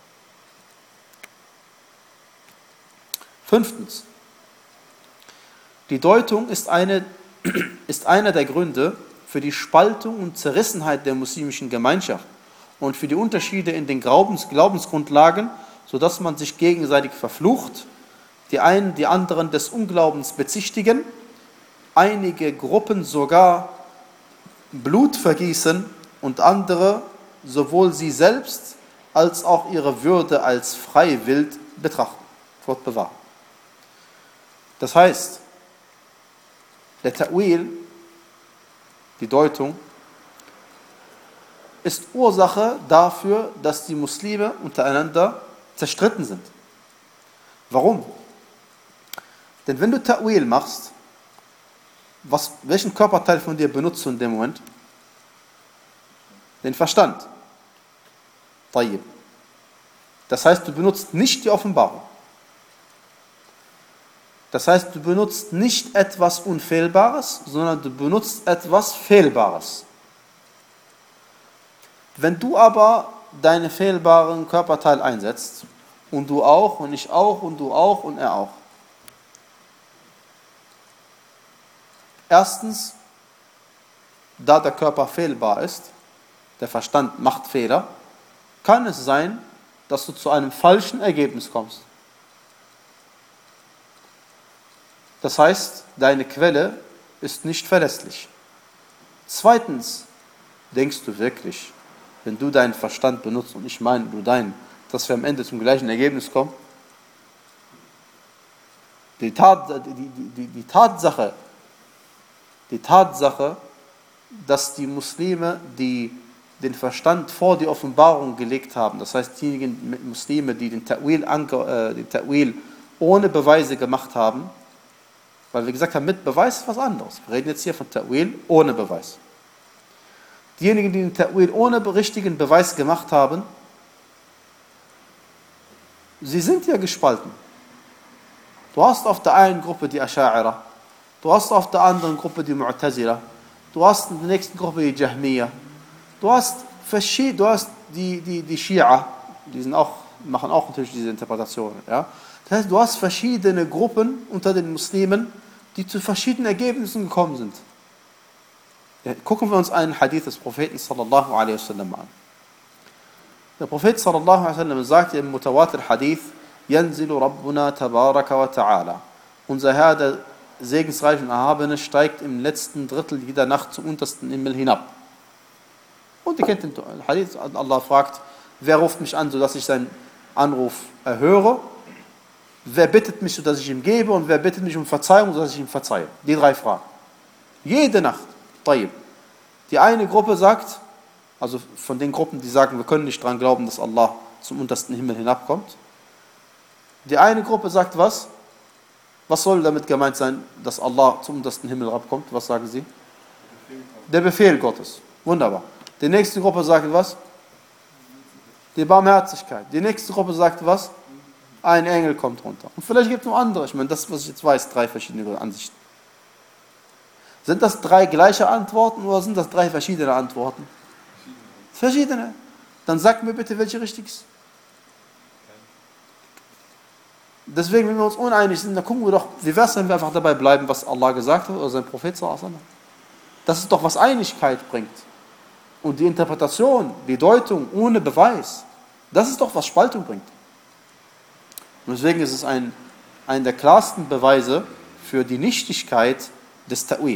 Fünftens. Die Deutung ist, eine, ist einer der Gründe für die Spaltung und Zerrissenheit der muslimischen Gemeinschaft und für die Unterschiede in den Glaubens, Glaubensgrundlagen, sodass man sich gegenseitig verflucht, die einen die anderen des Unglaubens bezichtigen, einige Gruppen sogar Blut vergießen und andere sowohl sie selbst als auch ihre Würde als freiwillig betrachten. Gott bewahre. Das heißt, der Ta'wil, die Deutung, ist Ursache dafür, dass die Muslime untereinander zerstritten sind. Warum? Denn wenn du Ta'wil machst, was, welchen Körperteil von dir benutzt du in dem Moment? Den Verstand. Tayyib. Das heißt, du benutzt nicht die Offenbarung. Das heißt, du benutzt nicht etwas Unfehlbares, sondern du benutzt etwas Fehlbares. Wenn du aber deine fehlbaren Körperteile einsetzt, und du auch, und ich auch, und du auch, und er auch. Erstens, da der Körper fehlbar ist, der Verstand macht Fehler, kann es sein, dass du zu einem falschen Ergebnis kommst. Das heißt, deine Quelle ist nicht verlässlich. Zweitens, denkst du wirklich, wenn du deinen Verstand benutzt und ich meine du deinen, dass wir am Ende zum gleichen Ergebnis kommen? Die, Tat, die, die, die, Tatsache, die Tatsache, dass die Muslime, die den Verstand vor die Offenbarung gelegt haben, das heißt diejenigen Muslime, die den Ta'wil, äh, den Ta'wil ohne Beweise gemacht haben, weil wir gesagt haben, mit Beweis ist was anderes. Wir reden jetzt hier von Ta'wil ohne Beweis. Diejenigen, die den Ta'wil ohne richtigen Beweis gemacht haben, sie sind ja gespalten. Du hast auf der einen Gruppe die Asha'ira, du hast auf der anderen Gruppe die Mu'tazila, du hast in der nächsten Gruppe die Jahmiya, du hast, du hast die, die, die Schia, die sind auch machen auch natürlich diese Interpretationen. Ja? Das heißt, du hast verschiedene Gruppen unter den Muslimen, die zu verschiedenen Ergebnissen gekommen sind. Ja, gucken wir uns einen Hadith des Propheten sallallahu alaihi wasallam an. Der Prophet sallallahu alaihi wasallam sagt im Mutawatir Hadith, Yanzilu Rabbuna tabaraka wa ta'ala. Unser Herr, der segensreich und Erhabene, steigt im letzten Drittel jeder Nacht zum untersten Himmel hinab. Und ihr kennt den Hadith, Allah fragt, wer ruft mich an, sodass ich seinen Anruf erhöre? Wer bittet mich, sodass ich ihm gebe? Und wer bittet mich um Verzeihung, sodass ich ihm verzeihe? Die drei Fragen. Jede Nacht. Tayyib. Die eine Gruppe sagt, also von den Gruppen, die sagen, wir können nicht daran glauben, dass Allah zum untersten Himmel hinabkommt. Die eine Gruppe sagt was? Was soll damit gemeint sein, dass Allah zum untersten Himmel herabkommt? Was sagen sie? Der Befehl Gottes. Wunderbar. Die nächste Gruppe sagt was? Die Barmherzigkeit. Die nächste Gruppe sagt was? Ein Engel kommt runter. Und vielleicht gibt es noch andere. Ich meine, das, was ich jetzt weiß, drei verschiedene Ansichten. Sind das drei gleiche Antworten oder sind das drei verschiedene Antworten? Verschiedene. Dann sag mir bitte, welche richtig ist. Deswegen, wenn wir uns uneinig sind, dann gucken wir doch, wie wäre es, wenn wir einfach dabei bleiben, was Allah gesagt hat oder sein Prophet sallallahu alaihi wasallam. Das ist doch, was Einigkeit bringt. Und die Interpretation, die Deutung ohne Beweis, das ist doch, was Spaltung bringt. Und deswegen ist es ein, ein der klarsten Beweise für die Nichtigkeit des Ta'wil.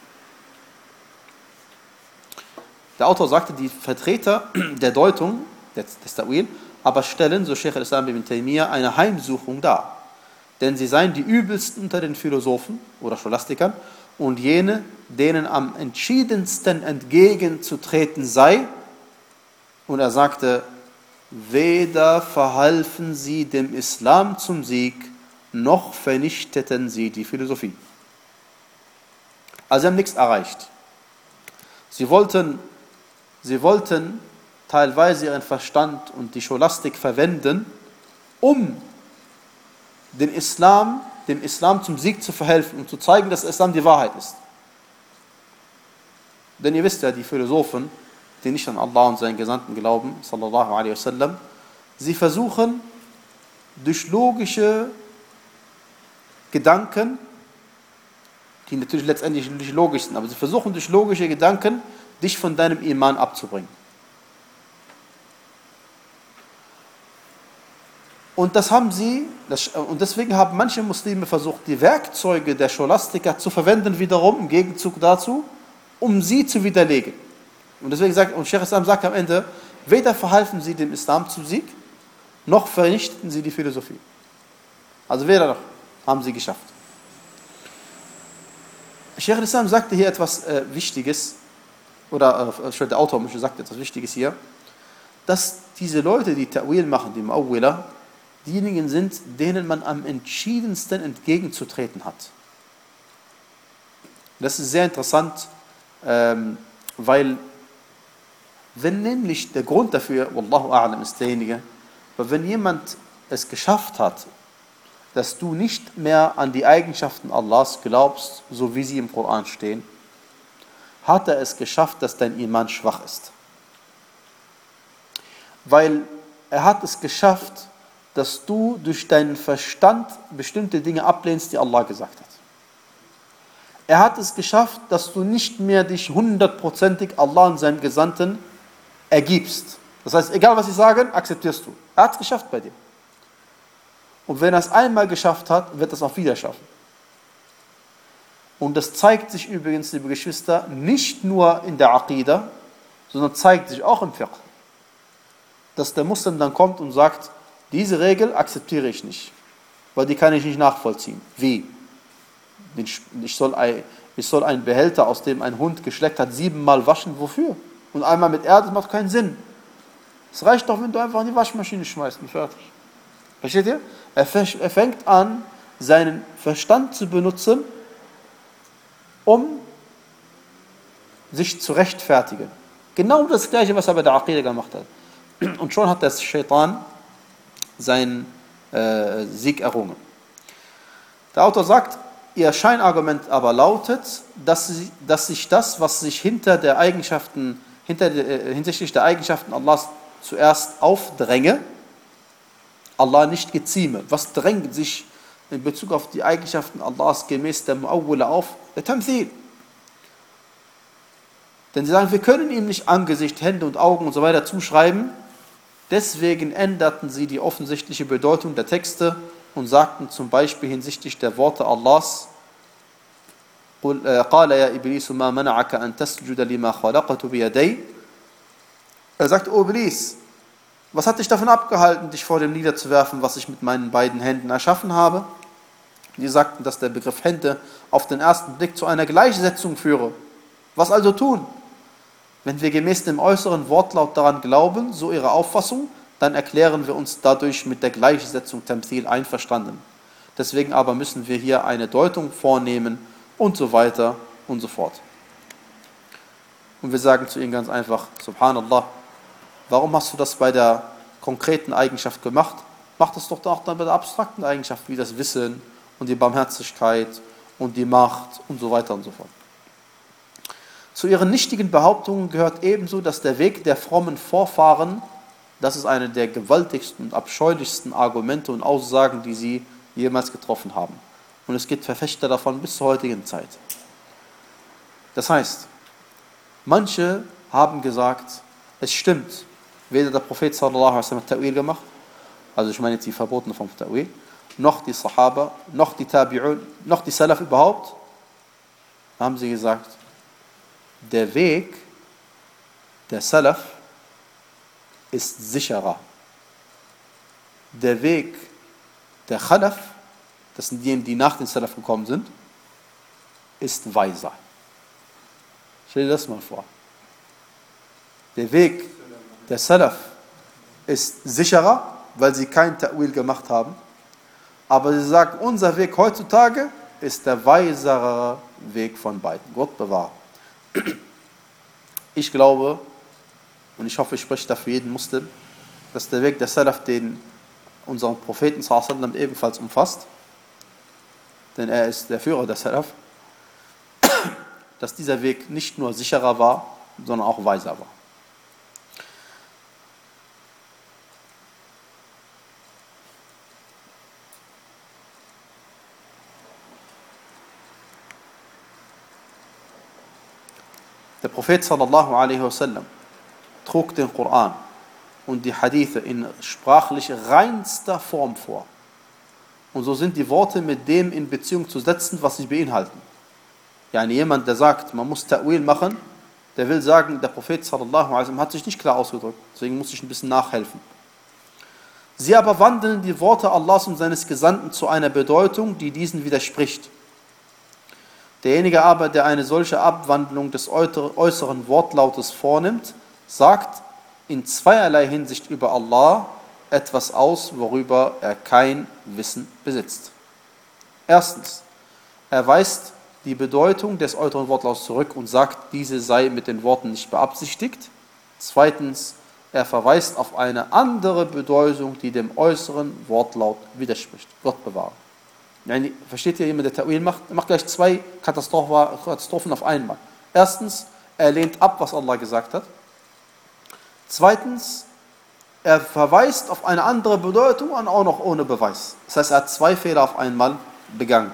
Der Autor sagte, die Vertreter der Deutung des, des Ta'wil aber stellen, so Sheikh al-Islam ibn Taymiyyah, eine Heimsuchung dar. Denn sie seien die übelsten unter den Philosophen oder Scholastikern und jene, denen am entschiedensten entgegenzutreten sei. Und er sagte, weder verhalfen sie dem Islam zum Sieg, noch vernichteten sie die Philosophie. Also sie haben nichts erreicht. Sie wollten, sie wollten teilweise ihren Verstand und die Scholastik verwenden, um den Islam, dem Islam zum Sieg zu verhelfen und zu zeigen, dass Islam die Wahrheit ist. Denn ihr wisst ja, die Philosophen, die nicht an Allah und seinen Gesandten glauben, sallallahu alaihi wasallam, sie versuchen durch logische Gedanken, die natürlich letztendlich nicht logisch sind, aber sie versuchen durch logische Gedanken, dich von deinem Iman abzubringen. Und das haben sie, das, und deswegen haben manche Muslime versucht, die Werkzeuge der Scholastiker zu verwenden, wiederum im Gegenzug dazu, um sie zu widerlegen. Und deswegen sagt, und Sheikh Islam sagt am Ende, weder verhalfen sie dem Islam zum Sieg, noch vernichteten sie die Philosophie. Also weder noch haben sie geschafft. Sheikh Islam sagte hier etwas äh, Wichtiges, oder äh, der Autor sagt etwas Wichtiges hier, dass diese Leute, die Ta'wil machen, die Mu'awwila, diejenigen sind, denen man am entschiedensten entgegenzutreten hat. Das ist sehr interessant, ähm, weil wenn nämlich der Grund dafür, Wallahu a'lam, ist derjenige, weil wenn jemand es geschafft hat, dass du nicht mehr an die Eigenschaften Allahs glaubst, so wie sie im Koran stehen, hat er es geschafft, dass dein Iman schwach ist. Weil er hat es geschafft, dass du durch deinen Verstand bestimmte Dinge ablehnst, die Allah gesagt hat. Er hat es geschafft, dass du nicht mehr dich hundertprozentig Allah und seinem Gesandten ergibst. Das heißt, egal was sie sagen, akzeptierst du. Er hat es geschafft bei dir. Und wenn er es einmal geschafft hat, wird er es auch wieder schaffen. Und das zeigt sich übrigens, liebe Geschwister, nicht nur in der Aqidah, sondern zeigt sich auch im Fiqh. Dass der Muslim dann kommt und sagt, diese Regel akzeptiere ich nicht, weil die kann ich nicht nachvollziehen. Wie? Ich soll, ein, ich soll einen Behälter, aus dem ein Hund geschleckt hat, siebenmal waschen. Wofür? Und einmal mit Erde, das macht keinen Sinn. Es reicht doch, wenn du einfach in die Waschmaschine schmeißt und fertig. Versteht ihr? Er fängt an, seinen Verstand zu benutzen, um sich zu rechtfertigen. Genau das Gleiche, was er bei der Aqidah gemacht hat. Und schon hat der Shaitan seinen äh, Sieg errungen. Der Autor sagt, ihr Scheinargument aber lautet, dass, sie, dass sich das, was sich hinter der Eigenschaften, hinter, äh, hinsichtlich der Eigenschaften Allahs zuerst aufdränge, Allah nicht gezieme. Was drängt sich in Bezug auf die Eigenschaften Allahs gemäß der Mu'awwila auf? Der Tamthil. Denn sie sagen, wir können ihm nicht Angesicht, Hände und Augen und so weiter zuschreiben. Deswegen änderten sie die offensichtliche Bedeutung der Texte und sagten zum Beispiel hinsichtlich der Worte Allahs, قَالَ يَا إِبْلِيسُ مَا مَنَعَكَ أَن تَسْجُدَ لِمَا خَلَقْتُ بِيَدَيْ. Er sagt, O Iblis, was hat dich davon abgehalten, dich vor dem niederzuwerfen, was ich mit meinen beiden Händen erschaffen habe? Die sagten, dass der Begriff Hände auf den ersten Blick zu einer Gleichsetzung führe. Was also tun? Wenn wir gemäß dem äußeren Wortlaut daran glauben, so ihre Auffassung, dann erklären wir uns dadurch mit der Gleichsetzung Tamthil einverstanden. Deswegen aber müssen wir hier eine Deutung vornehmen und so weiter und so fort. Und wir sagen zu ihnen ganz einfach, Subhanallah, warum hast du das bei der konkreten Eigenschaft gemacht? Mach das doch auch dann bei der abstrakten Eigenschaft, wie das Wissen und die Barmherzigkeit und die Macht und so weiter und so fort. Zu ihren nichtigen Behauptungen gehört ebenso, dass der Weg der frommen Vorfahren, das ist eine der gewaltigsten und abscheulichsten Argumente und Aussagen, die sie jemals getroffen haben. Und es gibt Verfechter davon bis zur heutigen Zeit. Das heißt, manche haben gesagt, es stimmt, weder der Prophet sallallahu alaihi wasallam hat Ta'wil gemacht, also ich meine jetzt die Verbotene vom Ta'wil, noch die Sahaba, noch die Tabi'un, noch die Salaf überhaupt, haben sie gesagt, der Weg der Salaf ist sicherer. Der Weg der Khalaf, das sind diejenigen, die nach den Salaf gekommen sind, ist weiser. Stell dir das mal vor. Der Weg der Salaf ist sicherer, weil sie keinen Ta'wil gemacht haben. Aber sie sagen, unser Weg heutzutage ist der weisere Weg von beiden. Gott bewahre. Ich glaube, und ich hoffe, ich spreche da für jeden Muslim, dass der Weg der Salaf den unseren Propheten sallallahu alaihi wasallam ebenfalls umfasst, denn er ist der Führer der Salaf, dass dieser Weg nicht nur sicherer war, sondern auch weiser war. Der Prophet sallallahu alaihi wasallam trug den Koran und die Hadithe in sprachlich reinster Form vor. Und so sind die Worte mit dem in Beziehung zu setzen, was sie beinhalten. Yani jemand, der sagt, man muss Ta'wil machen, der will sagen, der Prophet sallallahu alaihi wasallam hat sich nicht klar ausgedrückt, deswegen muss ich ein bisschen nachhelfen. Sie aber wandeln die Worte Allahs und seines Gesandten zu einer Bedeutung, die diesen widerspricht. Derjenige aber, der eine solche Abwandlung des äußeren Wortlautes vornimmt, sagt in zweierlei Hinsicht über Allah etwas aus, worüber er kein Wissen besitzt. Erstens, er weist die Bedeutung des äußeren Wortlautes zurück und sagt, diese sei mit den Worten nicht beabsichtigt. Zweitens, er verweist auf eine andere Bedeutung, die dem äußeren Wortlaut widerspricht. Gott bewahre. Yani, versteht ihr, jemand, der Ta'wil macht, er macht gleich zwei Katastrophen auf einmal. Erstens, er lehnt ab, was Allah gesagt hat. Zweitens, er verweist auf eine andere Bedeutung und auch noch ohne Beweis. Das heißt, er hat zwei Fehler auf einmal begangen.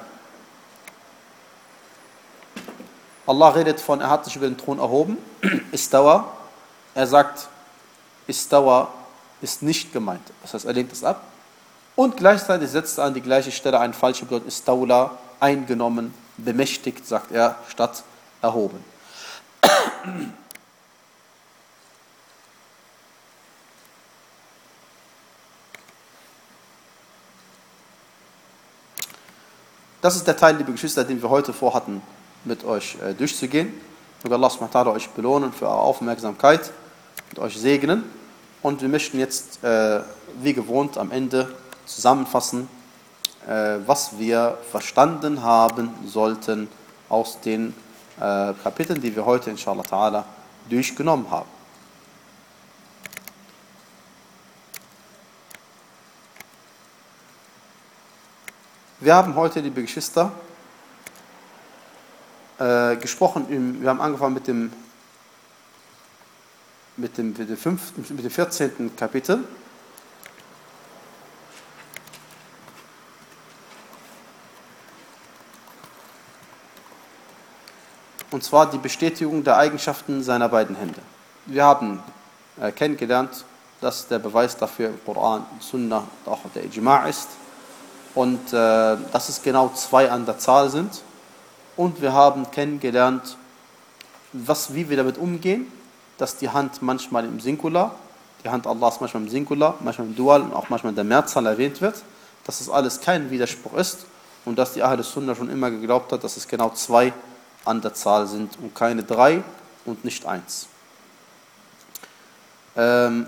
Allah redet von, er hat sich über den Thron erhoben, Istawa. Er sagt, Istawa ist nicht gemeint. Das heißt, er lehnt es ab. Und gleichzeitig setzt er an die gleiche Stelle ein falsches Bedeutung, Istawla, eingenommen, bemächtigt, sagt er, statt erhoben. Das ist der Teil, liebe Geschwister, den wir heute vorhatten, mit euch äh, durchzugehen. Möge Allah subhanahu wa ta'ala euch belohnen für eure Aufmerksamkeit und euch segnen. Und wir möchten jetzt, äh, wie gewohnt, am Ende zusammenfassen, äh, was wir verstanden haben sollten aus den äh, Kapiteln, die wir heute, inshallah ta'ala, durchgenommen haben. Wir haben heute, liebe Geschwister, äh, gesprochen, im, wir haben angefangen mit dem, mit dem, mit dem, fünften, mit dem vierzehnten Kapitel. und zwar die Bestätigung der Eigenschaften seiner beiden Hände. Wir haben äh, kennengelernt, dass der Beweis dafür im Koran, Sunnah und auch der Ijma' ist und äh, dass es genau zwei an der Zahl sind. Und wir haben kennengelernt, was, wie wir damit umgehen, dass die Hand manchmal im Singular, die Hand Allahs manchmal im Singular, manchmal im Dual und auch manchmal in der Mehrzahl erwähnt wird, dass das alles kein Widerspruch ist und dass die Ahl Sunnah schon immer geglaubt hat, dass es genau zwei an der Zahl sind und keine drei und nicht eins. Ähm,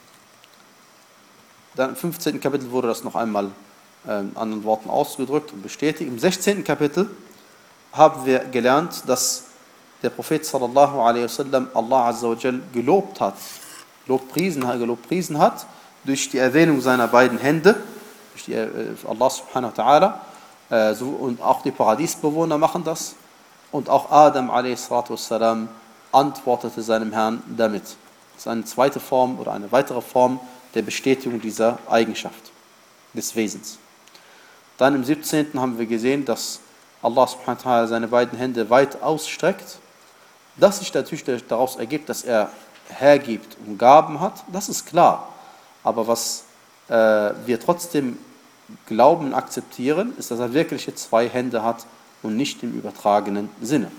dann im fünfzehnten Kapitel wurde das noch einmal äh, in anderen Worten ausgedrückt und bestätigt. Im sechzehnten Kapitel haben wir gelernt, dass der Prophet sallallahu alaihi wasallam Allah azza wa jal gelobt hat, Lobpriesen, gelobpriesen hat, durch die Erwähnung seiner beiden Hände, durch die, äh, Allah subhanahu wa ta'ala, äh, so, und auch die Paradiesbewohner machen das, und auch Adam alaihi salatu wassalam antwortete seinem Herrn damit. Das ist eine zweite Form oder eine weitere Form der Bestätigung dieser Eigenschaft, des Wesens. Dann im siebzehnten haben wir gesehen, dass Allah subhanahu wa ta'ala seine beiden Hände weit ausstreckt, dass sich natürlich daraus ergibt, dass er hergibt und Gaben hat, das ist klar. Aber was äh, wir trotzdem glauben und akzeptieren, ist, dass er wirklich zwei Hände hat und nicht im übertragenen Sinne.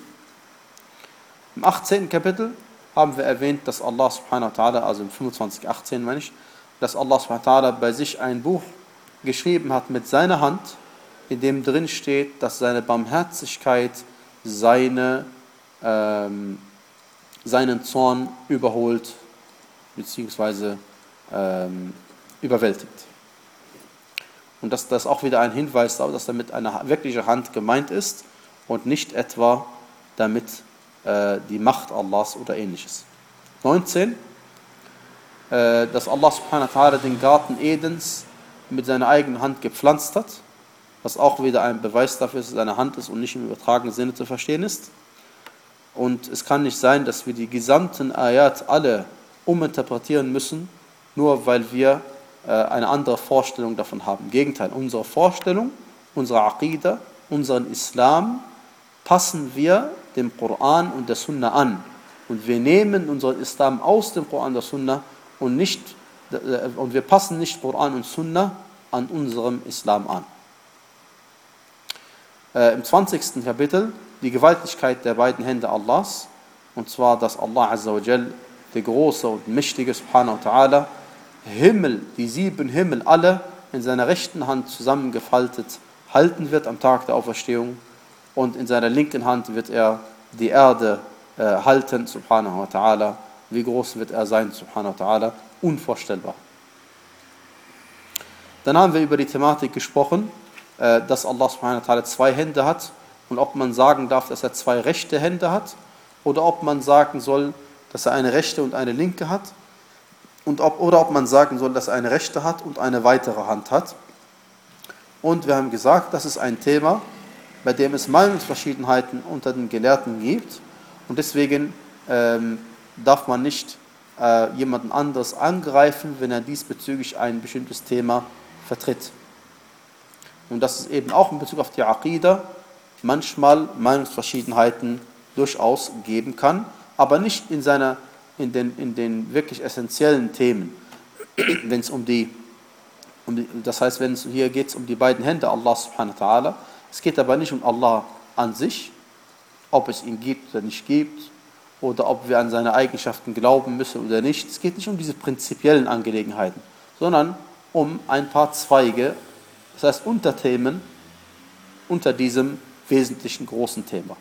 Im achtzehnten Kapitel haben wir erwähnt, dass Allah subhanahu wa ta'ala, also im fünfundzwanzig achtzehn meine ich, dass Allah subhanahu wa ta'ala bei sich ein Buch geschrieben hat mit seiner Hand, in dem drin steht, dass seine Barmherzigkeit seine, ähm, seinen Zorn überholt bzw. Ähm, überwältigt. Und dass das auch wieder ein Hinweis darauf, dass damit eine wirkliche Hand gemeint ist und nicht etwa damit äh, die Macht Allahs oder ähnliches. neunzehn. Äh, dass Allah subhanahu wa ta'ala den Garten Edens mit seiner eigenen Hand gepflanzt hat, was auch wieder ein Beweis dafür ist, dass es eine Hand ist und nicht im übertragenen Sinne zu verstehen ist. Und es kann nicht sein, dass wir die gesamten Ayat alle uminterpretieren müssen, nur weil wir äh, eine andere Vorstellung davon haben. Im Gegenteil, unsere Vorstellung, unsere Aqidah, unseren Islam passen wir dem Koran und der Sunna an. Und wir nehmen unseren Islam aus dem Koran und der Sunna und, nicht, äh, und wir passen nicht Koran und Sunna an unserem Islam an. Äh, Im zwanzigsten Kapitel die Gewaltigkeit der beiden Hände Allahs, und zwar, dass Allah Azza wa Jal, der große und mächtige Subhanahu wa Ta'ala, Himmel, die sieben Himmel alle in seiner rechten Hand zusammengefaltet halten wird am Tag der Auferstehung, und in seiner linken Hand wird er die Erde äh, halten, Subhanahu wa Ta'ala. Wie groß wird er sein, Subhanahu wa Ta'ala? Unvorstellbar. Dann haben wir über die Thematik gesprochen, äh, dass Allah Subhanahu wa Ta'ala zwei Hände hat, und ob man sagen darf, dass er zwei rechte Hände hat, oder ob man sagen soll, dass er eine rechte und eine linke hat, und ob, oder ob man sagen soll, dass er eine rechte hat und eine weitere Hand hat. Und wir haben gesagt, das ist ein Thema, bei dem es Meinungsverschiedenheiten unter den Gelehrten gibt, und deswegen ähm, darf man nicht äh, jemanden anderes angreifen, wenn er diesbezüglich ein bestimmtes Thema vertritt. Und dass es eben auch in Bezug auf die Aqidah manchmal Meinungsverschiedenheiten durchaus geben kann, aber nicht in, seiner, in, den, in den wirklich essentiellen Themen, wenn es um die, um die, das heißt, wenn es hier geht um die beiden Hände Allah subhanahu wa ta'ala, es geht aber nicht um Allah an sich, ob es ihn gibt oder nicht gibt, oder ob wir an seine Eigenschaften glauben müssen oder nicht. Es geht nicht um diese prinzipiellen Angelegenheiten, sondern um ein paar Zweige, das heißt Unterthemen unter diesem wesentlichen großen Thema.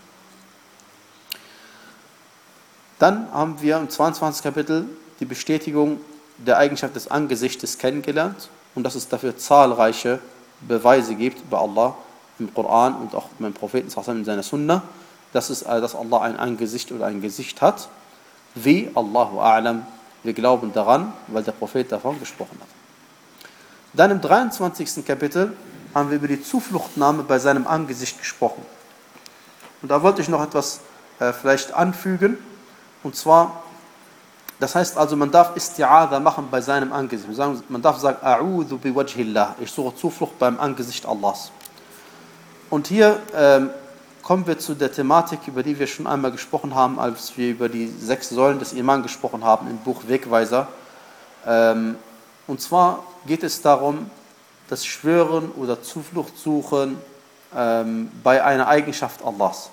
Dann haben wir im zweiundzwanzigsten Kapitel die Bestätigung der Eigenschaft des Angesichtes kennengelernt und dass es dafür zahlreiche Beweise gibt bei Allah im Koran und auch beim Propheten in seiner Sunna, dass, es, dass Allah ein Angesicht oder ein Gesicht hat. Wie? Allahu A'lam. Wir glauben daran, weil der Prophet davon gesprochen hat. Dann im dreiundzwanzigsten Kapitel haben wir über die Zufluchtnahme bei seinem Angesicht gesprochen. Und da wollte ich noch etwas äh, vielleicht anfügen. Und zwar, das heißt also, man darf Isti'adha machen bei seinem Angesicht. Man darf sagen, A'udhu bi wajhillah. Ich suche Zuflucht beim Angesicht Allahs. Und hier ähm, kommen wir zu der Thematik, über die wir schon einmal gesprochen haben, als wir über die sechs Säulen des Iman gesprochen haben im Buch Wegweiser. Ähm, und zwar geht es darum, das Schwören oder Zuflucht suchen ähm, bei einer Eigenschaft Allahs.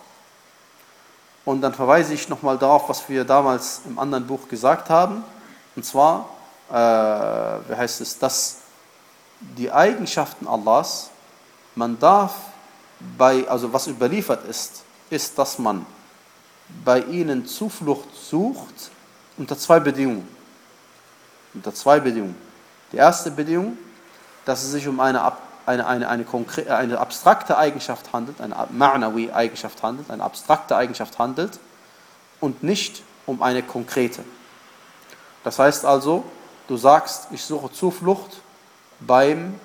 Und dann verweise ich nochmal darauf, was wir damals im anderen Buch gesagt haben. Und zwar, äh, wie heißt es, dass die Eigenschaften Allahs, man darf bei, also was überliefert ist, ist, dass man bei ihnen Zuflucht sucht unter zwei Bedingungen. Unter zwei Bedingungen. Die erste Bedingung, dass es sich um eine, eine, eine, eine, konkre- eine abstrakte Eigenschaft handelt, eine Ma'nawi Eigenschaft handelt, eine abstrakte Eigenschaft handelt und nicht um eine konkrete. Das heißt also, du sagst, ich suche Zuflucht beim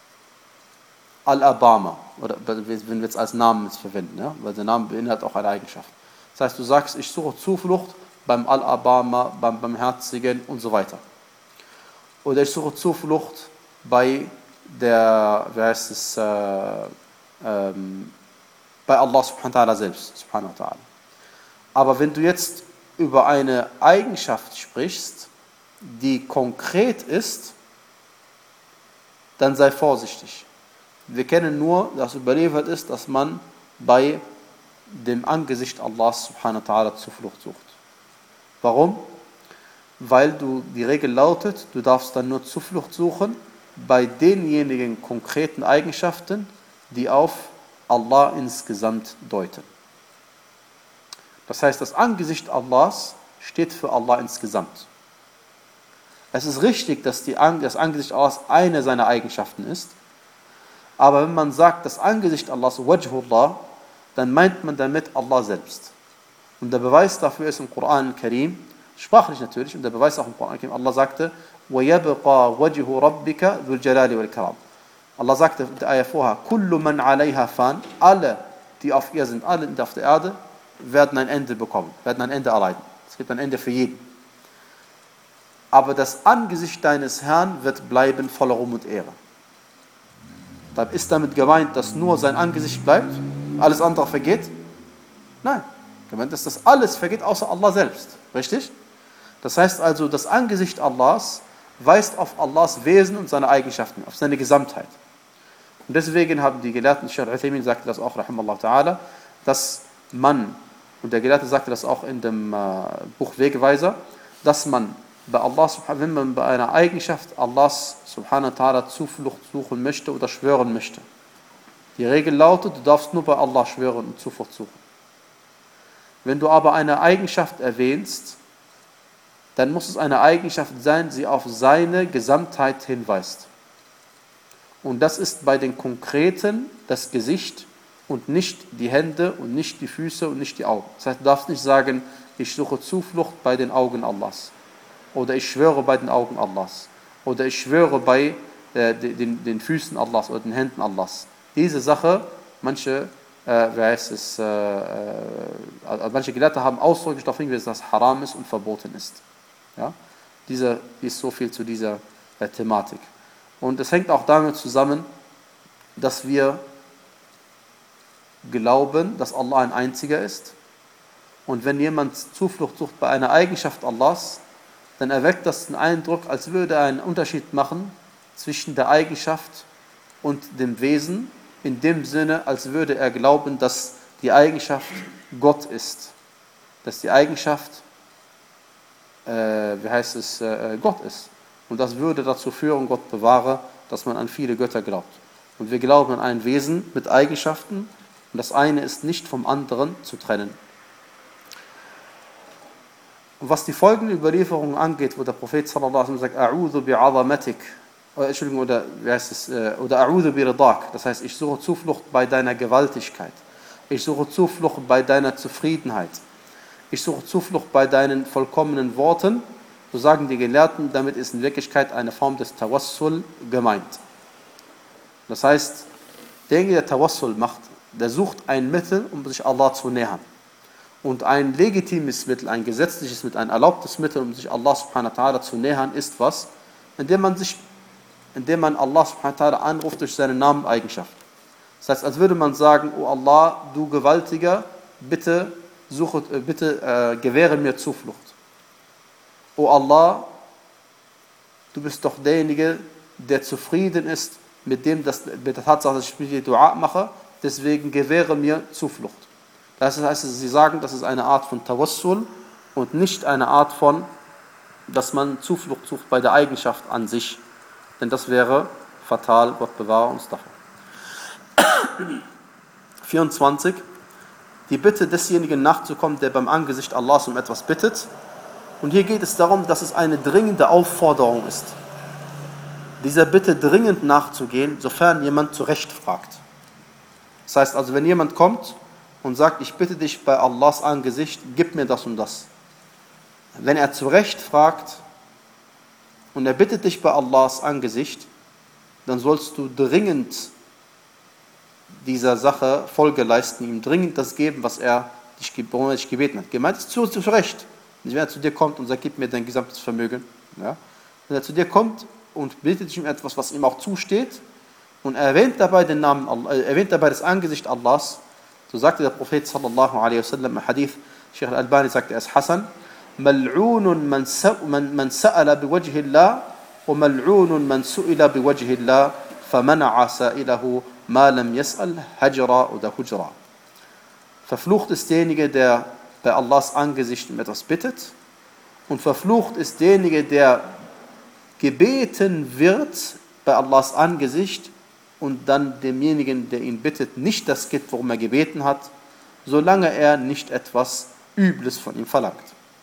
Al-Abama, oder wenn wir es als Namen jetzt verwenden, ja? Weil der Name beinhaltet auch eine Eigenschaft. Das heißt, du sagst, ich suche Zuflucht beim Al-Abama, beim Barmherzigen und so weiter. Oder ich suche Zuflucht bei der, wie heißt es, äh, ähm, bei Allah subhanahu wa ta'ala selbst, subhanahu wa ta'ala. Aber wenn du jetzt über eine Eigenschaft sprichst, die konkret ist, dann sei vorsichtig. Wir kennen nur, dass überliefert ist, dass man bei dem Angesicht Allahs subhanahu wa ta'ala Zuflucht sucht. Warum? Weil du, die Regel lautet, du darfst dann nur Zuflucht suchen bei denjenigen konkreten Eigenschaften, die auf Allah insgesamt deuten. Das heißt, das Angesicht Allahs steht für Allah insgesamt. Es ist richtig, dass die, das Angesicht Allahs eine seiner Eigenschaften ist, aber wenn man sagt, das Angesicht Allahs, Wajhullah, dann meint man damit Allah selbst. Und der Beweis dafür ist im Koran al-Karim, sprachlich natürlich, und der Beweis auch im Koran al-Karim, Allah sagte, وَيَبْقَى وَجْهُ رَبِّكَ ذُو الْجَلَالِ وَالْكَرَامِ. Allah sagte in der Ayah vorher, كُلُّ مَنْ عَلَيْهَا فَانٍ, alle, die auf ihr sind, alle auf der Erde, werden ein Ende bekommen, werden ein Ende erleiden. Es gibt ein Ende für jeden. Aber das Angesicht deines Herrn wird bleiben voller Ruhm und Ehre. Da ist damit gemeint, dass nur sein Angesicht bleibt, alles andere vergeht? Nein. Gemeint ist, dass alles vergeht, außer Allah selbst. Richtig? Das heißt also, das Angesicht Allahs weist auf Allahs Wesen und seine Eigenschaften, auf seine Gesamtheit. Und deswegen haben die Gelehrten, Shaykh al-Uthaymin sagte das auch, rahimallahu ta'ala, dass man, und der Gelehrte sagte das auch in dem äh, Buch Wegweiser, dass man bei Allah, wenn man bei einer Eigenschaft Allahs subhanahu wa ta'ala Zuflucht suchen möchte oder schwören möchte. Die Regel lautet, du darfst nur bei Allah schwören und Zuflucht suchen. Wenn du aber eine Eigenschaft erwähnst, dann muss es eine Eigenschaft sein, die auf seine Gesamtheit hinweist. Und das ist bei den Konkreten das Gesicht und nicht die Hände und nicht die Füße und nicht die Augen. Das heißt, du darfst nicht sagen, ich suche Zuflucht bei den Augen Allahs. Oder ich schwöre bei den Augen Allahs. Oder ich schwöre bei äh, den, den Füßen Allahs oder den Händen Allahs. Diese Sache, manche, äh, wie heißt es, äh, äh, manche Gelehrte haben ausdrücklich darauf hingewiesen, dass es haram ist und verboten ist. Ja? Diese ist so viel zu dieser äh, Thematik. Und es hängt auch damit zusammen, dass wir glauben, dass Allah ein Einziger ist. Und wenn jemand Zuflucht sucht bei einer Eigenschaft Allahs, dann erweckt das den Eindruck, als würde er einen Unterschied machen zwischen der Eigenschaft und dem Wesen, in dem Sinne, als würde er glauben, dass die Eigenschaft Gott ist. Dass die Eigenschaft, äh, wie heißt es, äh, Gott ist. Und das würde dazu führen, Gott bewahre, dass man an viele Götter glaubt. Und wir glauben an ein Wesen mit Eigenschaften und das eine ist nicht vom anderen zu trennen. Und was die folgende Überlieferung angeht, wo der Prophet sallallahu alaihi wasallam sagt, A'udhu bi'azamatik, oder, Entschuldigung, oder wie heißt es, oder A'udhu biridak, das heißt, ich suche Zuflucht bei deiner Gewaltigkeit, ich suche Zuflucht bei deiner Zufriedenheit, ich suche Zuflucht bei deinen vollkommenen Worten, so sagen die Gelehrten, damit ist in Wirklichkeit eine Form des Tawassul gemeint. Das heißt, derjenige, der Tawassul macht, der sucht ein Mittel, um sich Allah zu nähern. Und ein legitimes Mittel, ein gesetzliches Mittel, ein erlaubtes Mittel, um sich Allah subhanahu wa ta'ala zu nähern, ist was? Indem man sich, indem man Allah subhanahu wa ta'ala anruft durch seine Namen und Eigenschaften. Das heißt, als würde man sagen, oh Allah, du Gewaltiger, bitte, suche, bitte äh, gewähre mir Zuflucht. O Allah, du bist doch derjenige, der zufrieden ist mit dem, dass, mit der Tatsache, dass ich mit dir Dua mache, deswegen gewähre mir Zuflucht. Das heißt, sie sagen, das ist eine Art von Tawassul und nicht eine Art von, dass man Zuflucht sucht bei der Eigenschaft an sich. Denn das wäre fatal, Gott bewahre uns davon. vierundzwanzig. Die Bitte desjenigen nachzukommen, der beim Angesicht Allahs um etwas bittet. Und hier geht es darum, dass es eine dringende Aufforderung ist, dieser Bitte dringend nachzugehen, sofern jemand zu Recht fragt. Das heißt also, wenn jemand kommt und sagt, ich bitte dich bei Allahs Angesicht, gib mir das und das. Wenn er zu Recht fragt und er bittet dich bei Allahs Angesicht, dann sollst du dringend dieser Sache Folge leisten, ihm dringend das geben, was er dich, worum er dich gebeten hat. Gemeint ist zu, zu Recht. Wenn er zu dir kommt und sagt, gib mir dein gesamtes Vermögen. Ja? Wenn er zu dir kommt und bittet dich um etwas, was ihm auch zusteht, und er erwähnt dabei den Namen, äh, erwähnt dabei das Angesicht Allahs, so sagte der Prophet sallallahu alaihi wasallam im Hadith, Sheikh al-Albani sagte, er ist Hassan, Mal'unun man sa'ala biwajhi Allah wa mal'unun man su'ila biwajhi Allah famana'a sa'ilahu ma lam yas'al hajra oder hujra. Verflucht ist derjenige, der bei Allahs Angesicht um etwas bittet, und verflucht ist derjenige, der gebeten wird bei Allahs Angesicht und dann demjenigen, der ihn bittet, nicht das gibt, worum er gebeten hat, solange er nicht etwas Übles von ihm verlangt.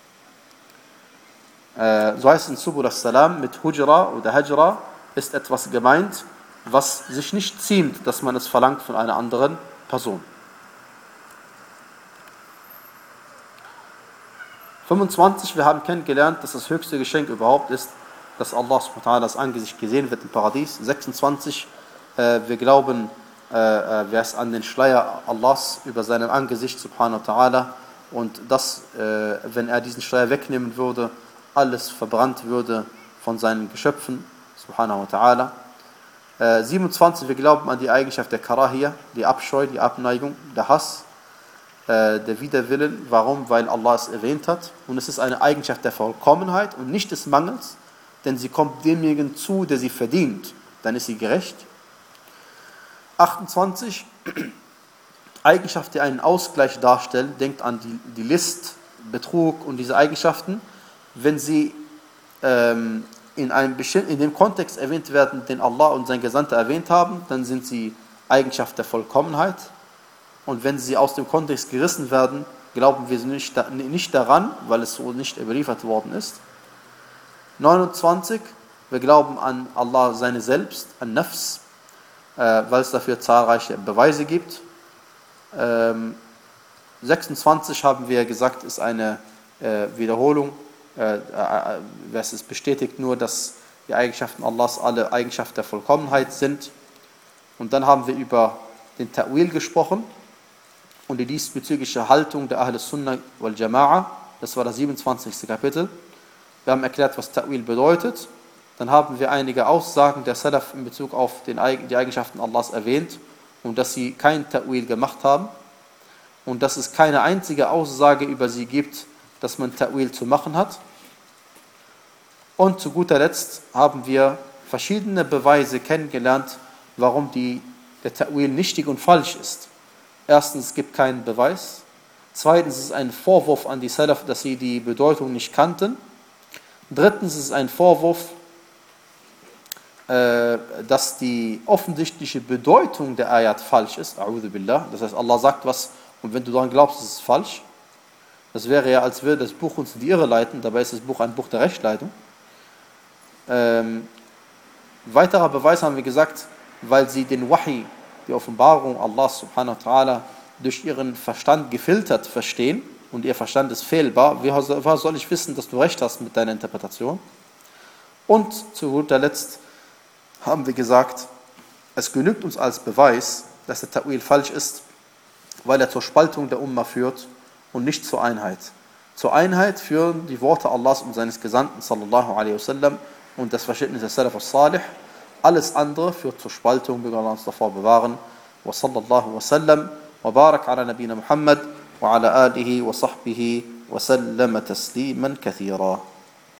Äh, so heißt es in Subul as-Salam, mit Hujra oder Hajra ist etwas gemeint, was sich nicht ziemt, dass man es verlangt von einer anderen Person. fünfundzwanzig, wir haben kennengelernt, dass das höchste Geschenk überhaupt ist, dass Allah subhanahu wa ta'ala das Angesicht gesehen wird im Paradies. sechsundzwanzig, äh, wir glauben, äh, wer es an den Schleier Allahs über seinem Angesicht subhanahu wa ta'ala, und dass, äh, wenn er diesen Schleier wegnehmen würde, alles verbrannt würde von seinen Geschöpfen subhanahu wa ta'ala. Äh, siebenundzwanzig, wir glauben an die Eigenschaft der Karahiyya, die Abscheu, die Abneigung, der Hass, der Widerwillen. Warum? Weil Allah es erwähnt hat. Und es ist eine Eigenschaft der Vollkommenheit und nicht des Mangels, denn sie kommt demjenigen zu, der sie verdient. Dann ist sie gerecht. achtundzwanzig. Eigenschaft, die einen Ausgleich darstellen. Denkt an die, die List, Betrug und diese Eigenschaften. Wenn sie ähm, in, einem in dem Kontext erwähnt werden, den Allah und sein Gesandter erwähnt haben, dann sind sie Eigenschaft der Vollkommenheit. Und wenn sie aus dem Kontext gerissen werden, glauben wir nicht, nicht daran, weil es so nicht überliefert worden ist. neunundzwanzig. Wir glauben an Allah seine Selbst, an Nafs, äh, weil es dafür zahlreiche Beweise gibt. Ähm, sechsundzwanzig haben wir gesagt, ist eine äh, Wiederholung. Äh, äh, es bestätigt nur, dass die Eigenschaften Allahs alle Eigenschaften der Vollkommenheit sind. Und dann haben wir über den Ta'wil gesprochen und die diesbezügliche Haltung der Ahl Sunnah wal Jama'a. Das war das siebenundzwanzigste Kapitel. Wir haben erklärt, was Ta'wil bedeutet. Dann haben wir einige Aussagen der Salaf in Bezug auf den, die Eigenschaften Allahs erwähnt und dass sie kein Ta'wil gemacht haben und dass es keine einzige Aussage über sie gibt, dass man Ta'wil zu machen hat. Und zu guter Letzt haben wir verschiedene Beweise kennengelernt, warum die, der Ta'wil nichtig und falsch ist. Erstens, es gibt keinen Beweis. Zweitens, es ist ein Vorwurf an die Salaf, dass sie die Bedeutung nicht kannten. Drittens, es ist ein Vorwurf, äh, dass die offensichtliche Bedeutung der Ayat falsch ist. A'udhu billah. Das heißt, Allah sagt was und wenn du daran glaubst, ist es falsch. Das wäre ja, als würde das Buch uns in die Irre leiten. Dabei ist das Buch ein Buch der Rechtleitung. Ähm, weiterer Beweis haben wir gesagt, weil sie den Wahi, die Offenbarung Allahs subhanahu wa ta'ala, durch ihren Verstand gefiltert verstehen und ihr Verstand ist fehlbar. Wie soll ich wissen, dass du recht hast mit deiner Interpretation? Und zu guter Letzt haben wir gesagt, es genügt uns als Beweis, dass der Ta'wil falsch ist, weil er zur Spaltung der Ummah führt und nicht zur Einheit. Zur Einheit führen die Worte Allahs und seines Gesandten sallallahu alaihi wasallam und das Verständnis der Salaf as-Salih. Alles andere führt zur Spaltung, wir wollen uns davor bewahren. وصلى الله وسلم وبارك على نبينا محمد وعلى آله وصحبه وسلم تسليما كثيرا.